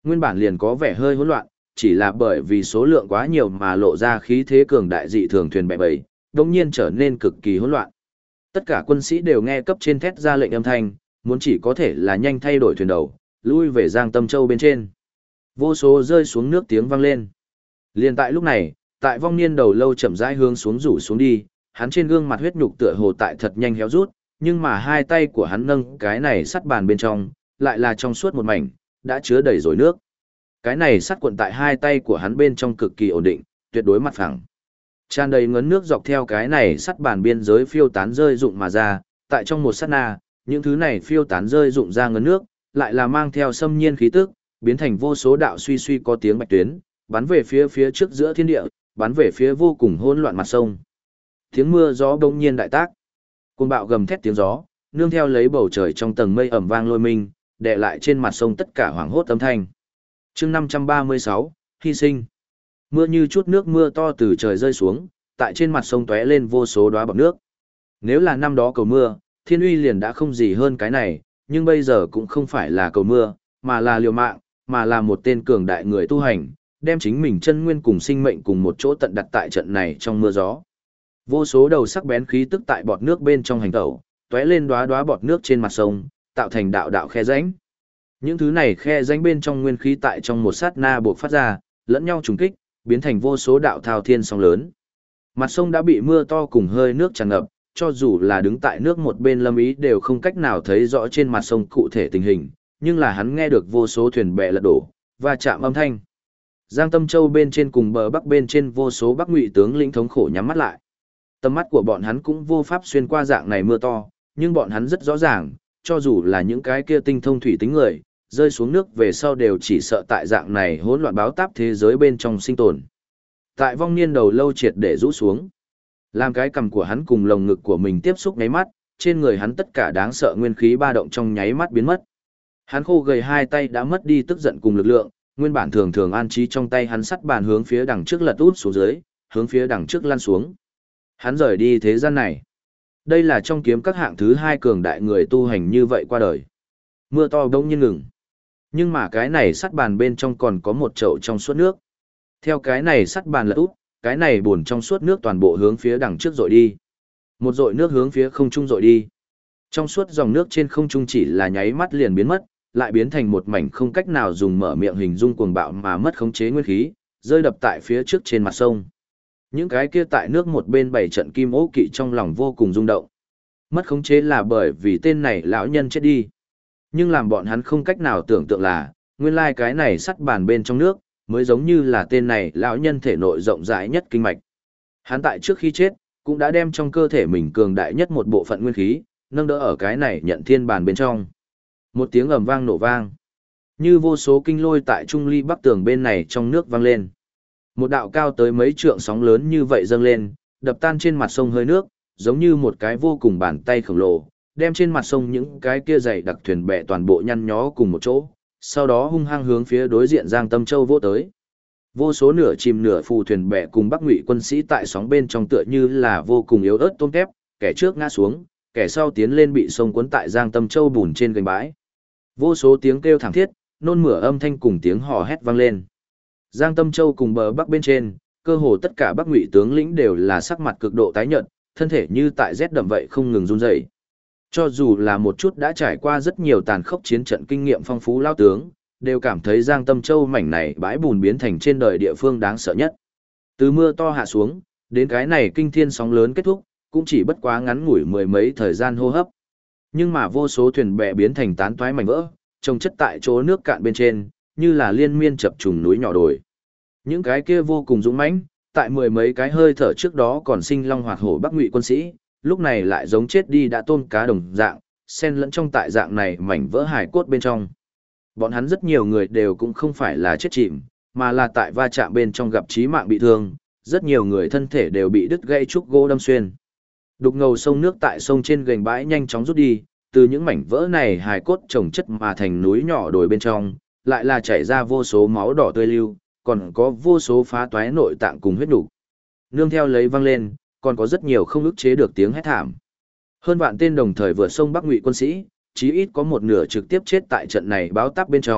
Nguyên bản liền có vẻ hơi hỗn loạn, chỉ là bởi vì số lượng quá nhiều mà lộ ra khí thế cường đại dị thường thuyền bè bầy, đồng nhiên trở nên cực kỳ hỗn loạn. Tất cả quân sĩ đều nghe cấp trên thét ra lệnh âm thanh, muốn chỉ có thể là nhanh thay đổi thuyền đầu, lui về Giang Tâm Châu bên trên. Vô số rơi xuống nước tiếng vang lên. Liền tại lúc này, tại vong niên đầu lâu chậm rãi hướng xuống rủ xuống đi, hắn trên gương mặt huyết nhục tựa hồ tại thật nhanh héo rút, nhưng mà hai tay của hắn nâng cái này sắt bàn bên trong, lại là trong suốt một mảnh, đã chứa đầy rồi nước. Cái này sắt cuộn tại hai tay của hắn bên trong cực kỳ ổn định, tuyệt đối mặt phẳng. Tràn đầy ngấn nước dọc theo cái này sắt bàn biên giới phiêu tán rơi rụng mà ra, tại trong một sát na, những thứ này phiêu tán rơi rụng ra ngấn nước, lại là mang theo xâm nhiên khí tức, biến thành vô số đạo suy suy có tiếng bạch tuyến, bắn về phía trước giữa thiên địa, bắn về phía vô cùng hỗn loạn mặt sông. Tiếng mưa gió bỗng nhiên đại tác. Cuồng bạo gầm thét tiếng gió, nương theo lấy bầu trời trong tầng mây ẩm vang lôi minh, đè lại trên mặt sông tất cả hoảng hốt âm thanh. Chương 536, hy sinh. Mưa như chút nước mưa to từ trời rơi xuống, tại trên mặt sông tóe lên vô số đóa bọt nước. Nếu là năm đó cầu mưa, thiên uy liền đã không gì hơn cái này, nhưng bây giờ cũng không phải là cầu mưa, mà là liều mạng, mà là một tên cường đại người tu hành, đem chính mình chân nguyên cùng sinh mệnh cùng một chỗ tận đặt tại trận này trong mưa gió. Vô số đầu sắc bén khí tức tại bọt nước bên trong hành tẩu, tóe lên đóa đóa bọt nước trên mặt sông, tạo thành đạo đạo khe rãnh. Những thứ này khe rãnh bên trong nguyên khí tại trong một sát na buộc phát ra, lẫn nhau trùng kích, biến thành vô số đạo thao thiên sóng lớn. Mặt sông đã bị mưa to cùng hơi nước tràn ngập, cho dù là đứng tại nước một bên Lâm Ý đều không cách nào thấy rõ trên mặt sông cụ thể tình hình, nhưng là hắn nghe được vô số thuyền bè lật đổ và chạm âm thanh. Giang Tâm Châu bên trên cùng bờ bắc bên trên vô số Bắc Ngụy tướng lĩnh thống khổ nhắm mắt lại. Tầm mắt của bọn hắn cũng vô pháp xuyên qua dạng này mưa to, nhưng bọn hắn rất rõ ràng, cho dù là những cái kia tinh thông thủy tính người, rơi xuống nước về sau đều chỉ sợ tại dạng này hỗn loạn báo táp thế giới bên trong sinh tồn. Tại vong niên đầu lâu triệt để rũ xuống, làm cái cằm của hắn cùng lồng ngực của mình tiếp xúc nháy mắt, trên người hắn tất cả đáng sợ nguyên khí ba động trong nháy mắt biến mất. Hắn khô gầy hai tay đã mất đi tức giận cùng lực lượng, nguyên bản thường thường an trí trong tay hắn sắt bàn hướng phía đằng trước lật út xuống dưới, hướng phía đằng trước lăn xuống. Hắn rời đi thế gian này. Đây là trong kiếm các hạng thứ hai cường đại người tu hành như vậy qua đời. Mưa to bỗng nhiên ngừng. Nhưng mà cái này sắt bàn bên trong còn có một chậu trong suốt nước. Theo cái này sắt bàn lật út, cái này buồn trong suốt nước toàn bộ hướng phía đằng trước dội đi. Một dội nước hướng phía không trung dội đi. Trong suốt dòng nước trên không trung chỉ là nháy mắt liền biến mất, lại biến thành một mảnh không cách nào dùng mở miệng hình dung cuồng bạo mà mất khống chế nguyên khí, rơi đập tại phía trước trên mặt sông. Những cái kia tại nước một bên bảy trận kim ố kỵ trong lòng vô cùng rung động. Mất khống chế là bởi vì tên này lão nhân chết đi. Nhưng làm bọn hắn không cách nào tưởng tượng là, nguyên lai cái này sắt bàn bên trong nước, mới giống như là tên này lão nhân thể nội rộng rãi nhất kinh mạch. Hắn tại trước khi chết, cũng đã đem trong cơ thể mình cường đại nhất một bộ phận nguyên khí, nâng đỡ ở cái này nhận thiên bàn bên trong. Một tiếng ầm vang nổ vang, như vô số kinh lôi tại trung ly bắc tường bên này trong nước vang lên. Một đạo cao tới mấy trượng sóng lớn như vậy dâng lên, đập tan trên mặt sông hơi nước, giống như một cái vô cùng bàn tay khổng lồ, đem trên mặt sông những cái kia dày đặc thuyền bè toàn bộ nhăn nhó cùng một chỗ, sau đó hung hăng hướng phía đối diện Giang Tâm Châu vỗ tới. Vô số nửa chìm nửa phù thuyền bè cùng Bắc Ngụy quân sĩ tại sóng bên trong tựa như là vô cùng yếu ớt tôm tép, kẻ trước ngã xuống, kẻ sau tiến lên bị sông cuốn tại Giang Tâm Châu bùn trên gành bãi. Vô số tiếng kêu thảm thiết, nôn mửa âm thanh cùng tiếng hò hét vang lên. Giang Tâm Châu cùng bờ bắc bên trên, cơ hồ tất cả Bắc Ngụy tướng lĩnh đều là sắc mặt cực độ tái nhợt, thân thể như tại rét đậm vậy không ngừng run rẩy. Cho dù là một chút đã trải qua rất nhiều tàn khốc chiến trận kinh nghiệm phong phú lao tướng, đều cảm thấy Giang Tâm Châu mảnh này bãi bùn biến thành trên đời địa phương đáng sợ nhất. Từ mưa to hạ xuống, đến cái này kinh thiên sóng lớn kết thúc, cũng chỉ bất quá ngắn ngủi mười mấy thời gian hô hấp. Nhưng mà vô số thuyền bè biến thành tán toái mảnh vỡ, trồng chất tại chỗ nước cạn bên trên, như là liên miên chập trùng núi nhỏ đồi. Những cái kia vô cùng dũng mãnh, tại mười mấy cái hơi thở trước đó còn sinh long hoạt hổ Bắc Ngụy quân sĩ, lúc này lại giống chết đi đã tôm cá đồng dạng, xen lẫn trong tại dạng này mảnh vỡ hài cốt bên trong. Bọn hắn rất nhiều người đều cũng không phải là chết chìm, mà là tại va chạm bên trong gặp chí mạng bị thương, rất nhiều người thân thể đều bị đứt gãy trúc gỗ đâm xuyên. Đục ngầu sông nước tại sông trên gành bãi nhanh chóng rút đi, từ những mảnh vỡ này hài cốt chồng chất mà thành núi nhỏ đồi bên trong, lại là chảy ra vô số máu đỏ tươi lưu, còn có vô số phá toái nội tạng cùng huyết nục. Nương theo lấy vang lên, còn có rất nhiều không ức chế được tiếng hét thảm. Hơn vạn tên đồng thời vượt sông Bắc Ngụy quân sĩ, chí ít có một nửa trực tiếp chết tại trận này báo táp bên trong,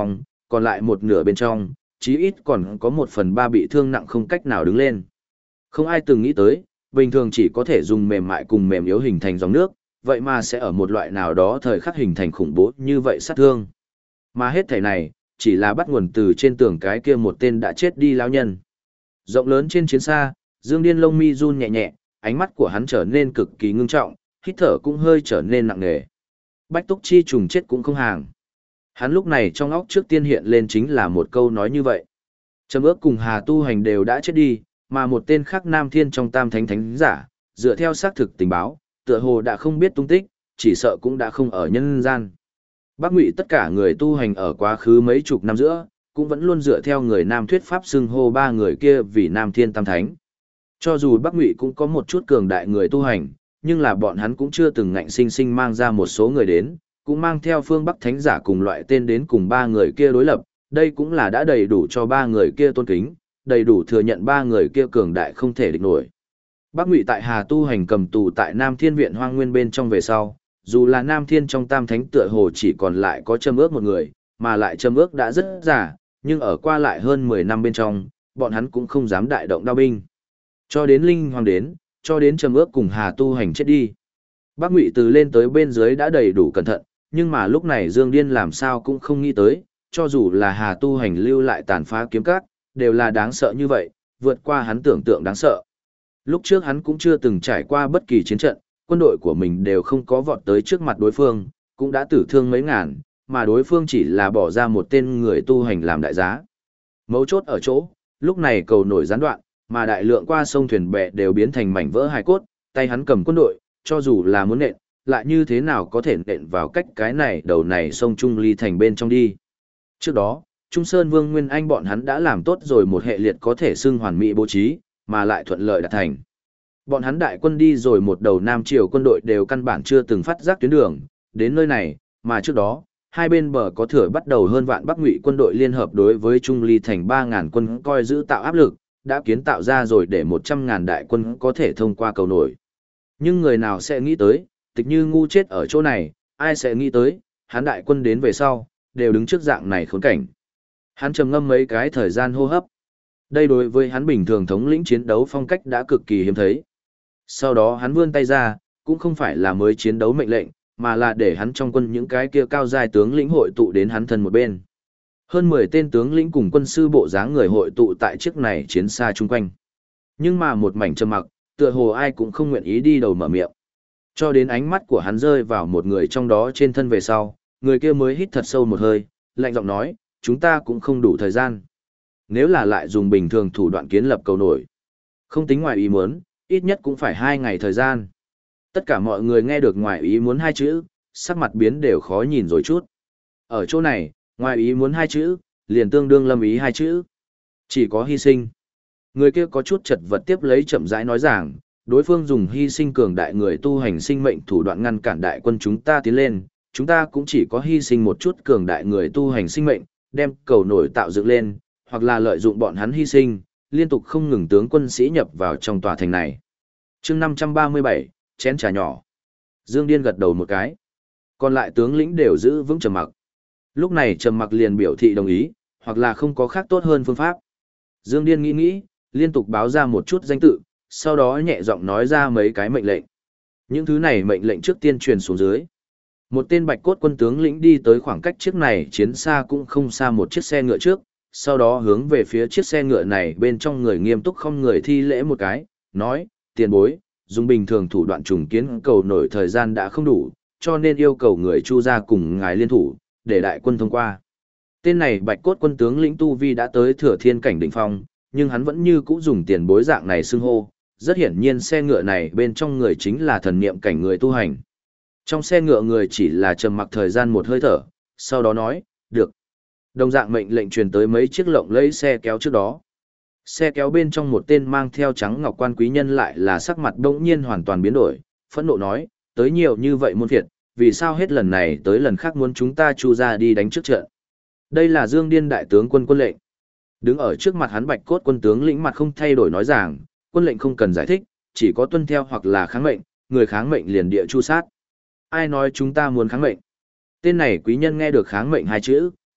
còn lại một nửa bên trong, chí ít còn có 1/3 bị thương nặng không cách nào đứng lên. Không ai từng nghĩ tới, bình thường chỉ có thể dùng mềm mại cùng mềm yếu hình thành dòng nước, vậy mà sẽ ở một loại nào đó thời khắc hình thành khủng bố như vậy sát thương. Mà hết thảy này, chỉ là bắt nguồn từ trên tường cái kia một tên đã chết đi lão nhân. Rộng lớn trên chiến xa, Dương Điên lông mi run nhẹ nhẹ, ánh mắt của hắn trở nên cực kỳ ngưng trọng, hít thở cũng hơi trở nên nặng nề. Bách Túc Chi trùng chết cũng không hàng. Hắn lúc này trong óc trước tiên hiện lên chính là một câu nói như vậy. Trầm Ước cùng Hà Tu Hành đều đã chết đi, mà một tên khác Nam Thiên trong Tam Thánh Thánh giả, dựa theo xác thực tình báo, tựa hồ đã không biết tung tích, chỉ sợ cũng đã không ở nhân gian. Bắc Ngụy tất cả người tu hành ở quá khứ mấy chục năm giữa, cũng vẫn luôn dựa theo người Nam thuyết pháp xưng hô ba người kia vì Nam Thiên Tam Thánh. Cho dù Bắc Ngụy cũng có một chút cường đại người tu hành, nhưng là bọn hắn cũng chưa từng ngạnh sinh sinh mang ra một số người đến, cũng mang theo phương Bắc Thánh giả cùng loại tên đến cùng ba người kia đối lập, đây cũng là đã đầy đủ cho ba người kia tôn kính, đầy đủ thừa nhận ba người kia cường đại không thể địch nổi. Bắc Ngụy tại Hà Tu Hành cầm tù tại Nam Thiên Viện Hoang Nguyên bên trong về sau, dù là Nam Thiên trong Tam Thánh tựa hồ chỉ còn lại có Trầm Ước một người, mà lại Trầm Ước đã rất già, nhưng ở qua lại hơn 10 năm bên trong, bọn hắn cũng không dám đại động đao binh. Cho đến Linh Hoàng đến, cho đến Trầm Ước cùng Hà Tu Hành chết đi. Bắc Ngụy từ lên tới bên dưới đã đầy đủ cẩn thận, nhưng mà lúc này Dương Điên làm sao cũng không nghĩ tới, cho dù là Hà Tu Hành lưu lại tàn phá kiếm cát, đều là đáng sợ như vậy, vượt qua hắn tưởng tượng đáng sợ. Lúc trước hắn cũng chưa từng trải qua bất kỳ chiến trận, quân đội của mình đều không có vọt tới trước mặt đối phương, cũng đã tử thương mấy ngàn, mà đối phương chỉ là bỏ ra một tên người tu hành làm đại giá. Mấu chốt ở chỗ, lúc này cầu nổi gián đoạn, mà đại lượng qua sông thuyền bè đều biến thành mảnh vỡ hài cốt, tay hắn cầm quân đội, cho dù là muốn nện, lại như thế nào có thể nện vào cách cái này đầu này sông Trung Ly thành bên trong đi. Trước đó, Trung Sơn Vương Nguyên Anh bọn hắn đã làm tốt rồi một hệ liệt có thể xưng hoàn mỹ bố trí, mà lại thuận lợi đạt thành. Bọn hắn đại quân đi rồi một đầu Nam Triều quân đội đều căn bản chưa từng phát giác tuyến đường, đến nơi này, mà trước đó, hai bên bờ có thừa bắt đầu hơn vạn Bắc Ngụy quân đội liên hợp đối với Trung Ly thành 3.000 quân coi giữ tạo áp lực, đã kiến tạo ra rồi để 100.000 đại quân có thể thông qua cầu nổi. Nhưng người nào sẽ nghĩ tới, Tịch Như ngu chết ở chỗ này, ai sẽ nghĩ tới, hắn đại quân đến về sau, đều đứng trước dạng này khốn cảnh. Hắn trầm ngâm mấy cái thời gian hô hấp. Đây đối với hắn bình thường thống lĩnh chiến đấu phong cách đã cực kỳ hiếm thấy. Sau đó hắn vươn tay ra, cũng không phải là mới chiến đấu mệnh lệnh, mà là để hắn trong quân những cái kia cao giai tướng lĩnh hội tụ đến hắn thân một bên. Hơn 10 tên tướng lĩnh cùng quân sư bộ dáng người hội tụ tại chiếc này chiến xa chung quanh. Nhưng mà một mảnh trầm mặc, tựa hồ ai cũng không nguyện ý đi đầu mở miệng. Cho đến ánh mắt của hắn rơi vào một người trong đó trên thân về sau, người kia mới hít thật sâu một hơi, lạnh giọng nói, chúng ta cũng không đủ thời gian. Nếu là lại dùng bình thường thủ đoạn kiến lập cầu nổi, không tính ngoài ý muốn, ít nhất cũng phải 2 ngày thời gian. Tất cả mọi người nghe được ngoài ý muốn hai chữ, sắc mặt biến đều khó nhìn rồi chút. Ở chỗ này, ngoài ý muốn hai chữ, liền tương đương lâm ý hai chữ. Chỉ có hy sinh. Người kia có chút chật vật tiếp lấy chậm rãi nói rằng, đối phương dùng hy sinh cường đại người tu hành sinh mệnh thủ đoạn ngăn cản đại quân chúng ta tiến lên, chúng ta cũng chỉ có hy sinh một chút cường đại người tu hành sinh mệnh, đem cầu nổi tạo dựng lên, hoặc là lợi dụng bọn hắn hy sinh, liên tục không ngừng tướng quân sĩ nhập vào trong tòa thành này. Chương 537, chén trà nhỏ. Dương Điên gật đầu một cái. Còn lại tướng lĩnh đều giữ vững trầm mặc. Lúc này trầm mặc liền biểu thị đồng ý, hoặc là không có khác tốt hơn phương pháp. Dương Điên nghĩ nghĩ, liên tục báo ra một chút danh tự, sau đó nhẹ giọng nói ra mấy cái mệnh lệnh. Những thứ này mệnh lệnh trước tiên truyền xuống dưới. Một tên bạch cốt quân tướng lĩnh đi tới khoảng cách chiếc này chiến xa cũng không xa một chiếc xe ngựa trước, sau đó hướng về phía chiếc xe ngựa này bên trong người nghiêm túc không người thi lễ một cái, nói, tiền bối, dùng bình thường thủ đoạn trùng kiến cầu nổi thời gian đã không đủ, cho nên yêu cầu người Chu gia cùng ngài liên thủ, để đại quân thông qua. Tên này bạch cốt quân tướng lĩnh Tu Vi đã tới thừa thiên cảnh đỉnh phong, nhưng hắn vẫn như cũ dùng tiền bối dạng này xưng hô, rất hiển nhiên xe ngựa này bên trong người chính là thần niệm cảnh người tu hành. Trong xe ngựa người chỉ là trầm mặc thời gian một hơi thở, sau đó nói, được. Đồng dạng mệnh lệnh truyền tới mấy chiếc lộng lẫy xe kéo trước đó. Xe kéo bên trong một tên mang theo trắng ngọc quan quý nhân lại là sắc mặt đột nhiên hoàn toàn biến đổi, phẫn nộ nói, tới nhiều như vậy muôn phiệt, vì sao hết lần này tới lần khác muốn chúng ta Chu ra đi đánh trước trận. Đây là Dương Điên đại tướng quân quân lệnh. Đứng ở trước mặt hắn bạch cốt quân tướng lĩnh mặt không thay đổi nói rằng, quân lệnh không cần giải thích, chỉ có tuân theo hoặc là kháng mệnh, người kháng mệnh liền địa chu sát. Ai nói chúng ta muốn kháng mệnh? Tên này quý nhân nghe được kháng mệnh hai chữ,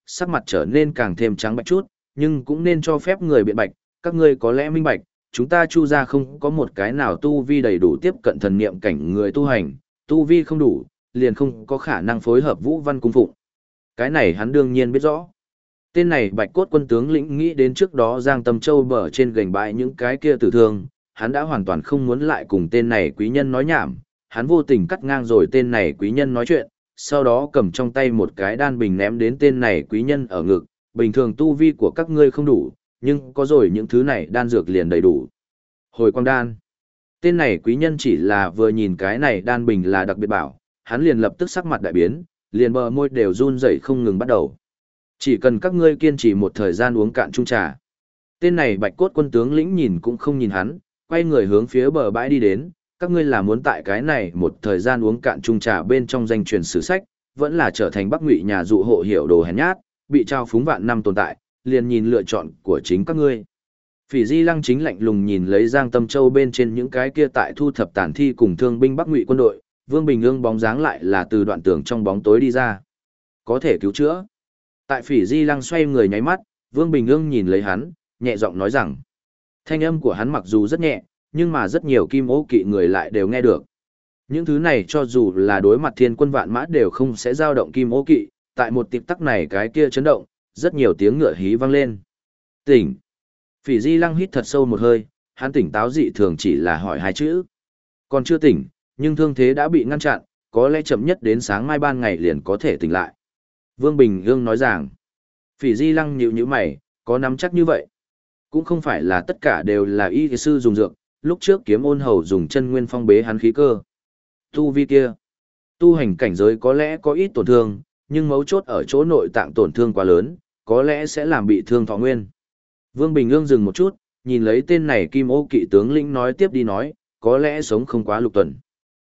sắc mặt trở nên càng thêm trắng bạch chút, nhưng cũng nên cho phép người biện bạch, các ngươi có lẽ minh bạch, chúng ta Chu gia không có một cái nào tu vi đầy đủ tiếp cận thần niệm cảnh người tu hành, tu vi không đủ, liền không có khả năng phối hợp Vũ Văn cung phụng. Cái này hắn đương nhiên biết rõ. Tên này Bạch Cốt quân tướng lĩnh nghĩ đến trước đó Giang Tâm Châu bờ trên gành bãi những cái kia tử thương, hắn đã hoàn toàn không muốn lại cùng tên này quý nhân nói nhảm, hắn vô tình cắt ngang rồi tên này quý nhân nói chuyện, sau đó cầm trong tay một cái đan bình ném đến tên này quý nhân ở ngực, bình thường tu vi của các ngươi không đủ, nhưng có rồi những thứ này đan dược liền đầy đủ. Hồi quang đan. Tên này quý nhân chỉ là vừa nhìn cái này đan bình là đặc biệt bảo, hắn liền lập tức sắc mặt đại biến, liền bờ môi đều run rẩy không ngừng bắt đầu. Chỉ cần các ngươi kiên trì một thời gian uống cạn chung trà. Tên này Bạch Cốt quân tướng lĩnh nhìn cũng không nhìn hắn, quay người hướng phía bờ bãi đi đến, các ngươi là muốn tại cái này một thời gian uống cạn chung trà bên trong danh truyền sử sách, vẫn là trở thành Bắc Ngụy nhà dụ hộ hiểu đồ hèn nhát, bị trao phúng vạn năm tồn tại, liền nhìn lựa chọn của chính các ngươi. Phỉ Di Lăng chính lạnh lùng nhìn lấy Giang Tâm Châu bên trên những cái kia tại thu thập tàn thi cùng thương binh Bắc Ngụy quân đội, Vương Bình Ương bóng dáng lại là từ đoạn tường trong bóng tối đi ra. Có thể cứu chữa. Tại Phỉ Di Lăng xoay người nháy mắt, Vương Bình Ương nhìn lấy hắn, nhẹ giọng nói rằng. Thanh âm của hắn mặc dù rất nhẹ, nhưng mà rất nhiều kim ô kỵ người lại đều nghe được. Những thứ này cho dù là đối mặt thiên quân vạn mã đều không sẽ dao động kim ô kỵ, tại một tịp tắc này cái kia chấn động, rất nhiều tiếng ngựa hí vang lên. Tỉnh. Phỉ Di Lăng hít thật sâu một hơi, hắn tỉnh táo dị thường chỉ là hỏi hai chữ. Còn chưa tỉnh, nhưng thương thế đã bị ngăn chặn, có lẽ chậm nhất đến sáng mai ban ngày liền có thể tỉnh lại. Vương Bình Ương nói rằng, Phỉ Di Lăng nhíu nhíu mày, có nắm chắc như vậy. Cũng không phải là tất cả đều là y sư dùng dược, lúc trước Kiếm Ôn Hầu dùng chân nguyên phong bế hắn khí cơ. Tu vi kia, tu hành cảnh giới có lẽ có ít tổn thương, nhưng mấu chốt ở chỗ nội tạng tổn thương quá lớn, có lẽ sẽ làm bị thương thọ nguyên. Vương Bình Ương dừng một chút, nhìn lấy tên này Kim Ô kỵ tướng lĩnh nói tiếp đi nói, có lẽ sống không quá lục tuần.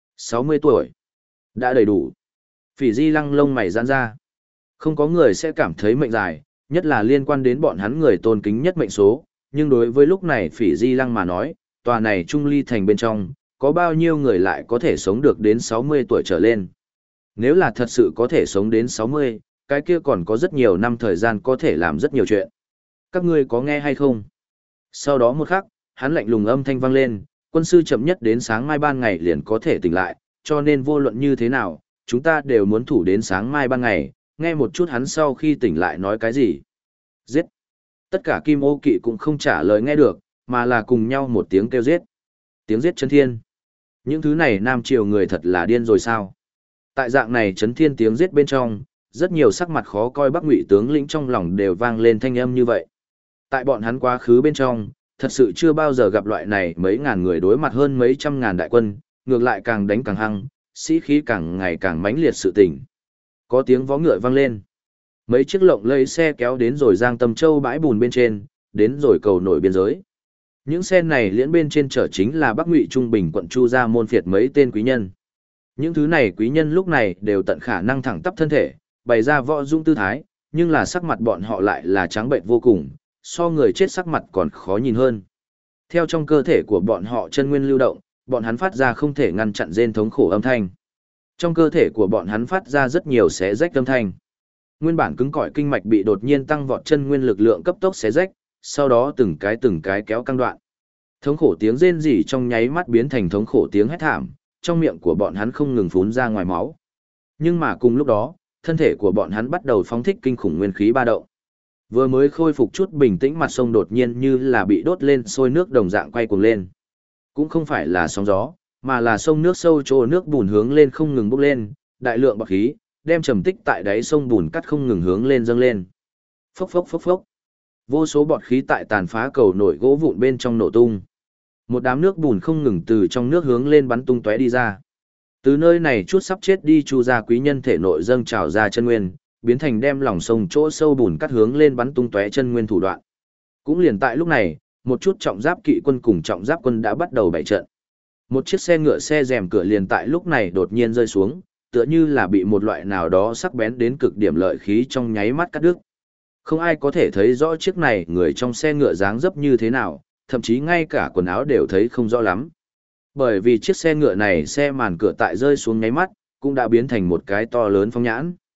60 tuổi. Đã đầy đủ. Phỉ Di Lăng lông mày giãn ra. Không có người sẽ cảm thấy mệnh dài, nhất là liên quan đến bọn hắn người tôn kính nhất mệnh số, nhưng đối với lúc này Phỉ Di Lăng mà nói, tòa này Trung Ly thành bên trong, có bao nhiêu người lại có thể sống được đến 60 tuổi trở lên. Nếu là thật sự có thể sống đến 60, cái kia còn có rất nhiều năm thời gian có thể làm rất nhiều chuyện. Các ngươi có nghe hay không? Sau đó một khắc, hắn lạnh lùng âm thanh vang lên, quân sư chậm nhất đến sáng mai ban ngày liền có thể tỉnh lại, cho nên vô luận như thế nào, chúng ta đều muốn thủ đến sáng mai ban ngày, nghe một chút hắn sau khi tỉnh lại nói cái gì. Giết! Tất cả kim ô kỵ cũng không trả lời nghe được, mà là cùng nhau một tiếng kêu giết. Tiếng giết chấn thiên. Những thứ này Nam Triều người thật là điên rồi sao? Tại dạng này chấn thiên tiếng giết bên trong, rất nhiều sắc mặt khó coi Bắc Ngụy tướng lĩnh trong lòng đều vang lên thanh âm như vậy. Tại bọn hắn quá khứ bên trong, thật sự chưa bao giờ gặp loại này mấy ngàn người đối mặt hơn mấy trăm ngàn đại quân, ngược lại càng đánh càng hăng, sĩ khí càng ngày càng mãnh liệt sự tình. Có tiếng vó ngựa vang lên. Mấy chiếc lộng lẫy xe kéo đến rồi Giang Tâm Châu bãi bùn bên trên, đến rồi cầu nổi biên giới. Những xe này liễn bên trên chở chính là Bắc Ngụy Trung Bình quận Chu gia môn phiệt mấy tên quý nhân. Những thứ này quý nhân lúc này đều tận khả năng thẳng tắp thân thể, bày ra võ dung tư thái, nhưng là sắc mặt bọn họ lại là trắng bệnh vô cùng, so người chết sắc mặt còn khó nhìn hơn. Theo trong cơ thể của bọn họ chân nguyên lưu động, bọn hắn phát ra không thể ngăn chặn rên thống khổ âm thanh. Trong cơ thể của bọn hắn phát ra rất nhiều xé rách âm thanh. Nguyên bản cứng cỏi kinh mạch bị đột nhiên tăng vọt chân nguyên lực lượng cấp tốc xé rách, sau đó từng cái kéo căng đoạn. Thống khổ tiếng rên rỉ trong nháy mắt biến thành thống khổ tiếng hét thảm, trong miệng của bọn hắn không ngừng phún ra ngoài máu. Nhưng mà cùng lúc đó, thân thể của bọn hắn bắt đầu phóng thích kinh khủng nguyên khí ba động. Vừa mới khôi phục chút bình tĩnh mặt sông đột nhiên như là bị đốt lên sôi nước đồng dạng quay cuồng lên. Cũng không phải là sóng gió, mà là sông nước sâu chỗ nước bùn hướng lên không ngừng bốc lên, đại lượng bọt khí, đem trầm tích tại đáy sông bùn cắt không ngừng hướng lên dâng lên. Phốc phốc phốc phốc. Vô số bọt khí tại tàn phá cầu nổi gỗ vụn bên trong nổ tung. Một đám nước bùn không ngừng từ trong nước hướng lên bắn tung tóe đi ra. Từ nơi này chút sắp chết đi Chu gia quý nhân thể nội dâng trào ra chân nguyên, biến thành đem lòng sông chỗ sâu bùn cắt hướng lên bắn tung tóe chân nguyên thủ đoạn. Cũng liền tại lúc này, một chút trọng giáp kỵ quân cùng trọng giáp quân đã bắt đầu bày trận. Một chiếc xe ngựa xe rèm cửa liền tại lúc này đột nhiên rơi xuống, tựa như là bị một loại nào đó sắc bén đến cực điểm lợi khí trong nháy mắt cắt đứt. Không ai có thể thấy rõ chiếc này người trong xe ngựa dáng dấp như thế nào, thậm chí ngay cả quần áo đều thấy không rõ lắm. Bởi vì chiếc xe ngựa này xe màn cửa tại rơi xuống nháy mắt, cũng đã biến thành một cái to lớn phong nhãn.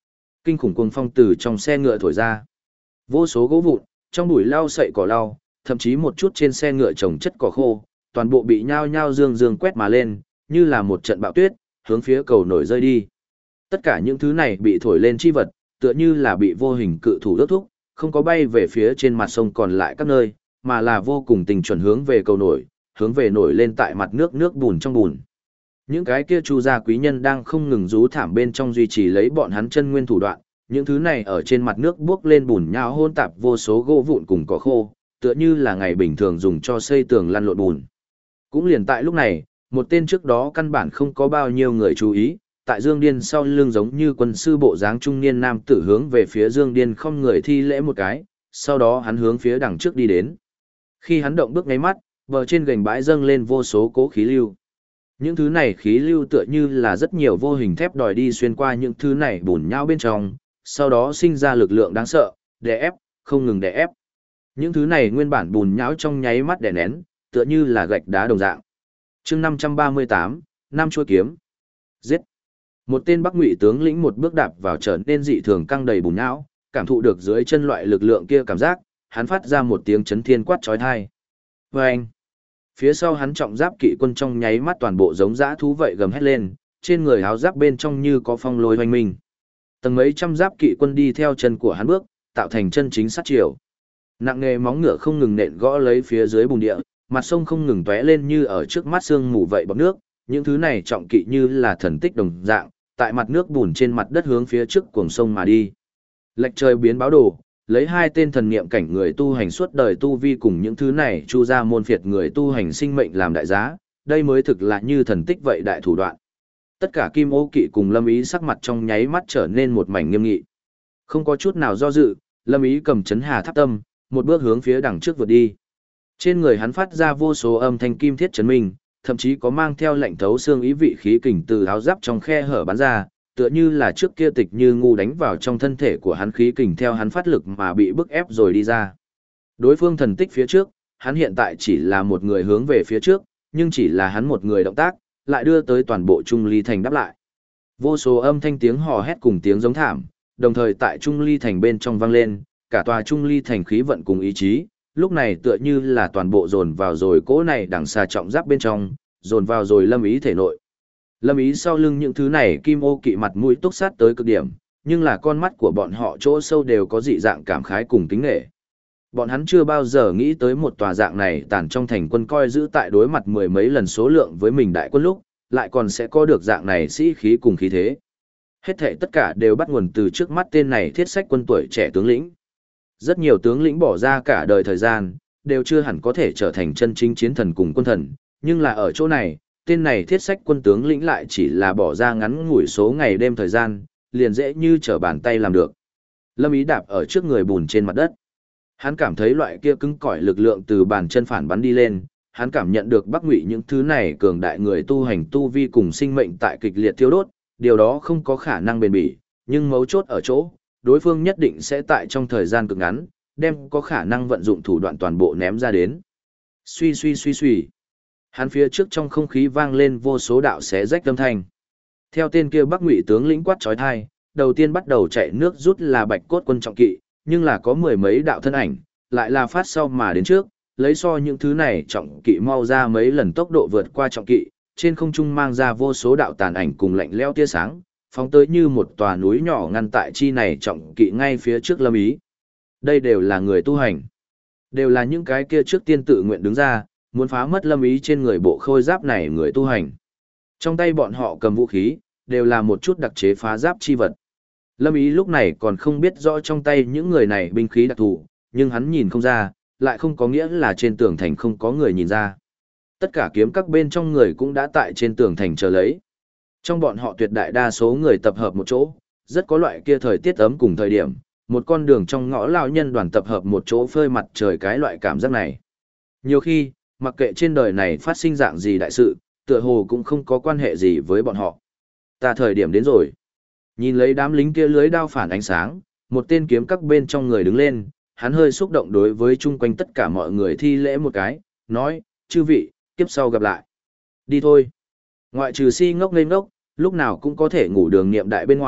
Kinh khủng cuồng phong từ trong xe ngựa thổi ra. Vô số gỗ vụn, trong bụi lau sậy cỏ lau, thậm chí một chút trên xe ngựa trồng chất cỏ khô, toàn bộ bị nhao nhao dương dương quét mà lên, như là một trận bão tuyết, hướng phía cầu nổi rơi đi. Tất cả những thứ này bị thổi lên chi vật, tựa như là bị vô hình cự thủ đốt thúc, không có bay về phía trên mặt sông còn lại các nơi, mà là vô cùng tình chuẩn hướng về cầu nổi, hướng về nổi lên tại mặt nước bùn trong bùn. Những cái kia chu gia quý nhân đang không ngừng rú thảm bên trong duy trì lấy bọn hắn chân nguyên thủ đoạn, những thứ này ở trên mặt nước buốc lên bùn nhão hôn tạp vô số gỗ vụn cùng cỏ khô, tựa như là ngày bình thường dùng cho xây tường lăn lộn bùn. Cũng liền tại lúc này, một tên trước đó căn bản không có bao nhiêu người chú ý, tại Dương Điên sau lưng giống như quân sư bộ dáng trung niên nam tử hướng về phía Dương Điên không người thi lễ một cái, sau đó hắn hướng phía đằng trước đi đến. Khi hắn động bước ngáy mắt, bờ trên gành bãi dâng lên vô số cố khí lưu. Những thứ này khí lưu tựa như là rất nhiều vô hình thép đòi đi xuyên qua những thứ này bùn nhau bên trong, sau đó sinh ra lực lượng đáng sợ, đè ép, không ngừng đè ép. Những thứ này nguyên bản bùn nhão trong nháy mắt đè nén, tựa như là gạch đá đồng dạng. Chương 538, năm chuôi kiếm. Giết. Một tên Bắc Ngụy tướng lĩnh một bước đạp vào trở nên dị thường căng đầy bùn nhão, cảm thụ được dưới chân loại lực lượng kia cảm giác, hắn phát ra một tiếng chấn thiên quát chói tai. Oeng. Phía sau hắn trọng giáp kỵ quân trong nháy mắt toàn bộ giống dã thú vậy gầm hét lên, trên người áo giáp bên trong như có phong lôi hoành minh. Tầng mấy trăm giáp kỵ quân đi theo chân của hắn bước, tạo thành chân chính sát chiều. Nặng nghề móng ngựa không ngừng nện gõ lấy phía dưới bùn địa, mặt sông không ngừng tóe lên như ở trước mắt sương mù vậy bọt nước, những thứ này trọng kỵ như là thần tích đồng dạng, tại mặt nước bùn trên mặt đất hướng phía trước cuồng sông mà đi. Lệch trời biến báo đồ, lấy hai tên thần niệm cảnh người tu hành suốt đời tu vi cùng những thứ này chu ra môn phiệt người tu hành sinh mệnh làm đại giá, đây mới thực là như thần tích vậy đại thủ đoạn. Tất cả Kim Ô Kỵ cùng Lâm Ý sắc mặt trong nháy mắt trở nên một mảnh nghiêm nghị. Không có chút nào do dự, Lâm Ý cầm chấn hà tháp tâm, một bước hướng phía đằng trước vượt đi. Trên người hắn phát ra vô số âm thanh kim thiết chấn minh, thậm chí có mang theo lệnh thấu xương ý vị khí kình từ áo giáp trong khe hở bắn ra, tựa như là trước kia Tịch Như Ngu đánh vào trong thân thể của hắn khí kình theo hắn phát lực mà bị bức ép rồi đi ra. Đối phương thần tích phía trước, hắn hiện tại chỉ là một người hướng về phía trước, nhưng chỉ là hắn một người động tác, lại đưa tới toàn bộ Trung Ly Thành đáp lại. Vô số âm thanh tiếng hò hét cùng tiếng giống thảm, đồng thời tại Trung Ly Thành bên trong vang lên, cả tòa Trung Ly Thành khí vận cùng ý chí, lúc này tựa như là toàn bộ dồn vào rồi cỗ này đằng xa trọng giáp bên trong, dồn vào rồi Lâm Ý thể nội. Lâm Ý sau lưng những thứ này Kim Ô Kỵ mặt mũi túc sát tới cực điểm, nhưng là con mắt của bọn họ chỗ sâu đều có dị dạng cảm khái cùng kính nghệ. Bọn hắn chưa bao giờ nghĩ tới một tòa dạng này tàn trong thành quân coi giữ tại đối mặt mười mấy lần số lượng với mình đại quân lúc, lại còn sẽ có được dạng này sĩ khí cùng khí thế. Hết thảy tất cả đều bắt nguồn từ trước mắt tên này thiết sách quân tuổi trẻ tướng lĩnh. Rất nhiều tướng lĩnh bỏ ra cả đời thời gian, đều chưa hẳn có thể trở thành chân chính chiến thần cùng quân thần, nhưng là ở chỗ này, tên này thiết sách quân tướng lĩnh lại chỉ là bỏ ra ngắn ngủi số ngày đêm thời gian, liền dễ như trở bàn tay làm được. Lâm Ý đạp ở trước người bùn trên mặt đất. Hắn cảm thấy loại kia cứng cỏi lực lượng từ bàn chân phản bắn đi lên, hắn cảm nhận được Bắc Ngụy những thứ này cường đại người tu hành tu vi cùng sinh mệnh tại kịch liệt thiêu đốt, điều đó không có khả năng bền bỉ, nhưng mấu chốt ở chỗ, đối phương nhất định sẽ tại trong thời gian cực ngắn, đem có khả năng vận dụng thủ đoạn toàn bộ ném ra đến. Suy suy suy suy. Hắn phía trước trong không khí vang lên vô số đạo xé rách âm thanh. Theo tên kia Bắc Ngụy tướng lĩnh quát chói tai, đầu tiên bắt đầu chạy nước rút là Bạch Cốt quân trọng kỵ, nhưng là có mười mấy đạo thân ảnh, lại là phát sau mà đến trước, lấy so những thứ này trọng kỵ mau ra mấy lần tốc độ vượt qua trọng kỵ, trên không trung mang ra vô số đạo tàn ảnh cùng lạnh lẽo tia sáng, phóng tới như một tòa núi nhỏ ngăn tại chi này trọng kỵ ngay phía trước Lâm Ý. Đây đều là người tu hành, đều là những cái kia trước tiên tự nguyện đứng ra, muốn phá mất Lâm Ý trên người bộ khôi giáp này người tu hành. Trong tay bọn họ cầm vũ khí, đều là một chút đặc chế phá giáp chi vật. Lâm Ý lúc này còn không biết rõ trong tay những người này binh khí đặc thù, nhưng hắn nhìn không ra, lại không có nghĩa là trên tường thành không có người nhìn ra. Tất cả kiếm các bên trong người cũng đã tại trên tường thành chờ lấy. Trong bọn họ tuyệt đại đa số người tập hợp một chỗ, rất có loại kia thời tiết ấm cùng thời điểm, một con đường trong ngõ lão nhân đoàn tập hợp một chỗ phơi mặt trời cái loại cảm giác này. Nhiều khi, mặc kệ trên đời này phát sinh dạng gì đại sự, tựa hồ cũng không có quan hệ gì với bọn họ. Ta thời điểm đến rồi. Nhìn lấy đám lính kia lưới đao phản ánh sáng, một tên kiếm các bên trong người đứng lên, hắn hơi xúc động đối với chung quanh tất cả mọi người thi lễ một cái, nói, chư vị, kiếp sau gặp lại. Đi thôi. Ngoại trừ si ngốc ngây ngốc, lúc nào cũng có thể ngủ đường niệm đại bên ngoài,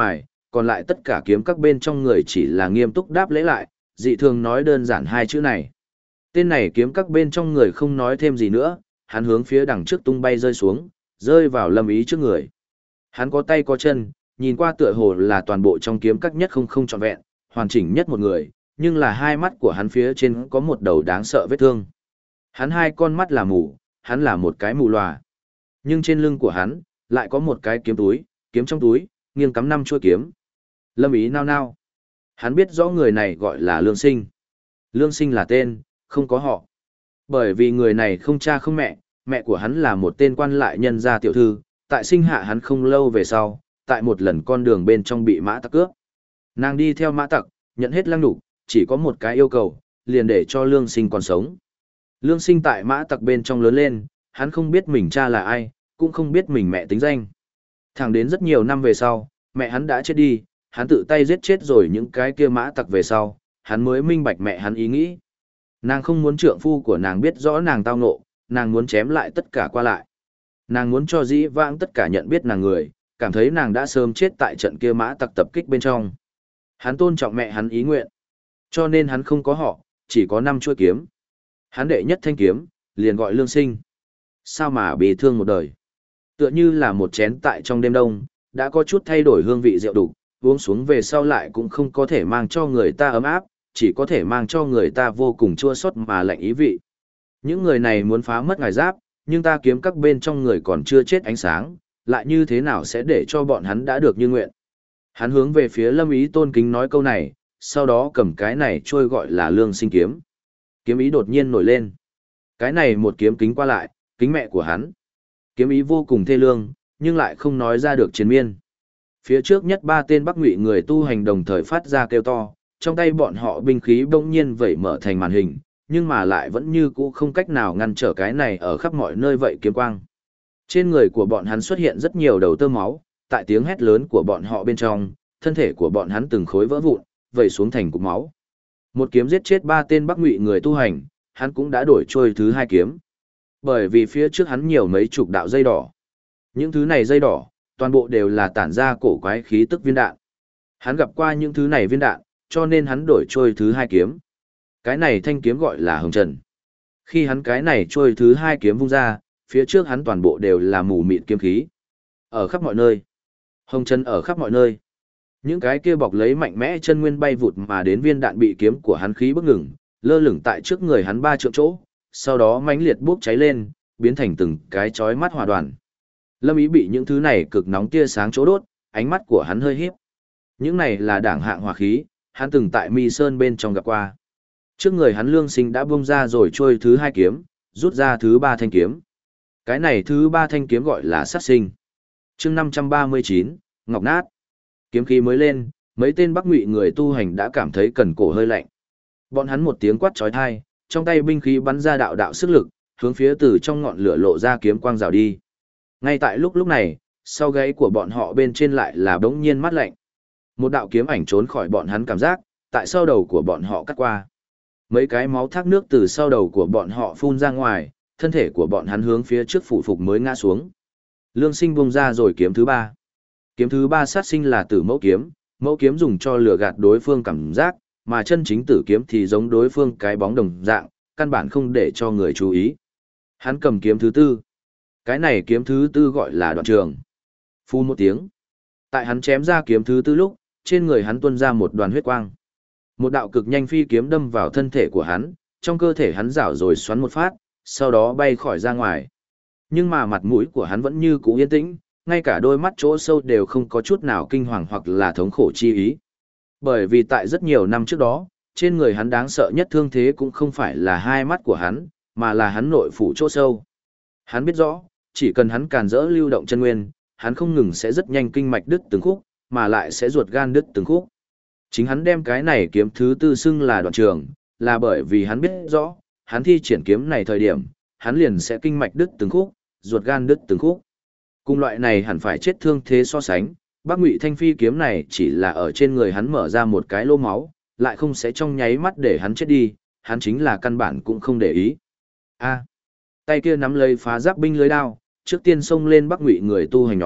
còn lại tất cả kiếm các bên trong người chỉ là nghiêm túc đáp lễ lại, dị thường nói đơn giản hai chữ này. Tên này kiếm các bên trong người không nói thêm gì nữa, hắn hướng phía đằng trước tung bay rơi xuống, rơi vào Lâm Ý trước người. Hắn có tay có chân, nhìn qua tựa hồ là toàn bộ trong kiếm các nhất không trọn vẹn, hoàn chỉnh nhất một người, nhưng là hai mắt của hắn phía trên có một đầu đáng sợ vết thương. Hắn hai con mắt là mù, hắn là một cái mù lòa. Nhưng trên lưng của hắn, lại có một cái kiếm túi, kiếm trong túi, nghiêng cắm 5 chuôi kiếm. Lâm Ý nao nao. Hắn biết rõ người này gọi là Lương Sinh. Lương Sinh là tên, không có họ. Bởi vì người này không cha không mẹ, mẹ của hắn là một tên quan lại nhân gia tiểu thư, tại sinh hạ hắn không lâu về sau, tại một lần con đường bên trong bị mã tặc cướp. Nàng đi theo mã tặc, nhận hết lăng nhục, chỉ có một cái yêu cầu, liền để cho Lương Sinh còn sống. Lương Sinh tại mã tặc bên trong lớn lên, hắn không biết mình cha là ai, cũng không biết mình mẹ tính danh. Thẳng đến rất nhiều năm về sau, mẹ hắn đã chết đi, hắn tự tay giết chết rồi những cái kia mã tặc về sau, hắn mới minh bạch mẹ hắn ý nghĩ. Nàng không muốn trượng phu của nàng biết rõ nàng tao ngộ, nàng muốn chém lại tất cả qua lại. Nàng muốn cho dĩ vãng tất cả nhận biết nàng người, cảm thấy nàng đã sớm chết tại trận kia mã tặc tập kích bên trong. Hắn tôn trọng mẹ hắn ý nguyện, cho nên hắn không có họ, chỉ có 5 chuôi kiếm. Hắn đệ nhất thanh kiếm, liền gọi Lương Sinh. Sao mà bị thương một đời. Tựa như là một chén tại trong đêm đông, đã có chút thay đổi hương vị rượu đục, uống xuống về sau lại cũng không có thể mang cho người ta ấm áp, chỉ có thể mang cho người ta vô cùng chua xót mà lạnh ý vị. Những người này muốn phá mất ngài giáp, nhưng ta kiếm các bên trong người còn chưa chết ánh sáng, lại như thế nào sẽ để cho bọn hắn đã được như nguyện. Hắn hướng về phía Lâm Ý tôn kính nói câu này, sau đó cầm cái này trôi gọi là Lương Sinh kiếm. Kiếm ý đột nhiên nổi lên. Cái này một kiếm kính qua lại, kính mẹ của hắn. Kiếm ý vô cùng thê lương, nhưng lại không nói ra được chiến miên. Phía trước nhất 3 tên Bắc Ngụy người tu hành đồng thời phát ra kêu to, trong tay bọn họ binh khí bỗng nhiên vẩy mở thành màn hình, nhưng mà lại vẫn như cũ không cách nào ngăn trở cái này ở khắp mọi nơi vậy kiếm quang. Trên người của bọn hắn xuất hiện rất nhiều đầu tơ máu, tại tiếng hét lớn của bọn họ bên trong, thân thể của bọn hắn từng khối vỡ vụn, vẩy xuống thành cục máu. Một kiếm giết chết 3 tên Bắc Ngụy người tu hành, hắn cũng đã đổi trôi thứ 2 kiếm. Bởi vì phía trước hắn nhiều mấy chục đạo dây đỏ. Những thứ này dây đỏ, toàn bộ đều là tản ra cổ quái khí tức viên đạn. Hắn gặp qua những thứ này viên đạn, cho nên hắn đổi trôi thứ 2 kiếm. Cái này thanh kiếm gọi là Hồng Trần. Khi hắn cái này trôi thứ 2 kiếm vung ra, phía trước hắn toàn bộ đều là mù mịt kiếm khí. Ở khắp mọi nơi. Hồng Trần ở khắp mọi nơi. Những cái kia bọc lấy mạnh mẽ chân nguyên bay vụt mà đến viên đạn bị kiếm của hắn khí bức ngừng, lơ lửng tại trước người hắn 3 trượng chỗ, sau đó mãnh liệt bốc cháy lên, biến thành từng cái chói mắt hỏa đoàn. Lâm Ý bị những thứ này cực nóng tia sáng chỗ đốt, ánh mắt của hắn hơi híp. Những này là đảng hạng hỏa khí, hắn từng tại Mi Sơn bên trong gặp qua. Trước người hắn Lương Sinh đã bung ra rồi trôi thứ 2 kiếm, rút ra thứ 3 thanh kiếm. Cái này thứ 3 thanh kiếm gọi là sát sinh. Chương 539, Ngọc Nát. Kiếm khí mới lên, mấy tên Bắc Ngụy người tu hành đã cảm thấy cần cổ hơi lạnh. Bọn hắn một tiếng quát chói tai, trong tay binh khí bắn ra đạo đạo sức lực, hướng phía từ trong ngọn lửa lộ ra kiếm quang rào đi. Ngay tại lúc này, sau gáy của bọn họ bên trên lại là bỗng nhiên mát lạnh. Một đạo kiếm ảnh trốn khỏi bọn hắn cảm giác, tại sau đầu của bọn họ cắt qua. Mấy cái máu thác nước từ sau đầu của bọn họ phun ra ngoài, thân thể của bọn hắn hướng phía trước phủ phục mới ngã xuống. Lương Sinh bung ra rồi kiếm thứ 3. Kiếm thứ 3 sát sinh là Tử Mẫu kiếm dùng cho lừa gạt đối phương cảm giác, mà chân chính tử kiếm thì giống đối phương cái bóng đồng dạng, căn bản không để cho người chú ý. Hắn cầm kiếm thứ 4. Cái này kiếm thứ 4 gọi là Đoạn Trường. Phun một tiếng. Tại hắn chém ra kiếm thứ 4 lúc, trên người hắn tuôn ra một đoàn huyết quang. Một đạo cực nhanh phi kiếm đâm vào thân thể của hắn, trong cơ thể hắn rảo rồi xoắn một phát, sau đó bay khỏi ra ngoài. Nhưng mà mặt mũi của hắn vẫn như cũ yên tĩnh, ngay cả đôi mắt chỗ sâu đều không có chút nào kinh hoàng hoặc là thống khổ chi ý. Bởi vì tại rất nhiều năm trước đó, trên người hắn đáng sợ nhất thương thế cũng không phải là hai mắt của hắn, mà là hắn nội phủ chỗ sâu. Hắn biết rõ, chỉ cần hắn càn rỡ lưu động chân nguyên, hắn không ngừng sẽ rất nhanh kinh mạch đứt từng khúc, mà lại sẽ ruột gan đứt từng khúc. Chính hắn đem cái này kiếm thứ 4 xưng là Đoạn Trường, là bởi vì hắn biết rõ, hắn thi triển kiếm này thời điểm, hắn liền sẽ kinh mạch đứt từng khúc, ruột gan đứt từng khúc. Cùng loại này hẳn phải chết thương thế so sánh, Bắc Ngụy Thanh Phi kiếm này chỉ là ở trên người hắn mở ra một cái lỗ máu, lại không sẽ trong nháy mắt để hắn chết đi, hắn chính là căn bản cũng không để ý. Tay kia nắm lấy phá giáp binh lưới đao, trước tiên xông lên Bắc Ngụy người tu hành nhóm,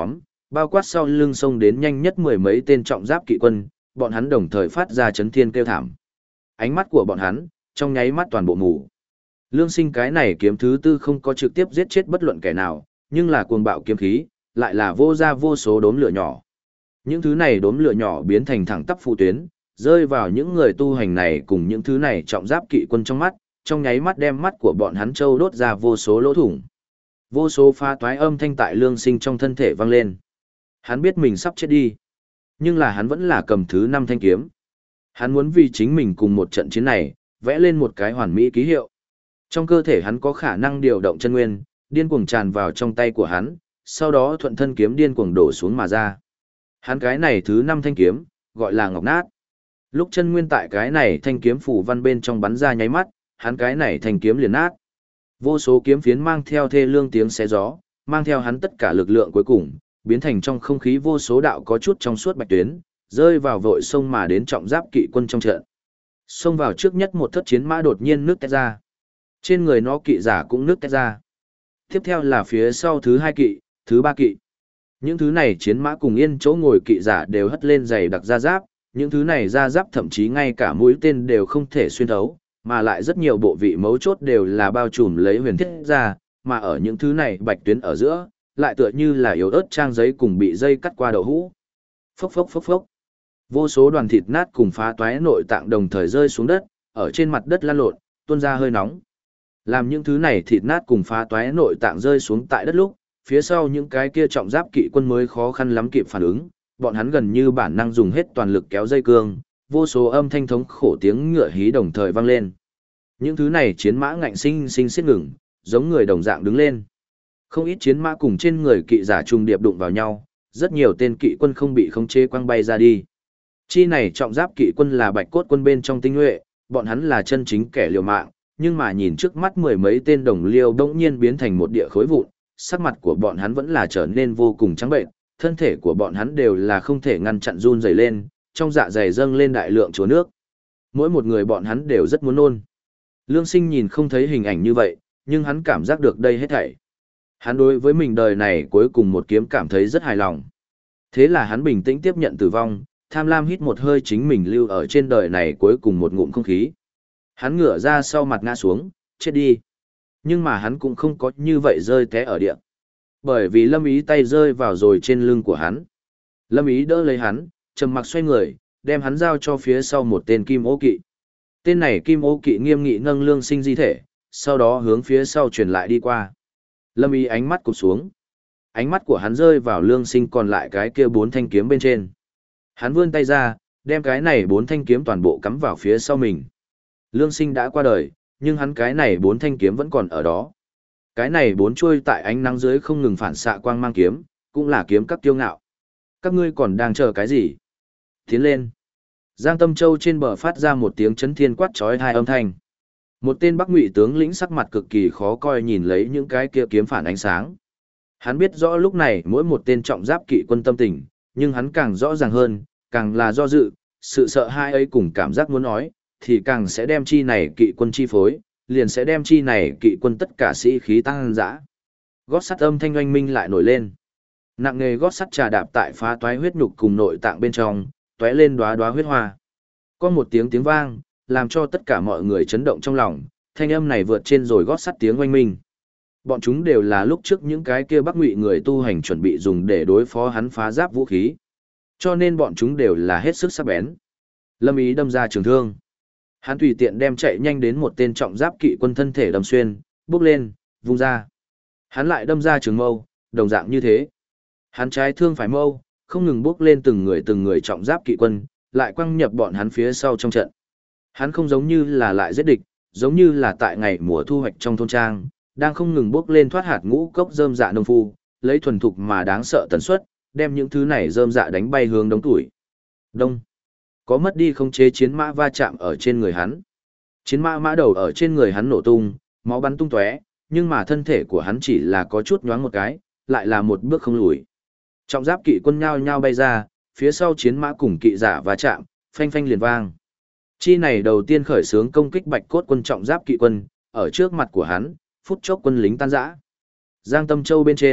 Bao quát sau lưng sông đến nhanh nhất mười mấy tên trọng giáp kỵ quân, bọn hắn đồng thời phát ra chấn thiên kêu thảm. Ánh mắt của bọn hắn, trong nháy mắt toàn bộ mù. Lương Sinh cái này kiếm thứ tư không có trực tiếp giết chết bất luận kẻ nào, nhưng là cuồng bạo kiếm khí, lại là vô ra vô số đốm lửa nhỏ. Những thứ này đốm lửa nhỏ biến thành thẳng tắp phụ tuyến, rơi vào những người tu hành này cùng những thứ này trọng giáp kỵ quân trong mắt, trong nháy mắt đem mắt của bọn hắn trâu đốt ra vô số lỗ thủng. Vô số pha toái âm thanh tại Lương Sinh trong thân thể vang lên. Hắn biết mình sắp chết đi, nhưng là hắn vẫn là cầm thứ 5 thanh kiếm. Hắn muốn vì chính mình cùng một trận chiến này, vẽ lên một cái hoàn mỹ ký hiệu. Trong cơ thể hắn có khả năng điều động chân nguyên, điên cuồng tràn vào trong tay của hắn, sau đó thuận thân kiếm điên cuồng đổ xuống mà ra. Hắn cái này thứ 5 thanh kiếm, gọi là ngọc nát. Lúc chân nguyên tại cái này thanh kiếm phủ văn bên trong bắn ra nháy mắt, hắn cái này thanh kiếm liền nát. Vô số kiếm phiến mang theo thê lương tiếng xé gió, mang theo hắn tất cả lực lượng cuối cùng, biến thành trong không khí vô số đạo có chút trong suốt bạch tuyến, rơi vào vội sông mà đến trọng giáp kỵ quân trong trận. Xông vào trước nhất một thất chiến mã đột nhiên nước tét ra. Trên người nó kỵ giả cũng nước tét ra. Tiếp theo là phía sau thứ 2 kỵ, thứ 3 kỵ. Những thứ này chiến mã cùng yên chỗ ngồi kỵ giả đều hất lên giày đặc da giáp, những thứ này da giáp thậm chí ngay cả mũi tên đều không thể xuyên thấu, mà lại rất nhiều bộ vị mấu chốt đều là bao trùm lấy huyền thiết ra, mà ở những thứ này bạch tuyến ở giữa, lại tựa như là yếu ớt trang giấy cùng bị dây cắt qua đậu hũ. Phốc phốc phốc phốc. Vô số đoàn thịt nát cùng phá toái nội tạng đồng thời rơi xuống đất, ở trên mặt đất lăn lộn, tuôn ra hơi nóng. Làm những thứ này thịt nát cùng phá toái nội tạng rơi xuống tại đất lúc, phía sau những cái kia trọng giáp kỵ quân mới khó khăn lắm kịp phản ứng, bọn hắn gần như bản năng dùng hết toàn lực kéo dây cương, vô số âm thanh thống khổ tiếng ngựa hí đồng thời vang lên. Những thứ này chiến mã ngạnh sinh sinh xiết ngừng, giống người đồng dạng đứng lên. Không ít chiến mã cùng trên người kỵ giả trùng điệp đụng vào nhau, rất nhiều tên kỵ quân không bị khống chế quăng bay ra đi. Chi này trọng giáp kỵ quân là bạch cốt quân bên trong tinh nhuệ, bọn hắn là chân chính kẻ liều mạng, nhưng mà nhìn trước mắt mười mấy tên đồng liêu bỗng nhiên biến thành một địa khối vụn, sắc mặt của bọn hắn vẫn là trở nên vô cùng trắng bệnh, thân thể của bọn hắn đều là không thể ngăn chặn run rẩy lên, trong dạ dày dâng lên đại lượng chúa nước. Mỗi một người bọn hắn đều rất muốn nôn. Lương Sinh nhìn không thấy hình ảnh như vậy, nhưng hắn cảm giác được đây hết thảy. Hắn đối với mình đời này cuối cùng một kiếm cảm thấy rất hài lòng. Thế là hắn bình tĩnh tiếp nhận tử vong, tham lam hít một hơi chính mình lưu ở trên đời này cuối cùng một ngụm không khí. Hắn ngửa ra sau mặt ngã xuống, chết đi. Nhưng mà hắn cũng không có như vậy rơi té ở địa. Bởi vì Lâm Ý tay rơi vào rồi trên lưng của hắn. Lâm Ý đỡ lấy hắn, trầm mặc xoay người, đem hắn giao cho phía sau một tên kim ô kỵ. Tên này kim ô kỵ nghiêm nghị nâng Lương Sinh di thể, sau đó hướng phía sau truyền lại đi qua. Lâm Ý ánh mắt cụp xuống. Ánh mắt của hắn rơi vào Lương Sinh còn lại cái kia 4 thanh kiếm bên trên. Hắn vươn tay ra, đem cái này 4 thanh kiếm toàn bộ cắm vào phía sau mình. Lương Sinh đã qua đời, nhưng hắn cái này 4 thanh kiếm vẫn còn ở đó. Cái này 4 chuôi tại ánh nắng dưới không ngừng phản xạ quang mang kiếm, cũng là kiếm các kiêu ngạo. Các ngươi còn đang chờ cái gì? Tiến lên. Giang Tâm Châu trên bờ phát ra một tiếng chấn thiên quát chói tai âm thanh. Một tên Bắc Ngụy tướng lĩnh sắc mặt cực kỳ khó coi nhìn lấy những cái kia kiếm phản ánh sáng. Hắn biết rõ lúc này mỗi một tên trọng giáp kỵ quân tâm tình, nhưng hắn càng rõ ràng hơn, càng là do dự, sự sợ hãi ấy cùng cảm giác muốn nói, thì càng sẽ đem chi này kỵ quân chi phối, liền sẽ đem chi này kỵ quân tất cả sĩ khí tăng dã. Gót sắt âm thanh oanh minh lại nổi lên. Nặng nghề gót sắt trà đạp tại phá toái huyết nhục cùng nội tạng bên trong, tóe lên đóa đóa huyết hoa. Có một tiếng tiếng vang, làm cho tất cả mọi người chấn động trong lòng, thanh âm này vượt trên rồi gót sắt tiếng oanh minh. Bọn chúng đều là lúc trước những cái kia Bắc Ngụy người tu hành chuẩn bị dùng để đối phó hắn phá giáp vũ khí. Cho nên bọn chúng đều là hết sức sắc bén. Lâm Ý đâm ra trường thương. Hắn tùy tiện đem chạy nhanh đến một tên trọng giáp kỵ quân thân thể đâm xuyên, bước lên, vung ra. Hắn lại đâm ra trường mâu, đồng dạng như thế. Hắn trái thương phải mâu, không ngừng bước lên từng người trọng giáp kỵ quân, lại quăng nhập bọn hắn phía sau trong trận. Hắn không giống như là lại giết địch, giống như là tại ngày mùa thu hoạch trong thôn trang, đang không ngừng bước lên thoát hạt ngũ cốc rơm dạ nông phu, lấy thuần thục mà đáng sợ tần suất, đem những thứ này rơm dạ đánh bay hướng đống tuổi. Đông. Có mất đi không chế chiến mã va chạm ở trên người hắn. Chiến mã mã đầu ở trên người hắn nổ tung, máu bắn tung tóe, nhưng mà thân thể của hắn chỉ là có chút nhoáng một cái, lại là một bước không lùi. Trọng giáp kỵ quân nhao nhao bay ra, phía sau chiến mã cùng kỵ giả va chạm, phanh phanh liền vang. Chi này đầu tiên khởi xướng công kích Bạch Cốt quân trọng giáp kỵ quân, ở trước mặt của hắn, phút chốc quân lính tan rã. Giang Tâm Châu bên trên,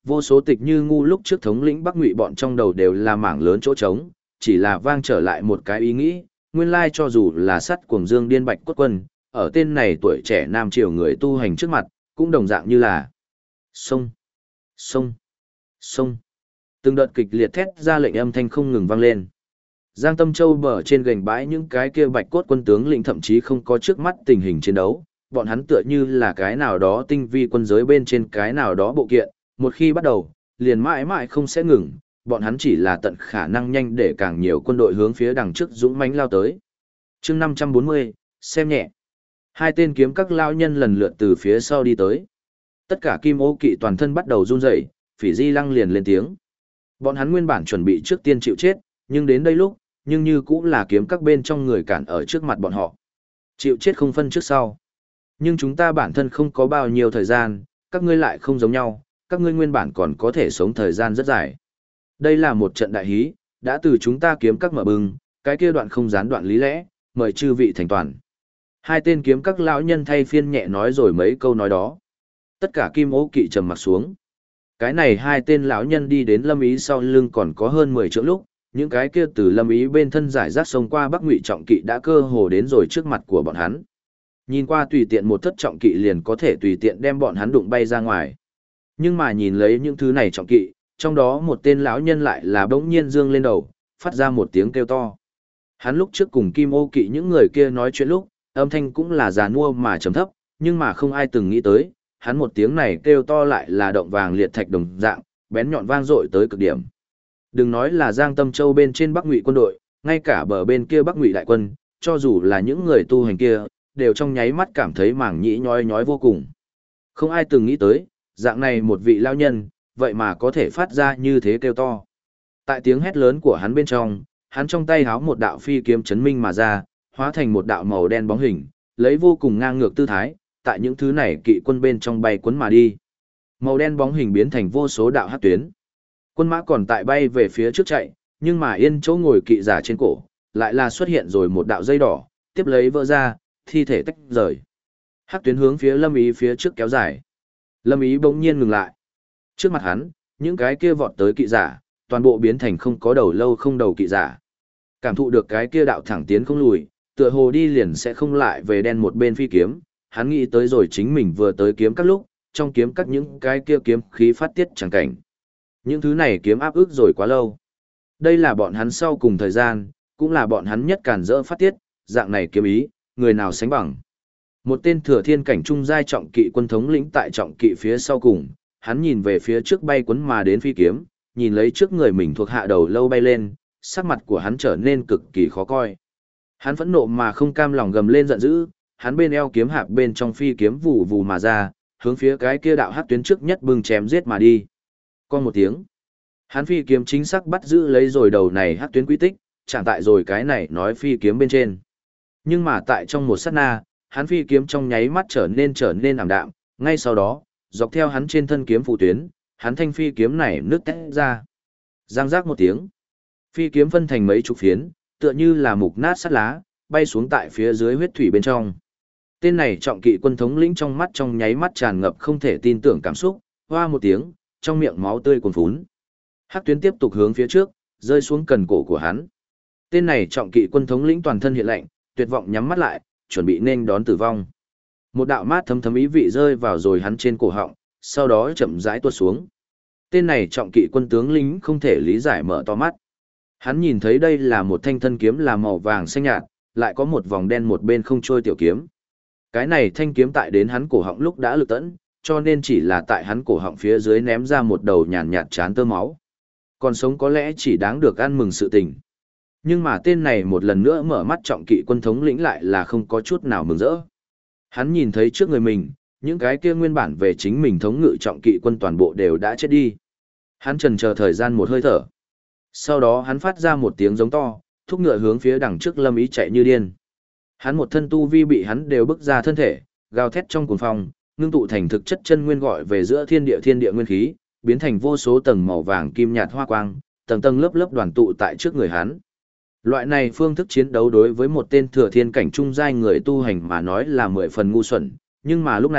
Vô số Tịch Như Ngu lúc trước thống lĩnh Bắc Ngụy bọn trong đầu đều là mảng lớn chỗ trống, chỉ là vang trở lại một cái ý nghĩ, nguyên lai cho dù là sắt cuồng dương điên bạch cốt quân, ở tên này tuổi trẻ nam triều người tu hành trước mặt, cũng đồng dạng như là sông, sông, sông. Từng đợt kịch liệt thét ra lệnh âm thanh không ngừng vang lên. Giang Tâm Châu bờ trên gành bãi những cái kia bạch cốt quân tướng lĩnh thậm chí không có trước mắt tình hình chiến đấu, bọn hắn tựa như là cái nào đó tinh vi quân giới bên trên cái nào đó bộ kiện, một khi bắt đầu, liền mãi mãi không sẽ ngừng, bọn hắn chỉ là tận khả năng nhanh để càng nhiều quân đội hướng phía đằng trước dũng mãnh lao tới. Chương 540, xem nhẹ. Hai tên kiếm các lao nhân lần lượt từ phía sau đi tới. Tất cả Kim Ô Kỵ toàn thân bắt đầu run rẩy, Phỉ Di Lăng liền lên tiếng. Bọn hắn nguyên bản chuẩn bị trước tiên chịu chết, nhưng đến đây lúc, nhưng như cũng là kiếm các bên trong người cản ở trước mặt bọn họ. Chịu chết không phân trước sau. Nhưng chúng ta bản thân không có bao nhiêu thời gian, các ngươi lại không giống nhau, các ngươi nguyên bản còn có thể sống thời gian rất dài. Đây là một trận đại hí, đã từ chúng ta kiếm các mở bừng, cái kia đoạn không gián đoạn lý lẽ, mời chư vị thành toàn. Hai tên kiếm các lão nhân thay phiên nhẹ nói rồi mấy câu nói đó. Tất cả Kim Ô Kỵ trầm mặt xuống. Cái này hai tên lão nhân đi đến Lâm Ý sau lưng còn có hơn 10 trượng lúc, những cái kia từ Lâm Ý bên thân giải rác xông qua Bắc Ngụy trọng kỵ đã cơ hồ đến rồi trước mặt của bọn hắn. Nhìn qua tùy tiện một thất trọng kỵ liền có thể tùy tiện đem bọn hắn đụng bay ra ngoài. Nhưng mà nhìn lấy những thứ này trọng kỵ, trong đó một tên lão nhân lại là bỗng nhiên dương lên đầu, phát ra một tiếng kêu to. Hắn lúc trước cùng Kim Ô Kỵ những người kia nói chuyện lúc, âm thanh cũng là già nua mà trầm thấp, nhưng mà không ai từng nghĩ tới, hắn một tiếng này kêu to lại là động vàng liệt thạch đồng dạng, bén nhọn vang dội tới cực điểm. Đừng nói là Giang Tâm Châu bên trên Bắc Ngụy quân đội, ngay cả bờ bên kia Bắc Ngụy đại quân, cho dù là những người tu hành kia, đều trong nháy mắt cảm thấy mảng nhĩ nhói nhói vô cùng. Không ai từng nghĩ tới, dạng này một vị lao nhân, vậy mà có thể phát ra như thế kêu to. Tại tiếng hét lớn của hắn bên trong, hắn trong tay háo một đạo phi kiếm chấn minh mà ra, hóa thành một đạo màu đen bóng hình, lấy vô cùng ngang ngược tư thái, tại những thứ này kỵ quân bên trong bay cuốn mà đi. Màu đen bóng hình biến thành vô số đạo hắc tuyến. Quân mã còn tại bay về phía trước chạy, nhưng mà yên chỗ ngồi kỵ giả trên cổ, lại là xuất hiện rồi một đạo dây đỏ, tiếp lấy vỡ ra, thi thể tách rời. Hắc tuyến hướng phía Lâm Ý phía trước kéo dài. Lâm Ý bỗng nhiên ngừng lại. Trước mặt hắn, những cái kia vọt tới kỵ giả, toàn bộ biến thành không có đầu lâu không đầu kỵ giả. Cảm thụ được cái kia đạo thẳng tiến không lùi, tựa hồ đi liền sẽ không lại về đen một bên phi kiếm, hắn nghĩ tới rồi chính mình vừa tới kiếm các lúc, trong kiếm các những cái kia kiếm khí phát tiết chẳng cảnh. Những thứ này kiếm áp ức rồi quá lâu. Đây là bọn hắn sau cùng thời gian, cũng là bọn hắn nhất cản rỡ phát tiết, dạng này kiếm ý, người nào sánh bằng. Một tên thừa thiên cảnh trung giai trọng kỵ quân thống lĩnh tại trọng kỵ phía sau cùng, hắn nhìn về phía trước bay cuốn mà đến phi kiếm, nhìn lấy trước người mình thuộc hạ đầu lâu bay lên, sắc mặt của hắn trở nên cực kỳ khó coi. Hắn phẫn nộ mà không cam lòng gầm lên giận dữ, hắn bên eo kiếm hạp bên trong phi kiếm vù vù mà ra, hướng phía cái kia đạo hắc tuyến trước nhất bưng chém giết mà đi. Con một tiếng, hắn phi kiếm chính xác bắt giữ lấy rồi đầu này hắc tuyến quy tích, chạm tại rồi cái này nói phi kiếm bên trên. Nhưng mà tại trong một sát na, hắn phi kiếm trong nháy mắt trở nên ảm đạm, ngay sau đó, dọc theo hắn trên thân kiếm phụ tuyến, hắn thanh phi kiếm này nứt tét ra. Giang giác một tiếng, phi kiếm phân thành mấy chục phiến, tựa như là mục nát sắt lá, bay xuống tại phía dưới huyết thủy bên trong. Tên này trọng kỵ quân thống lĩnh trong mắt trong nháy mắt tràn ngập không thể tin tưởng cảm xúc, hoa một tiếng, trong miệng máu tươi cuồn phún. Hắc tuyến tiếp tục hướng phía trước, rơi xuống cần cổ của hắn. Tên này trọng kỵ quân thống lĩnh toàn thân hiện lạnh, tuyệt vọng nhắm mắt lại, chuẩn bị nên đón tử vong. Một đạo mát thấm thấm ý vị rơi vào rồi hắn trên cổ họng, sau đó chậm rãi tuột xuống. Tên này trọng kỵ quân tướng lĩnh không thể lý giải mở to mắt. Hắn nhìn thấy đây là một thanh thân kiếm là màu vàng xanh nhạt, lại có một vòng đen một bên không trôi tiểu kiếm. Cái này thanh kiếm tại đến hắn cổ họng lúc đã lực tẫn, cho nên chỉ là tại hắn cổ họng phía dưới ném ra một đầu nhàn nhạt chán tơ máu. Còn sống có lẽ chỉ đáng được ăn mừng sự tình. Nhưng mà tên này một lần nữa mở mắt trọng kỵ quân thống lĩnh lại là không có chút nào mừng rỡ. Hắn nhìn thấy trước người mình, những cái kia nguyên bản về chính mình thống ngự trọng kỵ quân toàn bộ đều đã chết đi. Hắn chần chờ thời gian một hơi thở. Sau đó hắn phát ra một tiếng giống to, thúc ngựa hướng phía đằng trước Lâm Ý chạy như điên. Hắn một thân tu vi bị hắn đều bức ra thân thể, gào thét trong cuồng phong, ngưng tụ thành thực chất chân nguyên gọi về giữa thiên địa nguyên khí, biến thành vô số tầng màu vàng kim nhạt hoa quang, tầng tầng lớp lớp đoàn tụ tại trước người hắn. Loại này phương thức chiến đấu đối với một tên thừa thiên cảnh trung giai người tu hành mà nói là 10 phần ngu xuẩn, nhưng mà lúc này,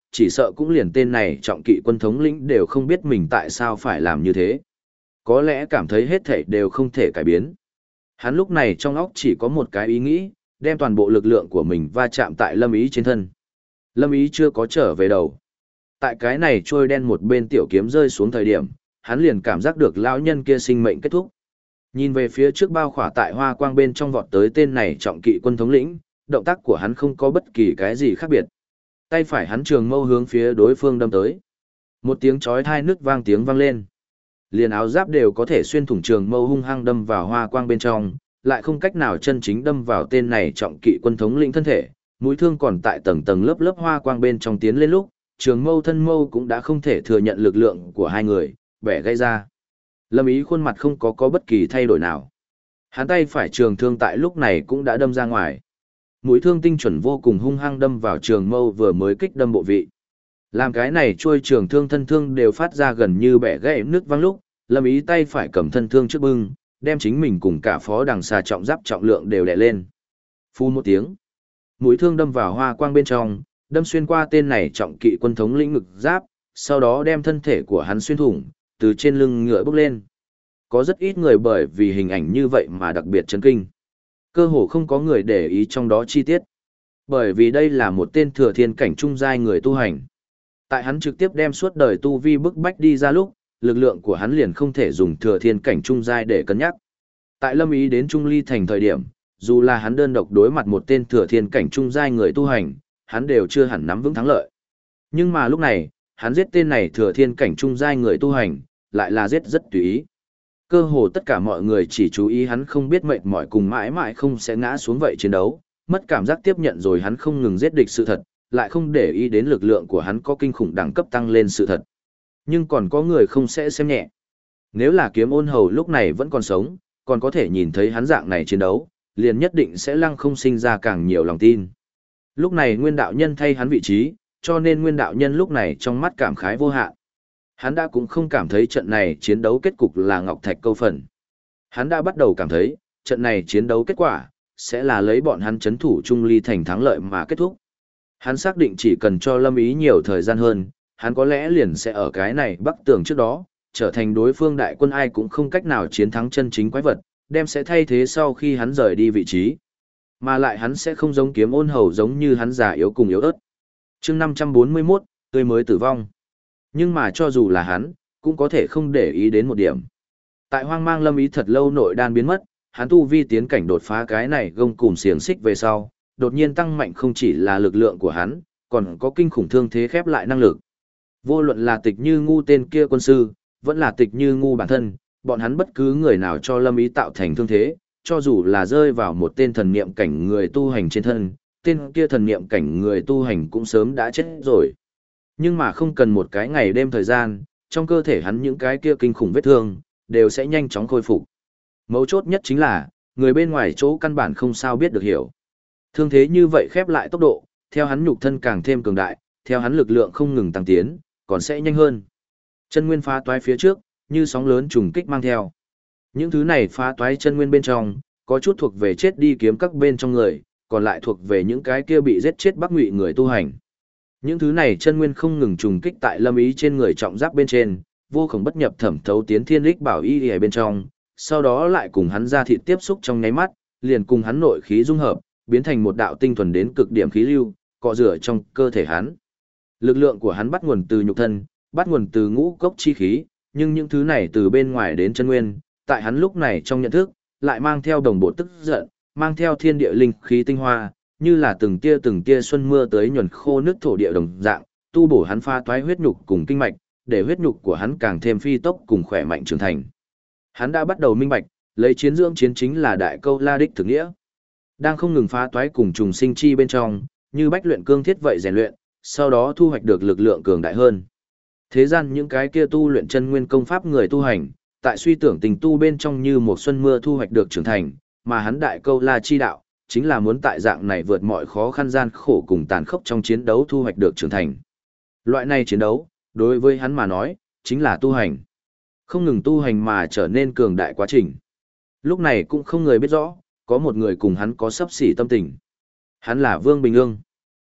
chỉ sợ cũng liền tên này trọng kỵ quân thống lĩnh đều không biết mình tại sao phải làm như thế. Có lẽ cảm thấy hết thảy đều không thể cải biến. Hắn lúc này trong óc chỉ có một cái ý nghĩ, đem toàn bộ lực lượng của mình va chạm tại Lâm Ý trên thân. Lâm Ý chưa có trở về đầu. Tại cái này trôi đen một bên tiểu kiếm rơi xuống thời điểm, hắn liền cảm giác được lão nhân kia sinh mệnh kết thúc. Nhìn về phía trước bao khỏa tại hoa quang bên trong vọt tới tên này trọng kỵ quân thống lĩnh, động tác của hắn không có bất kỳ cái gì khác biệt. Tay phải hắn trường mâu hướng phía đối phương đâm tới. Một tiếng chói tai nứt vang tiếng vang lên. Liền áo giáp đều có thể xuyên thủng trường mâu hung hăng đâm vào hoa quang bên trong, lại không cách nào chân chính đâm vào tên này trọng kỵ quân thống lĩnh thân thể. Mũi thương còn tại tầng tầng lớp lớp hoa quang bên trong tiến lên lúc, trường mâu thân mâu cũng đã không thể thừa nhận lực lượng của hai người, bẻ gãy ra. Lâm Ý khuôn mặt không có bất kỳ thay đổi nào. Hắn tay phải trường thương tại lúc này cũng đã đâm ra ngoài. Mũi thương tinh chuẩn vô cùng hung hăng đâm vào trường mâu vừa mới kích đâm bộ vị. Làm cái này trôi trường thương thân thương đều phát ra gần như bẻ gãy nước văng lúc, Lâm Ý tay phải cầm thân thương trước bưng, đem chính mình cùng cả phó đằng xà trọng giáp trọng lượng đều đè lên. Phu một tiếng. Mũi thương đâm vào hoa quang bên trong, đâm xuyên qua tên này trọng kỵ quân thống lĩnh ngực giáp, sau đó đem thân thể của hắn xuyên thủng, từ trên lưng ngựa bốc lên. Có rất ít người bởi vì hình ảnh như vậy mà đặc biệt chấn kinh. Cơ hồ không có người để ý trong đó chi tiết. Bởi vì đây là một tên thừa thiên cảnh trung giai người tu hành. Tại hắn trực tiếp đem suốt đời tu vi bức bách đi ra lúc, lực lượng của hắn liền không thể dùng thừa thiên cảnh trung giai để cân nhắc. Tại Lâm Ý đến Trung Ly thành thời điểm, dù là hắn đơn độc đối mặt một tên thừa thiên cảnh trung giai người tu hành, hắn đều chưa hẳn nắm vững thắng lợi. Nhưng mà lúc này, hắn giết tên này thừa thiên cảnh trung giai người tu hành, lại là giết rất tùy ý. Cơ hồ tất cả mọi người chỉ chú ý hắn không biết mệt mỏi cùng mãi mãi không sẽ ngã xuống vậy chiến đấu, mất cảm giác tiếp nhận rồi hắn không ngừng giết địch sự thật, lại không để ý đến lực lượng của hắn có kinh khủng đẳng cấp tăng lên sự thật. Nhưng còn có người không sẽ xem nhẹ. Nếu là Kiếm Ôn Hầu lúc này vẫn còn sống, còn có thể nhìn thấy hắn dạng này chiến đấu, liền nhất định sẽ lăng không sinh ra càng nhiều lòng tin. Lúc này Nguyên đạo nhân thay hắn vị trí, cho nên Nguyên đạo nhân lúc này trong mắt cảm khái vô hạn. Hắn đã cũng không cảm thấy trận này chiến đấu kết cục là ngọc thạch câu phần. Hắn đã bắt đầu cảm thấy, trận này chiến đấu kết quả, sẽ là lấy bọn hắn chấn thủ Trung Ly thành thắng lợi mà kết thúc. Hắn xác định chỉ cần cho Lâm Ý nhiều thời gian hơn, hắn có lẽ liền sẽ ở cái này bắc tường trước đó, trở thành đối phương đại quân ai cũng không cách nào chiến thắng chân chính quái vật, đem sẽ thay thế sau khi hắn rời đi vị trí. Mà lại hắn sẽ không giống Kiếm Ôn Hầu giống như hắn già yếu cùng yếu ớt. Chương 541, tươi mới tử vong. Nhưng mà cho dù là hắn, cũng có thể không để ý đến một điểm. Tại Hoang Mang Lâm Ý thật lâu nội đan biến mất, hắn tu vi tiến cảnh đột phá cái này gông cùm xiềng xích về sau, đột nhiên tăng mạnh không chỉ là lực lượng của hắn, còn có kinh khủng thương thế khép lại năng lực. Vô luận là Tịch Như Ngu tên kia quân sư, vẫn là Tịch Như Ngu bản thân, bọn hắn bất cứ người nào cho Lâm Ý tạo thành thương thế, cho dù là rơi vào một tên thần niệm cảnh người tu hành trên thân, tên kia thần niệm cảnh người tu hành cũng sớm đã chết rồi. Nhưng mà không cần một cái ngày đêm thời gian, trong cơ thể hắn những cái kia kinh khủng vết thương, đều sẽ nhanh chóng khôi phục. Mấu chốt nhất chính là, người bên ngoài chỗ căn bản không sao biết được hiểu. Thương thế như vậy khép lại tốc độ, theo hắn nhục thân càng thêm cường đại, theo hắn lực lượng không ngừng tăng tiến, còn sẽ nhanh hơn. Chân nguyên phá toái phía trước, như sóng lớn trùng kích mang theo. Những thứ này phá toái chân nguyên bên trong, có chút thuộc về chết đi kiếm các bên trong người, còn lại thuộc về những cái kia bị giết chết Bắc Ngụy người tu hành. Những thứ này chân nguyên không ngừng trùng kích tại Lâm Ý trên người trọng giáp bên trên, vô cùng bất nhập thẩm thấu tiến thiên lích bảo y ở bên trong, sau đó lại cùng hắn ra thịt tiếp xúc trong nháy mắt, liền cùng hắn nội khí dung hợp, biến thành một đạo tinh thuần đến cực điểm khí lưu, cọ rửa trong cơ thể hắn. Lực lượng của hắn bắt nguồn từ nhục thân, bắt nguồn từ ngũ cốc chi khí, nhưng những thứ này từ bên ngoài đến chân nguyên, tại hắn lúc này trong nhận thức, lại mang theo đồng bộ tức giận, mang theo thiên địa linh khí tinh hoa, như là từng tia xuân mưa tới nhuần khô nước thổ địa đồng dạng, tu bổ hắn pha toái huyết nhục cùng kinh mạch, để huyết nhục của hắn càng thêm phi tốc cùng khỏe mạnh trưởng thành. Hắn đã bắt đầu minh bạch, lấy chiến dưỡng chiến chính là đại câu la đích thực nghĩa. Đang không ngừng phá toái cùng trùng sinh chi bên trong, như bách luyện cương thiết vậy rèn luyện, sau đó thu hoạch được lực lượng cường đại hơn. Thế gian những cái kia tu luyện chân nguyên công pháp người tu hành, tại suy tưởng tình tu bên trong như một xuân mưa thu hoạch được trưởng thành, mà hắn đại câu la chi đạo, chính là muốn tại dạng này vượt mọi khó khăn gian khổ cùng tàn khốc trong chiến đấu thu hoạch được trưởng thành. Loại này chiến đấu, đối với hắn mà nói, chính là tu hành. Không ngừng tu hành mà trở nên cường đại quá trình. Lúc này cũng không người biết rõ, có một người cùng hắn có sấp xỉ tâm tình. Hắn là Vương Bình Ương.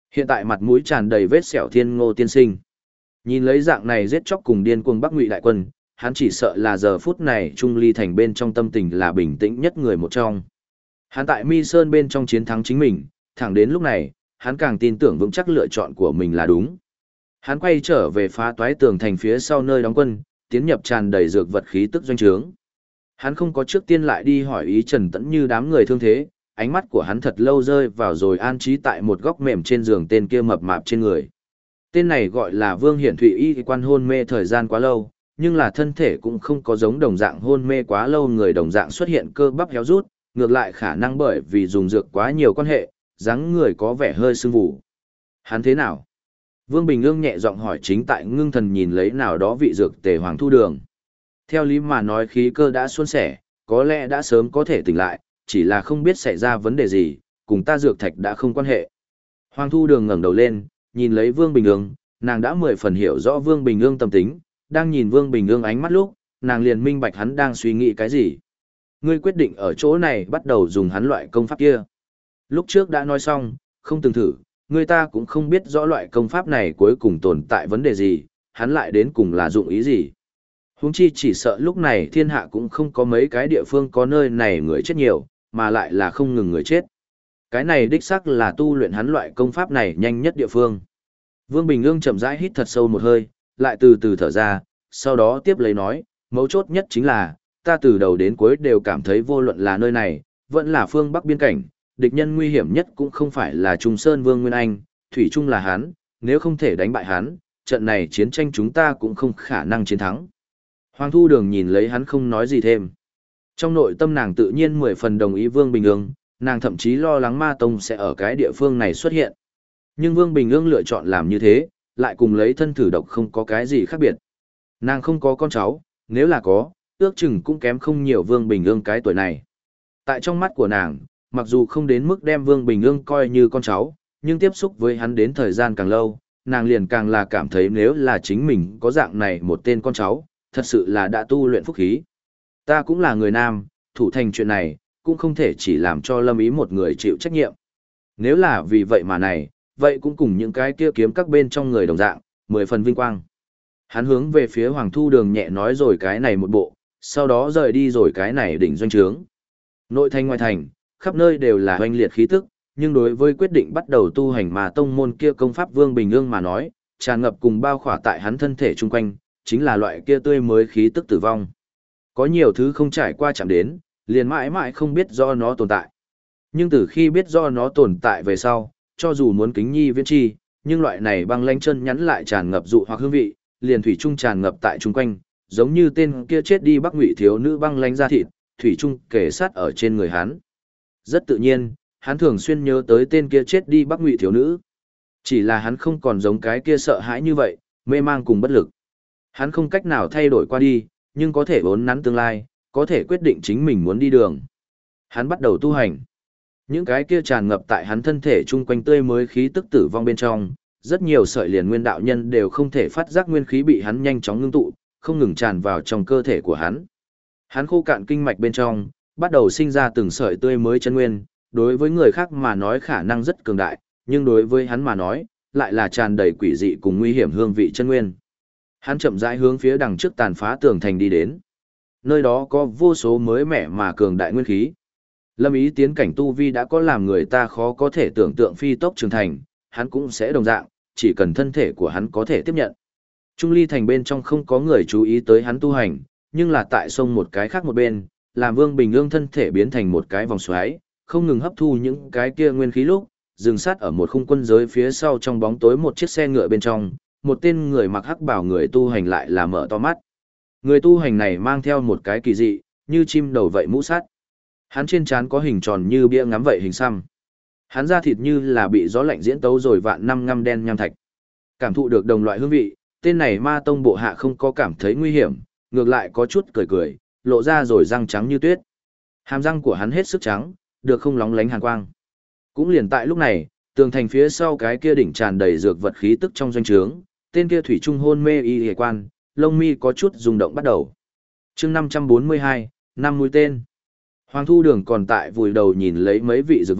Hiện tại mặt mũi tràn đầy vết sẹo Thiên Ngô tiên sinh. Nhìn lấy dạng này giết chóc cùng điên cuồng Bắc Ngụy đại quân, hắn chỉ sợ là giờ phút này Trung Ly thành bên trong tâm tình là bình tĩnh nhất người một trong. Hắn tại Mi Sơn bên trong chiến thắng chính mình, thẳng đến lúc này, hắn càng tin tưởng vững chắc lựa chọn của mình là đúng. Hắn quay trở về phá toái tường thành phía sau nơi đóng quân, tiến nhập tràn đầy dược vật khí tức doanh trướng. Hắn không có trước tiên lại đi hỏi ý Trần Tẫn như đám người thương thế, ánh mắt của hắn thật lâu rơi vào rồi an trí tại một góc mềm trên giường tên kia mập mạp trên người. Tên này gọi là Vương Hiển Thụy y quan hôn mê thời gian quá lâu, nhưng là thân thể cũng không có giống đồng dạng hôn mê quá lâu người đồng dạng xuất hiện cơ bắp héo rút, ngược lại khả năng bởi vì dùng dược quá nhiều quan hệ, dáng người có vẻ hơi sưng vù. Hắn thế nào? Vương Bình Ương nhẹ giọng hỏi chính tại ngưng thần nhìn lấy nào đó vị dược tề Hoàng Thu Đường. Theo lý mà nói khí cơ đã suôn sẻ, có lẽ đã sớm có thể tỉnh lại, chỉ là không biết xảy ra vấn đề gì, cùng ta dược thạch đã không quan hệ. Hoàng Thu Đường ngẩng đầu lên, nhìn lấy Vương Bình Ương, nàng đã 10 phần hiểu rõ Vương Bình Ương tâm tính, đang nhìn Vương Bình Ương ánh mắt lúc, nàng liền minh bạch hắn đang suy nghĩ cái gì. Ngươi quyết định ở chỗ này bắt đầu dùng hắn loại công pháp kia. Lúc trước đã nói xong, không từng thử, người ta cũng không biết rõ loại công pháp này cuối cùng tồn tại vấn đề gì, hắn lại đến cùng là dụng ý gì. Huống chi chỉ sợ lúc này thiên hạ cũng không có mấy cái địa phương có nơi này người chết nhiều, mà lại là không ngừng người chết. Cái này đích xác là tu luyện hắn loại công pháp này nhanh nhất địa phương. Vương Bình Ương chậm rãi hít thật sâu một hơi, lại từ từ thở ra, sau đó tiếp lấy nói, mấu chốt nhất chính là, ta từ đầu đến cuối đều cảm thấy vô luận là nơi này, vẫn là phương Bắc biên cảnh, địch nhân nguy hiểm nhất cũng không phải là Trung Sơn Vương Nguyên Anh, thủy chung là hắn, nếu không thể đánh bại hắn, trận này chiến tranh chúng ta cũng không khả năng chiến thắng. Hoàng Thu Đường nhìn lấy hắn không nói gì thêm. Trong nội tâm nàng tự nhiên 10 phần đồng ý Vương Bình Ương, nàng thậm chí lo lắng Ma Tông sẽ ở cái địa phương này xuất hiện. Nhưng Vương Bình Ương lựa chọn làm như thế, lại cùng lấy thân thử độc không có cái gì khác biệt. Nàng không có con cháu, nếu là có, ước chừng cũng kém không nhiều Vương Bình Ương cái tuổi này. Tại trong mắt của nàng, mặc dù không đến mức đem Vương Bình Ương coi như con cháu, nhưng tiếp xúc với hắn đến thời gian càng lâu, nàng liền càng là cảm thấy nếu là chính mình có dạng này một tên con cháu, thật sự là đã tu luyện phúc khí. Ta cũng là người nam, thủ thành chuyện này, cũng không thể chỉ làm cho Lâm Ý một người chịu trách nhiệm. Nếu là vì vậy mà này, vậy cũng cùng những cái kia kiếm các bên trong người đồng dạng, 10 phần vinh quang. Hắn hướng về phía Hoàng Thu Đường nhẹ nói rồi cái này một bộ, sau đó rời đi rồi cái này đỉnh doanh trướng. Nội thành ngoài thành, khắp nơi đều là hoành liệt khí tức, nhưng đối với quyết định bắt đầu tu hành mà tông môn kia công pháp Vương Bình Ương mà nói, tràn ngập cùng bao khỏa tại hắn thân thể chung quanh, chính là loại kia tươi mới khí tức tử vong. Có nhiều thứ không trải qua chạm đến, liền mãi mãi không biết do nó tồn tại. Nhưng từ khi biết do nó tồn tại về sau, cho dù muốn kính nhi viễn chi, nhưng loại này băng lanh chân nhắn lại tràn ngập dụ hoặc hương vị, liền thủy trung tràn ngập tại chung quanh, giống như tên kia chết đi Bắc Ngụy thiếu nữ băng lanh da thịt, thủy trung kề sát ở trên người hắn. Rất tự nhiên, hắn thường xuyên nhớ tới tên kia chết đi Bắc Ngụy thiếu nữ. Chỉ là hắn không còn giống cái kia sợ hãi như vậy, mê mang cùng bất lực. Hắn không cách nào thay đổi qua đi, nhưng có thể vốn nắn tương lai, có thể quyết định chính mình muốn đi đường. Hắn bắt đầu tu hành. Những cái kia tràn ngập tại hắn thân thể chung quanh tươi mới khí tức tử vong bên trong, rất nhiều sợi liền nguyên đạo nhân đều không thể phát giác nguyên khí bị hắn nhanh chóng ngưng tụ, không ngừng tràn vào trong cơ thể của hắn. Hắn khô cạn kinh mạch bên trong, bắt đầu sinh ra từng sợi tươi mới chân nguyên, đối với người khác mà nói khả năng rất cường đại, nhưng đối với hắn mà nói, lại là tràn đầy quỷ dị cùng nguy hiểm hương vị chân nguyên. Hắn chậm rãi hướng phía đằng trước tàn phá tường thành đi đến. Nơi đó có vô số mới mẻ mà cường đại nguyên khí. Lâm Ý tiến cảnh tu vi đã có làm người ta khó có thể tưởng tượng phi tốc trưởng thành, hắn cũng sẽ đồng dạng, chỉ cần thân thể của hắn có thể tiếp nhận. Trung Ly thành bên trong không có người chú ý tới hắn tu hành, nhưng là tại sông một cái khác một bên, làm Vương Bình Ương thân thể biến thành một cái vòng xoáy, không ngừng hấp thu những cái kia nguyên khí lúc, dừng sát ở một khung quân giới phía sau trong bóng tối một chiếc xe ngựa bên trong, một tên người mặc hắc bào người tu hành lại là mở to mắt. Người tu hành này mang theo một cái kỳ dị, như chim đầu vậy mũ sắt. Hắn trên trán có hình tròn như bia ngắm vậy hình xăm. Hắn da thịt như là bị gió lạnh diễn tấu rồi vạn năm ngăm đen nham thạch. Cảm thụ được đồng loại hương vị, tên này Ma Tông bộ hạ không có cảm thấy nguy hiểm, ngược lại có chút cười cười, lộ ra rồi răng trắng như tuyết. Hàm răng của hắn hết sức trắng, được không lóng lánh hàn quang. Cũng liền tại lúc này, tường thành phía sau cái kia đỉnh tràn đầy dược vật khí tức trong doanh trướng, tên kia thủy trung hôn mê y hề quan, lông mi có chút rung động bắt đầu. Chương 542, năm mũi tên. Hoàng Thu Đường còn tại vùi đầu nhìn lấy mấy vị dược vật,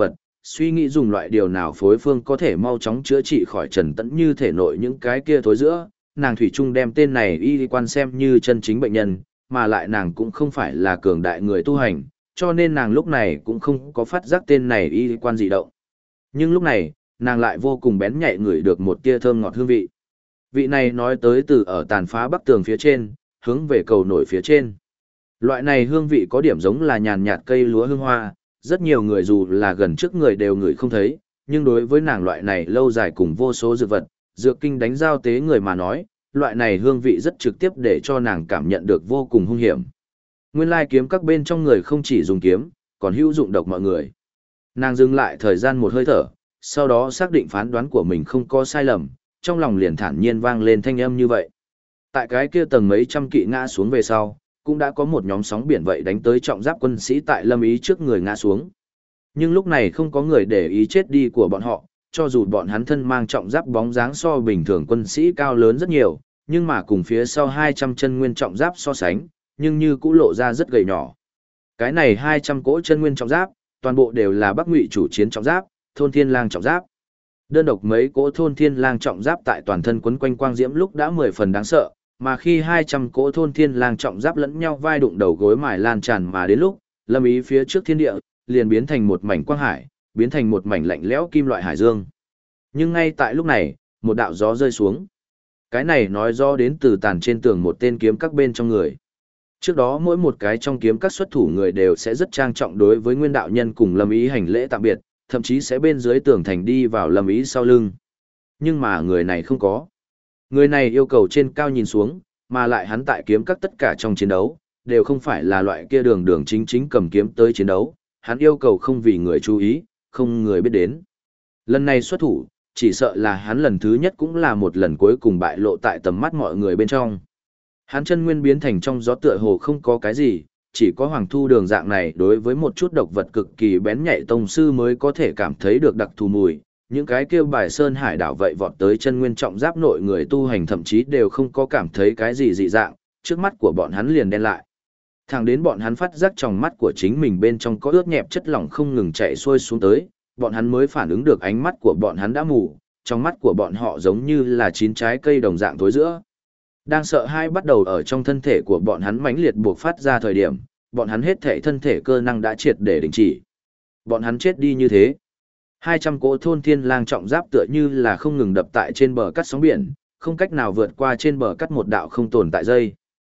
suy nghĩ dùng loại điều nào phối phương có thể mau chóng chữa trị khỏi Trần Tẫn Như thể nội những cái kia thối giữa, nàng thủy chung đem tên này y quan xem như chân chính bệnh nhân, mà lại nàng cũng không phải là cường đại người tu hành, cho nên nàng lúc này cũng không có phát giác tên này y quan dị động. Nhưng lúc này, nàng lại vô cùng bén nhạy ngửi được một tia thơm ngọt hương vị. Vị này nói tới từ ở tàn phá bắc tường phía trên, hướng về cầu nổi phía trên. Loại này hương vị có điểm giống là nhàn nhạt cây lúa hương hoa, rất nhiều người dù là gần trước người đều ngửi không thấy, nhưng đối với nàng loại này lâu dài cùng vô số dược vật, dược kinh đánh giao tế người mà nói, loại này hương vị rất trực tiếp để cho nàng cảm nhận được vô cùng hung hiểm. Nguyên lai kiếm các bên trong người không chỉ dùng kiếm, còn hữu dụng độc mọi người. Nàng dừng lại thời gian một hơi thở, sau đó xác định phán đoán của mình không có sai lầm, trong lòng liền thản nhiên vang lên thanh âm như vậy. Tại cái kia tầng mấy trăm kỵ ngã xuống về sau, cũng đã có một nhóm sóng biển vậy đánh tới trọng giáp quân sĩ tại Lâm Ý trước người ngã xuống. Nhưng lúc này không có người để ý chết đi của bọn họ, cho dù bọn hắn thân mang trọng giáp bóng dáng so bình thường quân sĩ cao lớn rất nhiều, nhưng mà cùng phía sau 200 chân nguyên trọng giáp so sánh, nhưng như cũng lộ ra rất gầy nhỏ. Cái này 200 cỗ chân nguyên trọng giáp, toàn bộ đều là Bắc Ngụy chủ chiến trọng giáp, thôn thiên lang trọng giáp. Đơn độc mấy cỗ thôn thiên lang trọng giáp tại toàn thân quấn quanh quang diễm lúc đã 10 phần đáng sợ, mà khi 200 cỗ thôn thiên lang trọng giáp lẫn nhau vai đụng đầu gối mài lan tràn mà đến lúc, Lâm Ý phía trước thiên địa, liền biến thành một mảnh quang hải, biến thành một mảnh lạnh lẽo kim loại hải dương. Nhưng ngay tại lúc này, một đạo gió rơi xuống. Cái này nói do đến từ tàn trên tường một tên kiếm các bên trong người. Trước đó mỗi một cái trong kiếm các xuất thủ người đều sẽ rất trang trọng đối với nguyên đạo nhân cùng Lâm Ý hành lễ tạm biệt, thậm chí sẽ bên dưới tường thành đi vào Lâm Ý sau lưng. Nhưng mà người này không có. Người này yêu cầu trên cao nhìn xuống, mà lại hắn tại kiếm các tất cả trong chiến đấu, đều không phải là loại kia đường đường chính chính cầm kiếm tới chiến đấu, hắn yêu cầu không vì người chú ý, không người biết đến. Lần này xuất thủ, chỉ sợ là hắn lần thứ nhất cũng là một lần cuối cùng bại lộ tại tầm mắt mọi người bên trong. Hắn chân nguyên biến thành trong gió tựa hồ không có cái gì, chỉ có hoàng thu đường dạng này đối với một chút độc vật cực kỳ bén nhạy tông sư mới có thể cảm thấy được đặc thù mùi. Những cái kêu bài sơn hải đảo vậy vọt tới chân nguyên trọng giáp nội người tu hành thậm chí đều không có cảm thấy cái gì dị dạng, trước mắt của bọn hắn liền đen lại. Thẳng đến bọn hắn phát giác trong mắt của chính mình bên trong có ướt nhẹp chất lỏng không ngừng chạy xuôi xuống tới, bọn hắn mới phản ứng được ánh mắt của bọn hắn đã mù, trong mắt của bọn họ giống như là chín trái cây đồng dạng tối giữa. Đang sợ hai bắt đầu ở trong thân thể của bọn hắn mãnh liệt buộc phát ra thời điểm, bọn hắn hết thể thân thể cơ năng đã triệt để đình chỉ. Bọn hắn chết đi như thế. 200 cỗ thôn thiên lang trọng giáp tựa như là không ngừng đập tại trên bờ cắt sóng biển, không cách nào vượt qua trên bờ cắt một đạo không tồn tại dây.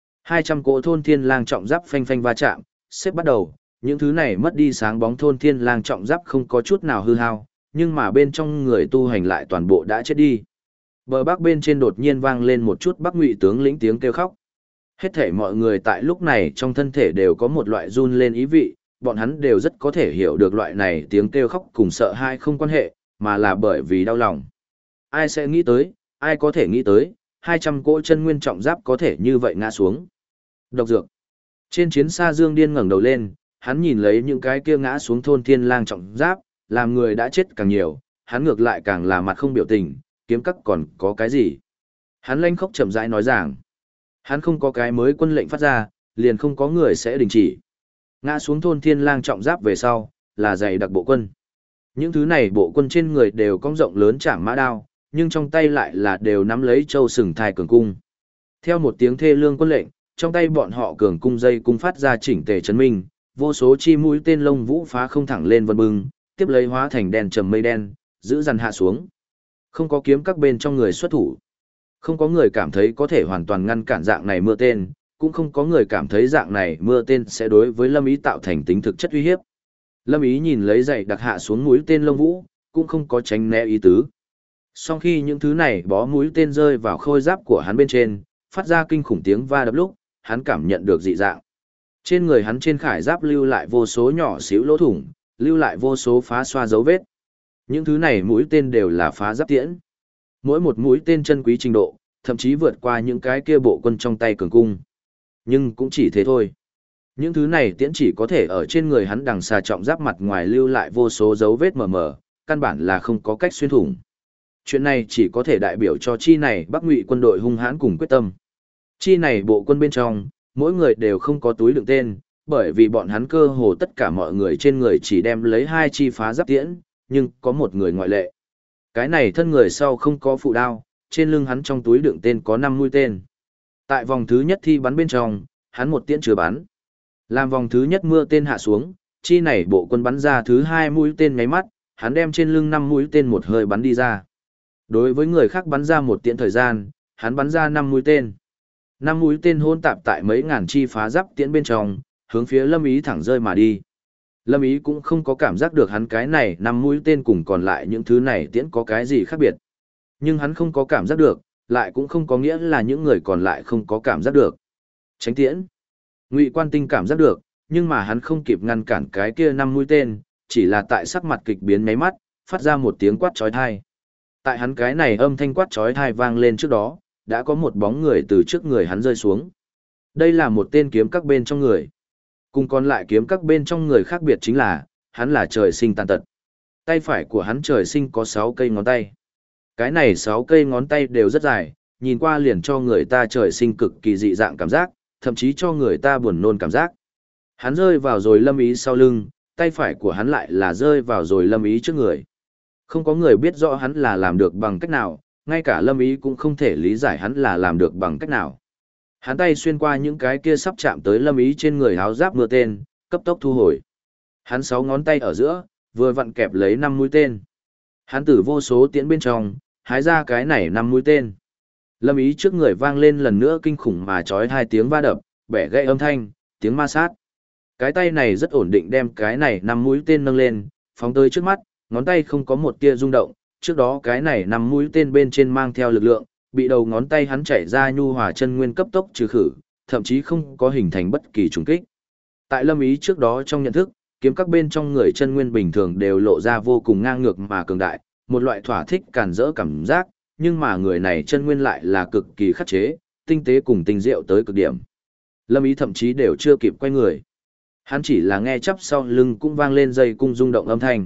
200 cỗ thôn thiên lang trọng giáp phanh phanh va chạm, xếp bắt đầu, những thứ này mất đi sáng bóng thôn thiên lang trọng giáp không có chút nào hư hao, nhưng mà bên trong người tu hành lại toàn bộ đã chết đi. Bờ bắc bên trên đột nhiên vang lên một chút Bắc Ngụy tướng lĩnh tiếng kêu khóc. Hết thảy mọi người tại lúc này trong thân thể đều có một loại run lên ý vị, bọn hắn đều rất có thể hiểu được loại này tiếng kêu khóc cùng sợ hãi không quan hệ, mà là bởi vì đau lòng. Ai sẽ nghĩ tới, ai có thể nghĩ tới, 200 cỗ chân nguyên trọng giáp có thể như vậy ngã xuống. Độc dược. Trên chiến xa Dương Điên ngẩng đầu lên, hắn nhìn lấy những cái kia ngã xuống thôn thiên lang trọng giáp, làm người đã chết càng nhiều, hắn ngược lại càng là mặt không biểu tình, kiếm các còn có cái gì. Hắn lanh khóc chậm rãi nói rằng, hắn không có cái mới quân lệnh phát ra, liền không có người sẽ đình chỉ. Ngã xuống thôn thiên lang trọng giáp về sau, là dày đặc bộ quân. Những thứ này bộ quân trên người đều cong rộng lớn chảng mã đao, nhưng trong tay lại là đều nắm lấy châu sừng thai cường cung. Theo một tiếng thê lương quân lệnh, trong tay bọn họ cường cung dây cung phát ra chỉnh tề chấn minh, vô số chi mũi tên lông vũ phá không thẳng lên vân bưng, tiếp lấy hóa thành đen trầm mây đen, giữ dằn hạ xuống. Không có kiếm các bên trong người xuất thủ. Không có người cảm thấy có thể hoàn toàn ngăn cản dạng này mưa tên, cũng không có người cảm thấy dạng này mưa tên sẽ đối với Lâm Ý tạo thành tính thực chất uy hiếp. Lâm Ý nhìn lấy dậy đặc hạ xuống mũi tên lông vũ, cũng không có tránh né ý tứ. Sau khi những thứ này bó mũi tên rơi vào khôi giáp của hắn bên trên, phát ra kinh khủng tiếng va đập lúc, hắn cảm nhận được dị dạng. Trên người hắn trên khải giáp lưu lại vô số nhỏ xíu lỗ thủng, lưu lại vô số phá xoa dấu vết. Những thứ này mũi tên đều là phá giáp tiễn. Mỗi một mũi tên chân quý trình độ, thậm chí vượt qua những cái kia bộ quân trong tay cường cung. Nhưng cũng chỉ thế thôi. Những thứ này tiễn chỉ có thể ở trên người hắn đằng xà trọng giáp mặt ngoài lưu lại vô số dấu vết mờ mờ, căn bản là không có cách xuyên thủng. Chuyện này chỉ có thể đại biểu cho chi này Bắc Ngụy quân đội hung hãn cùng quyết tâm. Chi này bộ quân bên trong, mỗi người đều không có túi đựng tên, bởi vì bọn hắn cơ hồ tất cả mọi người trên người chỉ đem lấy 2 chi phá giáp tiễn, nhưng có một người ngoại lệ. Cái này thân người sau không có phụ đao, trên lưng hắn trong túi đựng tên có 5 mũi tên. Tại vòng thứ nhất thi bắn bên trong, hắn một tiễn chưa bắn. Làm vòng thứ nhất mưa tên hạ xuống, chi này bộ quân bắn ra thứ 2 mũi tên nháy mắt, hắn đem trên lưng 5 mũi tên một hơi bắn đi ra. Đối với người khác bắn ra một tiễn thời gian, hắn bắn ra 5 mũi tên. 5 mũi tên hôn tạp tại mấy ngàn chi phá giáp tiễn bên trong, hướng phía Lâm Ý thẳng rơi mà đi. Lâm Ý cũng không có cảm giác được hắn cái này 5 mũi tên cùng còn lại những thứ này tiễn có cái gì khác biệt. Nhưng hắn không có cảm giác được, lại cũng không có nghĩa là những người còn lại không có cảm giác được. Tránh tiễn. Ngụy Quan Tinh cảm giác được, nhưng mà hắn không kịp ngăn cản cái kia 5 mũi tên, chỉ là tại sắc mặt kịch biến nháy mắt, phát ra một tiếng quát chói tai. Tại hắn cái này âm thanh quát chói tai vang lên trước đó, đã có một bóng người từ trước người hắn rơi xuống. Đây là một tên kiếm các bên trong người. Cùng còn lại kiếm các bên trong người khác biệt chính là, hắn là trời sinh tàn tật. Tay phải của hắn trời sinh có 6 cây ngón tay. Cái này 6 cây ngón tay đều rất dài, nhìn qua liền cho người ta trời sinh cực kỳ dị dạng cảm giác, thậm chí cho người ta buồn nôn cảm giác. Hắn rơi vào rồi Lâm Ý sau lưng, tay phải của hắn lại là rơi vào rồi Lâm Ý trước người. Không có người biết rõ hắn là làm được bằng cách nào, ngay cả Lâm Ý cũng không thể lý giải hắn là làm được bằng cách nào. Hắn tay xuyên qua những cái kia sắp chạm tới Lâm Ý trên người áo giáp mưa tên, cấp tốc thu hồi. Hắn 6 ngón tay ở giữa, vừa vặn kẹp lấy 5 mũi tên. Hắn từ vô số tiễn bên trong, hái ra cái này 5 mũi tên. Lâm Ý trước người vang lên lần nữa kinh khủng mà chói 2 tiếng va đập, bẻ gãy âm thanh, tiếng ma sát. Cái tay này rất ổn định đem cái này 5 mũi tên nâng lên, phóng tới trước mắt, ngón tay không có một tia rung động, trước đó cái này 5 mũi tên bên trên mang theo lực lượng, bị đầu ngón tay hắn chảy ra nhu hòa chân nguyên cấp tốc trừ khử, thậm chí không có hình thành bất kỳ trùng kích. Tại Lâm Ý trước đó trong nhận thức, kiếm các bên trong người chân nguyên bình thường đều lộ ra vô cùng ngang ngược mà cường đại, một loại thỏa thích càn rỡ cảm giác, nhưng mà người này chân nguyên lại là cực kỳ khắc chế, tinh tế cùng tinh diệu tới cực điểm. Lâm Ý thậm chí đều chưa kịp quay người. Hắn chỉ là nghe chắp sau lưng cũng vang lên dây cung rung động âm thanh.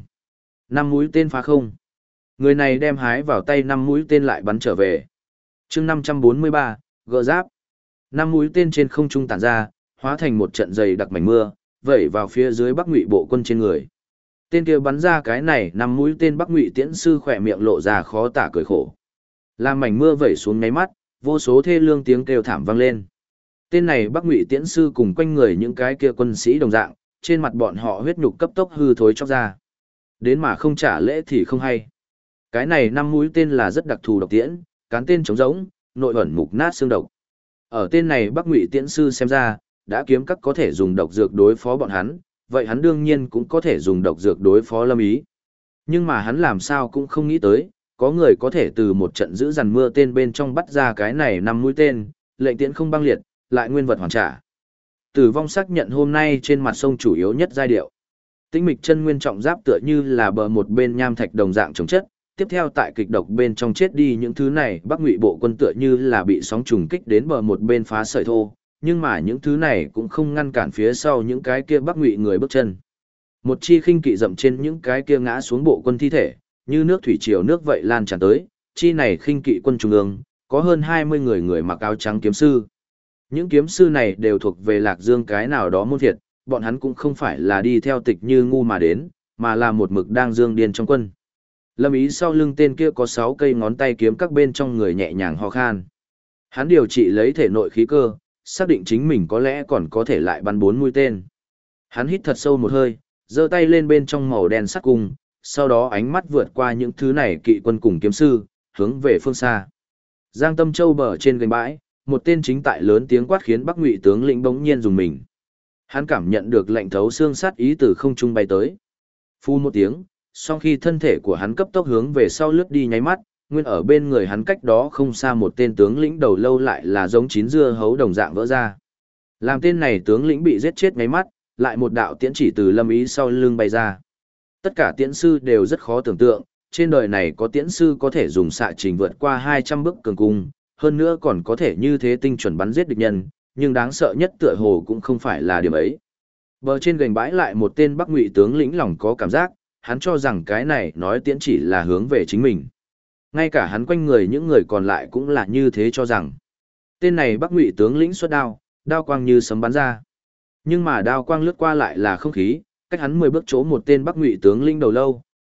5 mũi tên phá không. Người này đem hái vào tay 5 mũi tên lại bắn trở về. Chương 543, gỡ giáp. 5 mũi tên trên không trung tản ra, hóa thành một trận dày đặc mảnh mưa, vẩy vào phía dưới Bắc Ngụy bộ quân trên người. Tên kia bắn ra cái này 5 mũi tên Bắc Ngụy tiễn sư khỏe miệng lộ ra khó tả cười khổ. Làm mảnh mưa vẩy xuống nháy mắt, vô số thê lương tiếng kêu thảm vang lên. Tên này Bắc Ngụy tiễn sư cùng quanh người những cái kia quân sĩ đồng dạng, trên mặt bọn họ huyết nhục cấp tốc hư thối chóc ra. Đến mà không trả lễ thì không hay. Cái này 5 mũi tên là rất đặc thù độc tiễn, cán tên trống rỗng, nội ẩn mục nát xương độc. Ở tên này Bắc Ngụy tiễn sư xem ra, đã kiếm các có thể dùng độc dược đối phó bọn hắn, vậy hắn đương nhiên cũng có thể dùng độc dược đối phó Lâm Ý. Nhưng mà hắn làm sao cũng không nghĩ tới, có người có thể từ một trận giữ dằn mưa tên bên trong bắt ra cái này 5 mũi tên, lệnh tiễn không băng liệt, lại nguyên vật hoàn trả. Tử vong xác nhận hôm nay trên mặt sông chủ yếu nhất giai điệu. Tĩnh mịch chân nguyên trọng giáp tựa như là bờ một bên nham thạch đồng dạng chống chất, tiếp theo tại kịch độc bên trong chết đi những thứ này Bắc Ngụy bộ quân tựa như là bị sóng trùng kích đến bờ một bên phá sợi thô, nhưng mà những thứ này cũng không ngăn cản phía sau những cái kia Bắc Ngụy người bước chân. Một chi khinh kỵ dậm trên những cái kia ngã xuống bộ quân thi thể, như nước thủy triều nước vậy lan tràn tới, chi này khinh kỵ quân trung ương, có hơn 20 người mặc áo trắng kiếm sư. Những kiếm sư này đều thuộc về Lạc Dương cái nào đó môn phiệt, bọn hắn cũng không phải là đi theo Tịch Như Ngu mà đến, mà là một mực đang dương điên trong quân. Lâm Ý sau lưng tên kia có 6 cây ngón tay kiếm các bên trong người nhẹ nhàng ho khan. Hắn điều trị lấy thể nội khí cơ, xác định chính mình có lẽ còn có thể lại bắn 4 mũi tên. Hắn hít thật sâu một hơi, giơ tay lên bên trong màu đen sắt cung, sau đó ánh mắt vượt qua những thứ này kỵ quân cùng kiếm sư, hướng về phương xa. Giang Tâm Châu bờ trên gành bãi, một tên chính tại lớn tiếng quát khiến Bắc Ngụy tướng lĩnh bỗng nhiên dùng mình. Hắn cảm nhận được lệnh thấu xương sát ý từ không trung bay tới. Phu một tiếng, sau khi thân thể của hắn cấp tốc hướng về sau lướt đi nháy mắt, nguyên ở bên người hắn cách đó không xa một tên tướng lĩnh đầu lâu lại là giống chín dưa hấu đồng dạng vỡ ra. Làm tên này tướng lĩnh bị giết chết nháy mắt, lại một đạo tiễn chỉ từ Lâm Ý sau lưng bay ra. Tất cả tiễn sư đều rất khó tưởng tượng, trên đời này có tiễn sư có thể dùng xạ trình vượt qua 200 bước cường cung, hơn nữa còn có thể như thế tinh chuẩn bắn giết địch nhân, nhưng đáng sợ nhất tựa hồ cũng không phải là điểm ấy. Bờ trên gành bãi lại một tên Bắc Ngụy tướng lĩnh lòng có cảm giác, hắn cho rằng cái này nói tiễn chỉ là hướng về chính mình. Ngay cả hắn quanh người những người còn lại cũng là như thế cho rằng. Tên này Bắc Ngụy tướng lĩnh xuất đao, đao quang như sấm bắn ra. Nhưng mà đao quang lướt qua lại là không khí, cách hắn 10 bước chỗ một tên Bắc Ngụy tướng lĩnh đầu lâu,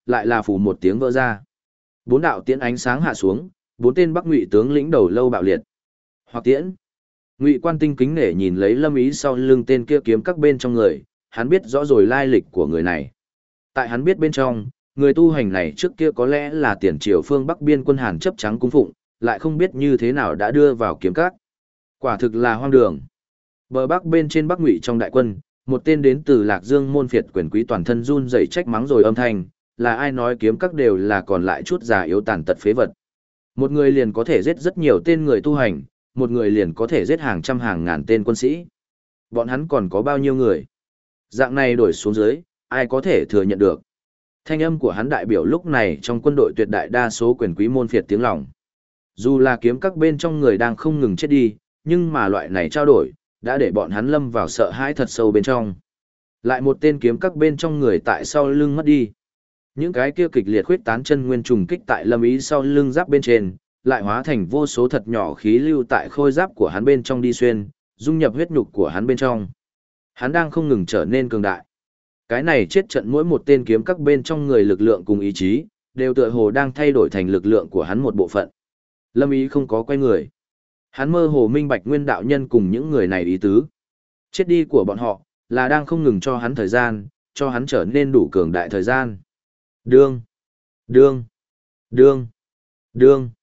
lại là phủ một tiếng vỡ ra. Bốn đạo tiễn ánh sáng hạ xuống, bốn tên Bắc Ngụy tướng lĩnh đầu lâu bạo liệt. Hoặc tiễn. Ngụy Quan Tinh kính nể nhìn lấy Lâm Ý sau lưng tên kia kiếm các bên trong người, hắn biết rõ rồi lai lịch của người này. Tại hắn biết bên trong, người tu hành này trước kia có lẽ là tiền triều phương Bắc biên quân Hàn chấp trắng cung phụng, lại không biết như thế nào đã đưa vào kiếm các. Quả thực là hoang đường. Bờ Bắc bên trên Bắc Ngụy trong đại quân, một tên đến từ Lạc Dương môn phiệt quyền quý toàn thân run rẩy trách mắng rồi âm thanh, là ai nói kiếm các đều là còn lại chút già yếu tàn tật phế vật. Một người liền có thể giết rất nhiều tên người tu hành, một người liền có thể giết hàng trăm hàng ngàn tên quân sĩ. Bọn hắn còn có bao nhiêu người? Dạng này đổi xuống dưới, ai có thể thừa nhận được? Thanh âm của hắn đại biểu lúc này trong quân đội tuyệt đại đa số quyền quý môn phiệt tiếng lòng. Dù là kiếm các bên trong người đang không ngừng chết đi, nhưng mà loại này trao đổi, đã để bọn hắn lâm vào sợ hãi thật sâu bên trong. Lại một tên kiếm các bên trong người tại sau lưng mất đi. Những cái kia kịch liệt khuyết tán chân nguyên trùng kích tại Lâm Ý sau lưng giáp bên trên, lại hóa thành vô số thật nhỏ khí lưu tại khôi giáp của hắn bên trong đi xuyên, dung nhập huyết nhục của hắn bên trong. Hắn đang không ngừng trở nên cường đại. Cái này chết trận mỗi một tên kiếm các bên trong người lực lượng cùng ý chí, đều tựa hồ đang thay đổi thành lực lượng của hắn một bộ phận. Lâm Ý không có quay người. Hắn mơ hồ minh bạch nguyên đạo nhân cùng những người này ý tứ. Chết đi của bọn họ, là đang không ngừng cho hắn thời gian, cho hắn trở nên đủ cường đại thời gian. Đương, đương, đương, đương.